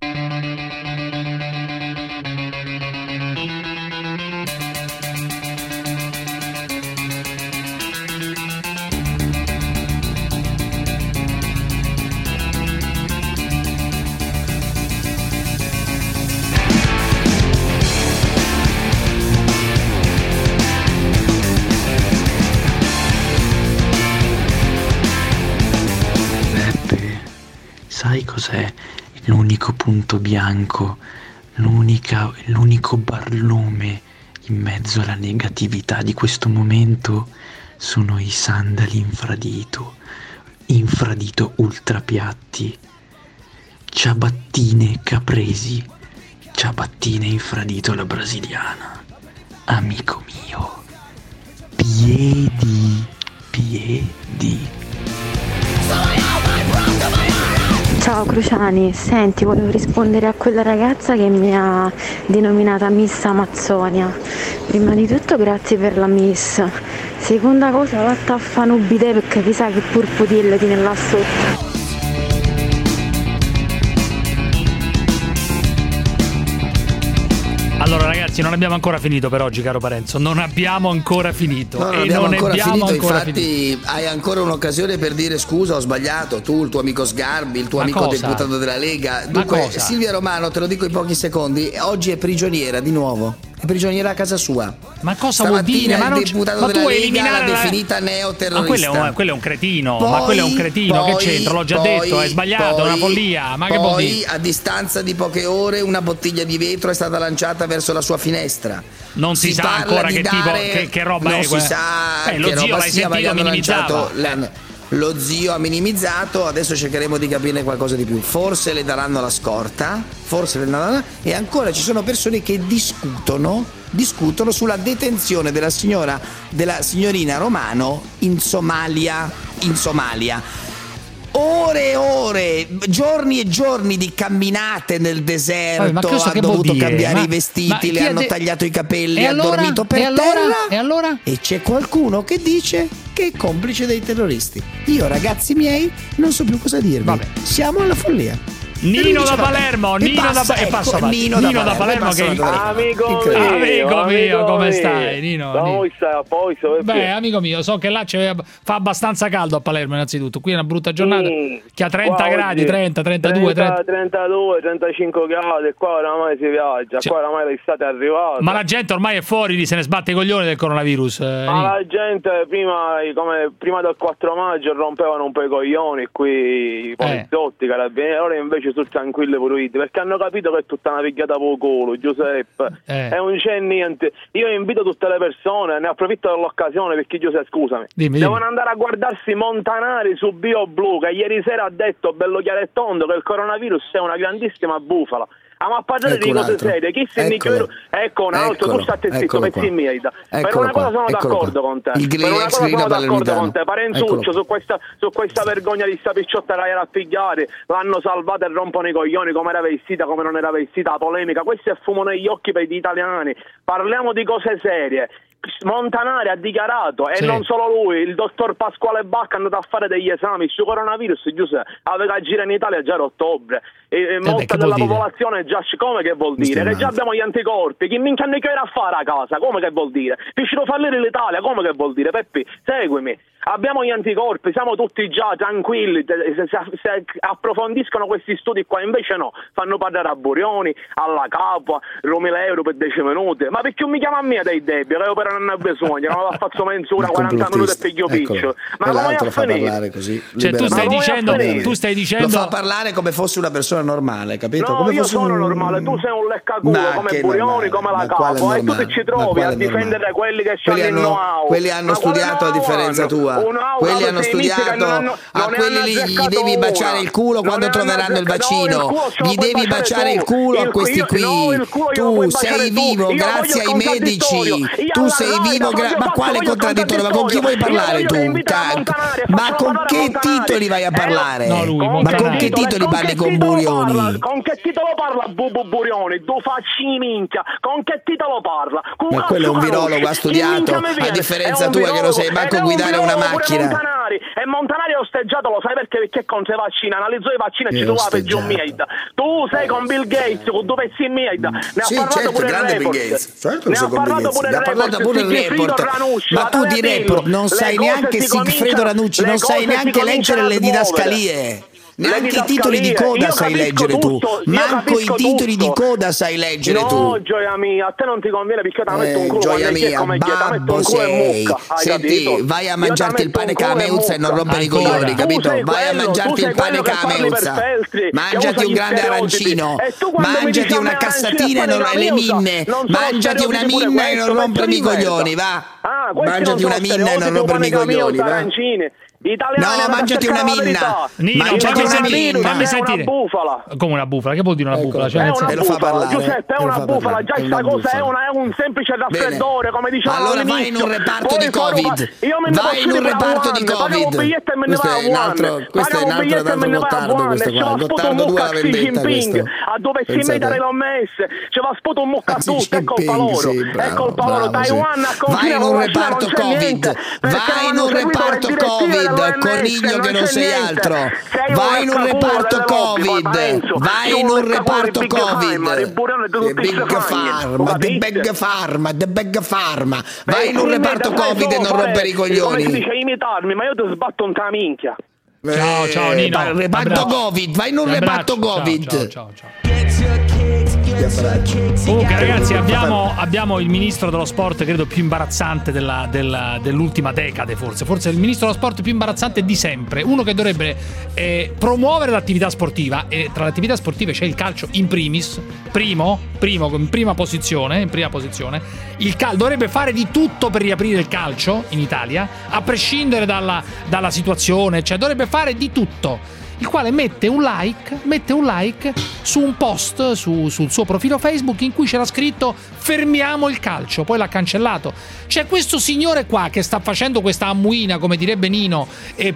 S19: Sai cos'è l'unico punto bianco, l'unico barlume in mezzo alla negatività di questo momento? Sono i sandali infradito. infradito ultrapiatti, ciabattine capresi, ciabattine infradito alla brasiliana, amico mio, piedi.
S7: Ciao Cruciani, senti, volevo rispondere a quella ragazza che mi ha denominata Miss Amazzonia. Prima di tutto grazie per la Miss. Seconda cosa, vatta a fanubide perché chissà che purpudille tiene là sotto.
S1: Allora ragazzi, non abbiamo ancora finito per oggi, caro Parenzo. Non abbiamo ancora finito.
S3: No, non abbiamo ancora finito. Infatti hai ancora un'occasione per dire scusa, ho sbagliato. Tu, il tuo amico Sgarbi, il tuo amico deputato della Lega. Dunque, Silvia Romano, te lo dico in pochi secondi, oggi è prigioniera di nuovo. È prigioniera a casa sua.
S1: Ma cosa vuol dire?
S3: Ma il deputato della Lega l'ha definita neoterrorista.
S1: Ma quello è un cretino. Che c'entra? L'ho già detto, è sbagliato, è una follia. Ma che vuol dire?
S3: Poi, a distanza di poche ore, una bottiglia di vetro è stata lanciata verso la sua finestra.
S1: Non si sa ancora che tipo, che roba
S3: non
S1: è.
S3: Non si sa
S1: lo zio l'hai sentito, minimizzato.
S3: Lo zio ha minimizzato, adesso cercheremo di capire qualcosa di più. Forse le daranno la scorta, e ancora ci sono persone che discutono sulla detenzione della signorina Romano in Somalia. Ore e ore, giorni e giorni di camminate nel deserto, ha dovuto cambiare i vestiti, le hanno tagliato i capelli, ha dormito per terra.
S1: E allora?
S3: E c'è qualcuno che dice che è complice dei terroristi. Io, ragazzi miei, non so più cosa dirvi.
S1: Vabbè.
S3: Siamo alla follia.
S1: Nino da Palermo, Nino da Palermo che amico mio, come stai Nino?
S9: Poi
S1: beh, amico mio, so che là fa abbastanza caldo a Palermo innanzitutto, qui è una brutta giornata che ha 30 gradi, 32,
S9: 32, 35 gradi, qua oramai si viaggia, qua oramai l'estate è arrivata.
S1: Ma la gente ormai è fuori, se ne sbatte i coglioni del coronavirus.
S9: Ma la gente prima del 4 maggio rompevano un po' i coglioni qui i poliziotti, carabinieri, ora invece sono tranquilli puliti perché hanno capito che è tutta una pigliata a culo, Giuseppe, e non c'è niente. Io invito tutte le persone, ne approfitto dell'occasione perché Giuseppe, scusami, devono andare a guardarsi Montanari su BioBlu, che ieri sera ha detto bello chiaro e tondo che il coronavirus è una grandissima bufala. Ma parlare di cose serie, chi se ecco un altro, tu state zitto, pezzi miei. Per una cosa sono d'accordo con te. Parenzuccio, su questa vergogna di sta picciotta che era a pigliare, l'hanno salvata e rompono i coglioni, come era vestita, come non era vestita, la polemica, questo è fumo negli occhi per gli italiani. Parliamo di cose serie. Montanari ha dichiarato, e non solo lui, il dottor Pasquale Bacca è andato a fare degli esami su coronavirus, Giuseppe, aveva a girare in Italia già a ottobre, e molta della popolazione già, come che vuol dire? Che già abbiamo gli anticorpi, chi minchia ne era a fare a casa, come che vuol dire? Piscino fallire l'Italia, come che vuol dire? Peppi, seguimi. Abbiamo gli anticorpi, siamo tutti già tranquilli, se approfondiscono questi studi qua, invece no, fanno parlare a Burioni, alla Capua, €1.000 per 10 minuti, ma perché non mi chiama a me dei debiti, che io per non ho bisogno, non faccio mezz'ora, 40 minuti e piglio piccio, ma come a finire?
S3: Così,
S1: cioè tu stai dicendo
S3: lo fa parlare come fosse una persona normale, capito?
S9: No,
S3: come
S9: io sono normale, tu sei un leccaculo come Burioni, come la Capua, e tu ti ci trovi a difendere quelli che hanno il know-how.
S3: Quelli hanno studiato a differenza tua. Quelli hanno studiato, a quelli gli devi baciare il culo quando troveranno il vaccino, gli devi baciare il culo a questi qui. Tu sei vivo grazie ai medici, tu sei vivo ma quale contraddittorio? Ma con chi vuoi parlare tu? Ma con che titoli vai a parlare? Ma con che titoli parli con Burioni?
S9: Con che titolo parla Burioni? Tu facci minchia, con che titolo parla?
S3: Ma quello è un virologo, ha studiato, a differenza tua che non sai manco guidare una macchina.
S9: E Montanari è osteggiato, lo sai perché con te vaccina, analizzò i vaccini e ci trova peggio Mied. Tu sei con Bill Gates, con due pezzi in Mied, ne ha parlato pure il report. Ne ha parlato pure il report.
S3: Ma tu di report non sai neanche Sigfredo Ranucci, non sai neanche leggere le didascalie. Neanche i titoli di coda sai leggere tu, manco i titoli di coda sai leggere tu.
S9: No, gioia mia, a te non ti conviene perché ti metto un culo,
S3: gioia mia, babbo sei. Senti, vai a mangiarti il pane Cameuzza e non rompere i coglioni, capito? Vai a mangiarti il pane Cameuzza, mangiati un grande arancino, mangiati una cassatina e le minne, mangiati una minna e non rompermi i coglioni, va. Mangiati una minna e non rompermi i coglioni, va.
S9: Italiani,
S3: no, mangiati una minna.
S1: Nino, fammi sentire.
S9: Una bufala.
S1: Come una bufala? Che vuol dire una bufala? Cioè,
S9: è una bufala, Giuseppe, è una bufala. Già sta cosa è un semplice raffreddore, come diceva
S3: allora
S9: all'inizio.
S3: vai in un reparto di Covid.
S9: Io me ne
S3: vai in un reparto di Covid. Questo è un altro Gottardo, questo qua. Gottardo 2 la vendetta, questo.
S9: A dove si mette le messe, ci va sputo un mucca a tutti, è colpa loro. È colpa loro. Taiwan a
S3: vai in un reparto Covid. Vai in un reparto Covid, coniglio che non sei altro. Vai in un reparto Covid. Vai in un reparto Covid. The Big Pharma. Vai in un reparto Covid e non rompere i coglioni.
S9: Come si dice imitarmi, ma io ti sbatto un minchia.
S1: Ciao Nino.
S3: Reparto Covid, vai in un reparto Covid.
S1: Ciao. Comunque ragazzi, abbiamo il ministro dello sport credo più imbarazzante dell'ultima decade, forse il ministro dello sport più imbarazzante di sempre, uno che dovrebbe promuovere l'attività sportiva, e tra le attività sportive c'è il calcio in primis, in prima posizione. Dovrebbe fare di tutto per riaprire il calcio in Italia, a prescindere dalla situazione, cioè dovrebbe fare di tutto. Il quale mette un like su un post sul suo profilo Facebook in cui c'era scritto fermiamo il calcio, poi l'ha cancellato. C'è questo signore qua che sta facendo questa ammuina, come direbbe Nino,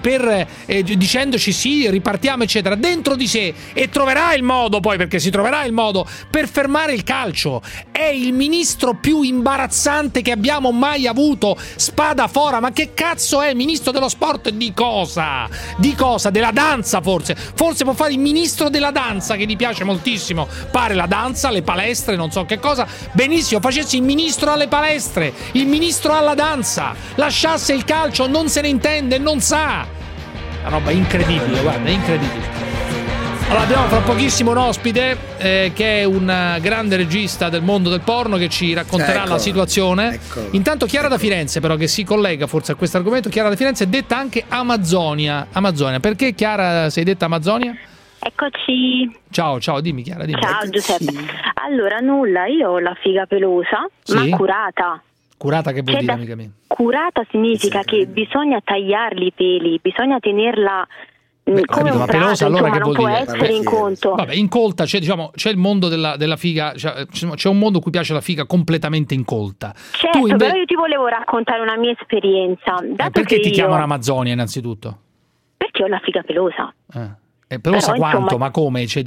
S1: dicendoci sì, ripartiamo eccetera, dentro di sé, e troverà il modo poi, perché si troverà il modo per fermare il calcio. È il ministro più imbarazzante che abbiamo mai avuto, spada fora. Ma che cazzo è ministro dello sport? Di cosa? Della danza forse può fare il ministro della danza, che gli piace moltissimo, pare la danza, le palestre, non so che cosa. Benissimo, facessi il ministro alle palestre, il ministro alla danza, lasciasse il calcio, non se ne intende, non sa. Una roba incredibile, guarda, incredibile. Allora abbiamo fra pochissimo un ospite che è un grande regista del mondo del porno, che ci racconterà la situazione. Intanto Chiara da Firenze, però, che si collega forse a questo argomento. Chiara da Firenze è detta anche Amazonia. Perché Chiara sei detta Amazonia?
S10: Eccoci.
S1: Ciao, dimmi Chiara, dimmi.
S10: Ciao Giuseppe. Allora nulla, io ho la figa pelosa, ma curata.
S1: Curata che vuol dire, amica mia?
S10: Curata significa che bisogna tagliarli i peli, bisogna tenerla come un
S1: ma
S10: prato,
S1: pelosa, allora
S10: insomma,
S1: che
S10: non
S1: vuol
S10: può
S1: dire?
S10: essere incolto.
S1: Vabbè, incolta, c'è il mondo della figa, c'è un mondo in cui piace la figa completamente incolta.
S10: Certo, però io ti volevo raccontare una mia esperienza.
S1: Perché ti chiamano Amazonia innanzitutto?
S10: Perché ho la figa pelosa.
S1: Pelosa però, quanto? Insomma, ma come? Ci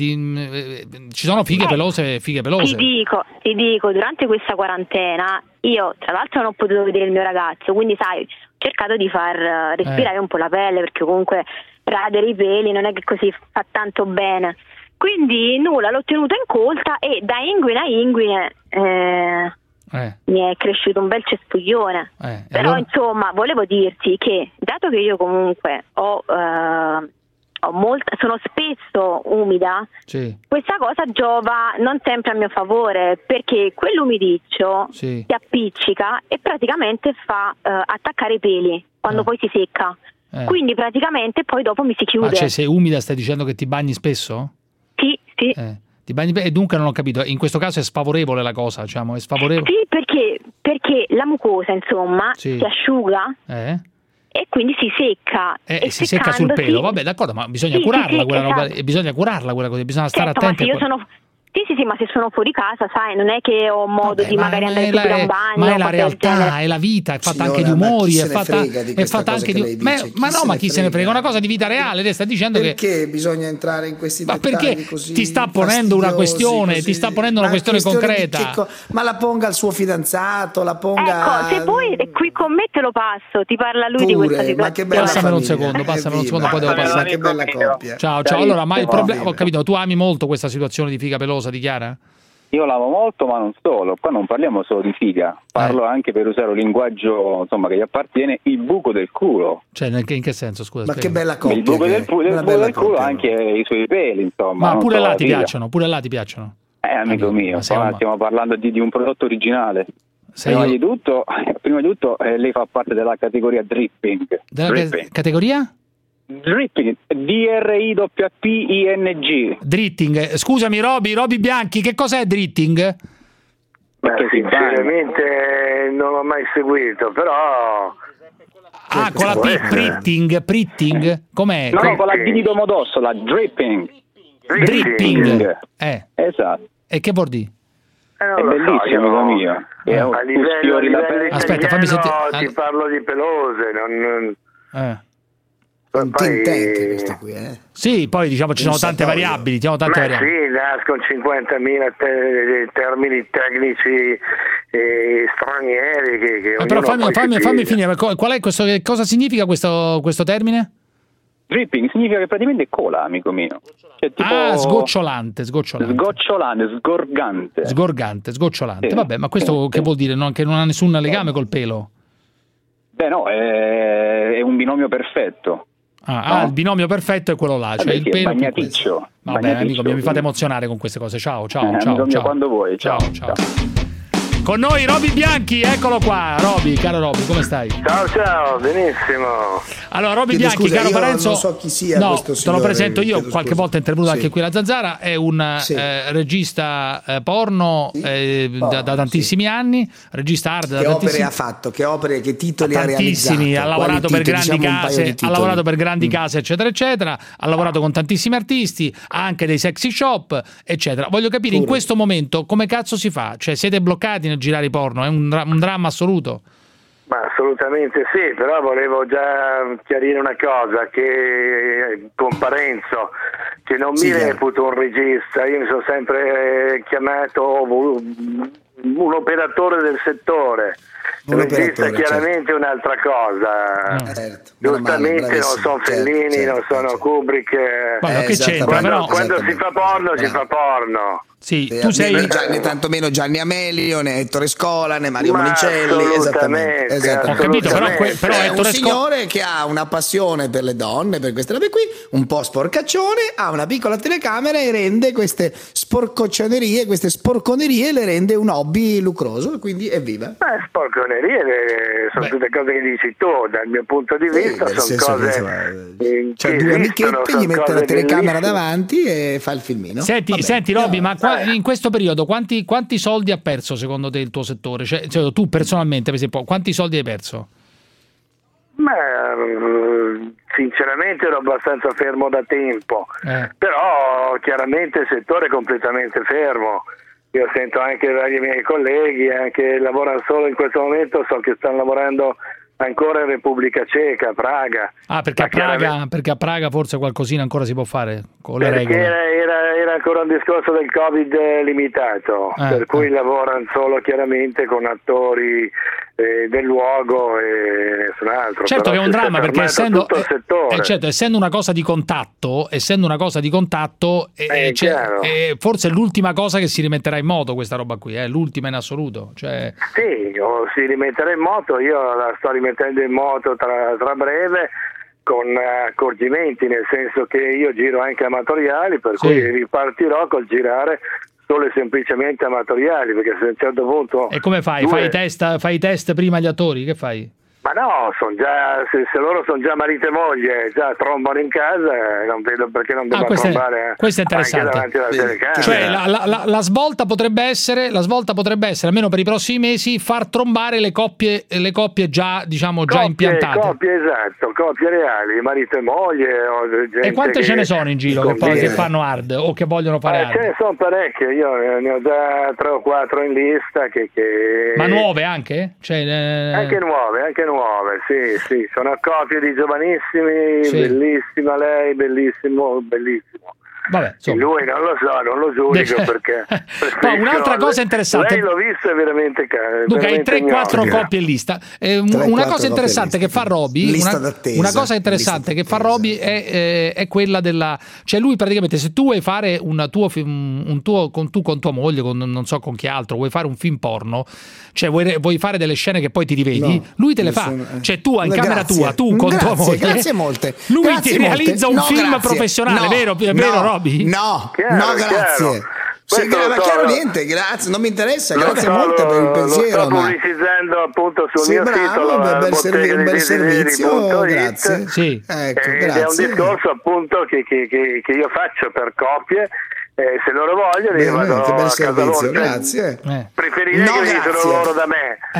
S1: sono fighe pelose e fighe pelose?
S10: Ti dico, durante questa quarantena io tra l'altro non ho potuto vedere il mio ragazzo, quindi sai, ho cercato di far respirare un po' la pelle, perché comunque radere i peli non è che così fa tanto bene. Quindi nulla, l'ho tenuta incolta e da inguine a inguine mi è cresciuto un bel cespuglione. Però allora... insomma, volevo dirti che dato che io comunque sono spesso umida, questa cosa giova non sempre a mio favore, perché quell'umidiccio si appiccica e praticamente fa attaccare i peli quando poi si secca. Quindi praticamente poi dopo mi si chiude.
S1: Ma sei umida, stai dicendo che ti bagni spesso?
S10: Sì.
S1: Ti bagni, e dunque non ho capito, in questo caso è sfavorevole la cosa, diciamo, è sfavorevole?
S10: Sì, perché la mucosa insomma si asciuga e quindi si secca
S1: e si secca sul pelo. Vabbè, d'accordo, ma bisogna curarla quella roba, bisogna curarla quella cosa, bisogna stare attenti.
S10: Sì, ma se sono fuori casa, sai, non è che ho modo di magari andare subito a un bagno.
S1: Ma è la realtà, è la vita, è fatta anche di umori, è fatta anche di... Ma chi se ne frega? È una cosa di vita reale, lei sta dicendo
S3: perché bisogna entrare in questi dettagli così?
S1: Ti sta ponendo una questione, concreta.
S3: Ma la ponga al suo fidanzato, la ponga...
S10: Ecco, se poi qui con me te lo passo, ti parla lui di questa situazione.
S1: Passamelo un secondo, poi devo passare.
S3: Che bella coppia.
S1: Ciao, allora, ma il problema, ho capito, tu ami molto questa situazione di figa pelosa di Chiara?
S14: Io l'amo molto, ma non solo. Qua non parliamo solo di figa, parlo anche, per usare un linguaggio insomma che gli appartiene, il buco del culo.
S1: Cioè, in che senso, scusa?
S3: Ma che bella coppia.
S14: Il buco del culo, anche i suoi peli, insomma.
S1: Ma pure là ti piacciono,
S14: amico mio, stiamo parlando di un prodotto originale. Prima di tutto, lei fa parte della categoria dripping.
S1: Categoria?
S14: Dripping, D-R-I-P-P-I-N-G.
S1: Dritting, scusami Roby Bianchi, che cos'è dritting?
S15: Sinceramente non l'ho mai seguito, però
S1: con la Pritting? Com'è?
S14: No, con la D di Domodossola, dripping. Esatto.
S1: E che vuol dire?
S14: È bellissimo, amico mio.
S2: A livello
S1: aspetta, fammi sentire.
S2: Ti parlo di pelose, non...
S3: Tintente queste qui,
S1: Sì, poi diciamo ci sono tante variabili.
S2: Sì, nascono 50.000 termini tecnici stranieri che
S1: però fammi finire. Qual è questo? Che cosa significa questo termine?
S14: Dripping significa che praticamente è cola, amico mio. Cioè, tipo...
S1: sgocciolante, sgorgante.
S14: Sì.
S1: Vabbè, ma questo che vuol dire? Che non ha nessun legame col pelo?
S14: Beh no, è un binomio perfetto.
S1: Il binomio perfetto è quello là, cioè il pelo
S14: bagnaticcio.
S1: Vabbè, amico mio, mi fate emozionare con queste cose. Ciao.
S14: Amico mio, quando vuoi. Ciao.
S1: Con noi Roby Bianchi, eccolo qua. Roby, caro Roby, come stai?
S2: Ciao, benissimo.
S1: Allora, Roby Bianchi, caro Parenzo.
S3: Non so chi sia questo
S1: signore. Te lo presento io, qualche volta è intervenuto anche qui la Zanzara, è un regista porno da tantissimi anni, regista hard da tantissimi.
S3: Che opere ha fatto? Che titoli ha realizzato?
S1: Tantissimi, ha lavorato per grandi case, eccetera eccetera, ha lavorato con tantissimi artisti, ha anche dei sexy shop, eccetera. Voglio capire in questo momento come cazzo si fa? Cioè siete bloccati nel girare i porno? È un dramma assoluto.
S2: Ma assolutamente sì, però volevo già chiarire una cosa, che con Parenzo, che non mi reputo un regista, io mi sono sempre chiamato un operatore del settore. Un regista chiaramente è un'altra cosa. Giustamente non sono Fellini, non sono Kubrick.
S1: Che c'entra,
S2: quando si fa porno, si fa porno.
S1: Sì, tu sei
S3: né tantomeno Gianni Amelio, né Ettore Scola, né Mario Monicelli. Esattamente.
S1: Ho capito, però
S3: è un signore che ha una passione per le donne, per queste robe qui, un po' sporcaccione, ha una piccola telecamera e rende queste sporcoccionerie, queste sporconerie, le rende un hobby lucroso, e quindi evviva.
S2: Sporconerie sono tutte cose che dici tu, dal mio punto di vista sono cose
S3: c'ha due amichette, gli mette la telecamera davanti e fa il filmino.
S1: Senti Roby, ma in questo periodo quanti soldi ha perso secondo te il tuo settore? Cioè tu personalmente, per esempio, quanti soldi hai perso?
S2: Sinceramente ero abbastanza fermo da tempo, però chiaramente il settore è completamente fermo. Io sento anche vari miei colleghi che lavorano solo in questo momento, so che stanno lavorando ancora in Repubblica Ceca, a Praga.
S1: Perché a Praga forse qualcosina ancora si può fare con le regole.
S2: Era ancora un discorso del Covid limitato, per cui lavorano solo chiaramente con attori del luogo e nessun altro.
S1: Certo che è un dramma, perché essendo una cosa di contatto, forse è l'ultima cosa che si rimetterà in moto questa roba qui, l'ultima in assoluto. Cioè...
S2: Sì, si rimetterà in moto, io la sto rimettendo in moto tra breve, con accorgimenti, nel senso che io giro anche amatoriali, per cui ripartirò col girare solo e semplicemente amatoriali, perché se a un certo punto...
S1: E come fai? Fai i test prima agli attori? Che fai?
S2: Ma no, se loro sono già marito e moglie, già trombano in casa, non vedo perché non debbano trombare
S1: questo è interessante.
S2: Anche davanti alla telecamera.
S1: Cioè la svolta potrebbe essere, almeno per i prossimi mesi, far trombare le coppie già, diciamo, già impiantate.
S2: Coppie reali, marito e moglie. O gente
S1: e quante ce ne sono in giro che fanno hard o che vogliono fare hard?
S2: Ce ne sono parecchie, io ne ho già 3 o 4 in lista.
S1: Ma nuove anche?
S2: Anche nuove, sì, sono coppie di giovanissimi, bellissima lei, bellissimo.
S1: Vabbè,
S2: lui non lo giudico perché
S1: un'altra cosa interessante,
S2: lei l'ho vista veramente
S1: dunque hai 3-4 coppie in lista, una cosa interessante che fa Roby, una cosa interessante che fa Roby è quella della, cioè lui praticamente, se tu vuoi fare con tua moglie, con non so con chi altro, vuoi fare un film porno, cioè vuoi fare delle scene che poi ti rivedi, lui te le fa, cioè tu in camera tua, tu con tua moglie,
S3: grazie molte,
S1: lui ti realizza un film professionale, vero Roby?
S3: No, grazie. Ma chiaro, niente, grazie, non mi interessa, grazie molte per il pensiero.
S2: Lo sto pubblicizzando appunto sul mio sito,
S3: un bel servizio, grazie.
S1: Sì.
S3: Ecco,
S2: ed è un discorso appunto che io faccio per coppie. Se loro vogliono io vado a casa loro.
S3: Grazie.
S2: Preferirei che venissero loro da me.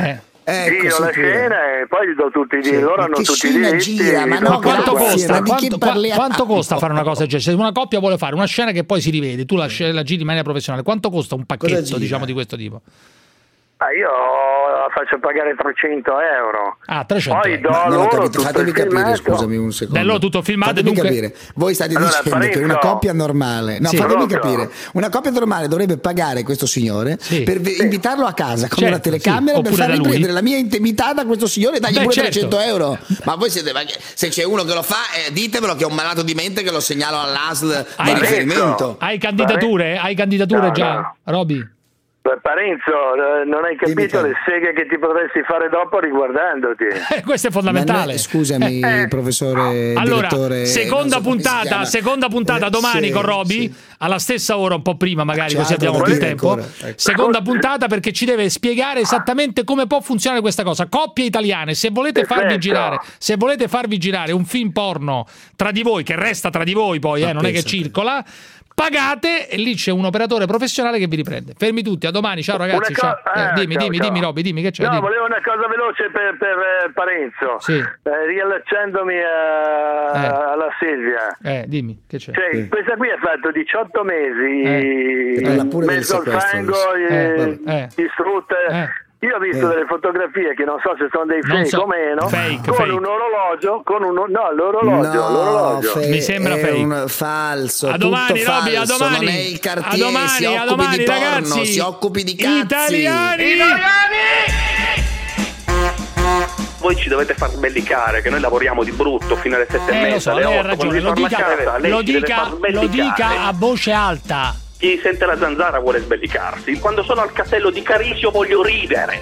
S2: Giro la scena e poi gli do tutti i loro hanno tutti i diritti.
S3: Gira, ma no,
S1: quanto costa?
S3: Quanto
S1: Costa fare una cosa del genere? Se una coppia vuole fare una scena che poi si rivede, tu la giri in maniera professionale, quanto costa un pacchetto, diciamo, di questo tipo?
S2: Io la faccio pagare 300 euro.
S1: 300
S2: poi do loro
S3: fatemi capire, scusami un secondo.
S1: Bello, tutto filmato.
S3: Fatemi capire. Voi state dicendo che una coppia normale, fatemi capire, una coppia normale dovrebbe pagare questo signore per invitarlo a casa con una telecamera per far riprendere la mia intimità da questo signore e dargli pure 300 euro. Ma voi siete, se c'è uno che lo fa, ditemelo che è un malato di mente che lo segnalo all'ASL di riferimento.
S1: Hai candidature? Già, Roby?
S2: Parenzo, non hai capito le seghe che ti potresti fare dopo riguardandoti.
S1: Questo è fondamentale.
S3: Scusami, professore.
S1: Allora,
S3: direttore,
S1: seconda puntata domani con Roby, alla stessa ora, un po' prima magari, così abbiamo più tempo. Seconda puntata, perché ci deve spiegare esattamente come può funzionare questa cosa. Coppie italiane, se volete farvi girare un film porno tra di voi, che resta tra di voi poi, non è che circola, pagate e lì c'è un operatore professionale che vi riprende. Fermi tutti, a domani, ciao ragazzi. Dimmi Roby, dimmi che c'è.
S2: No, volevo una cosa veloce per Parenzo.
S1: Sì.
S2: Riallacciandomi alla Silvia.
S1: Dimmi che c'è.
S2: Questa qui ha fatto 18 mesi, messo al fango, distrutte. Io ho visto delle fotografie che non so se sono dei fake o meno, con un orologio, l'orologio.
S1: Mi sembra fake.
S3: Falso.
S1: A domani, Roby, a domani.
S3: Non è il Cartier, si occupi di porno,
S1: ragazzi,
S3: si occupi di cazzi.
S1: Italiani!
S8: Voi ci dovete far sbellicare, che noi lavoriamo di brutto fino alle 7:30, alle 8.
S1: Hai ragione, lo dica a voce alta.
S8: Chi sente la zanzara vuole sbellicarsi. Quando sono al castello di Carisio voglio ridere.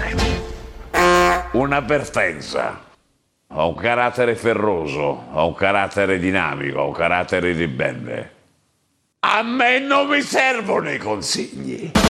S13: Una Bertenza. Ho un carattere ferroso, ho un carattere dinamico, ho un carattere ribelle. A me non mi servono i consigli.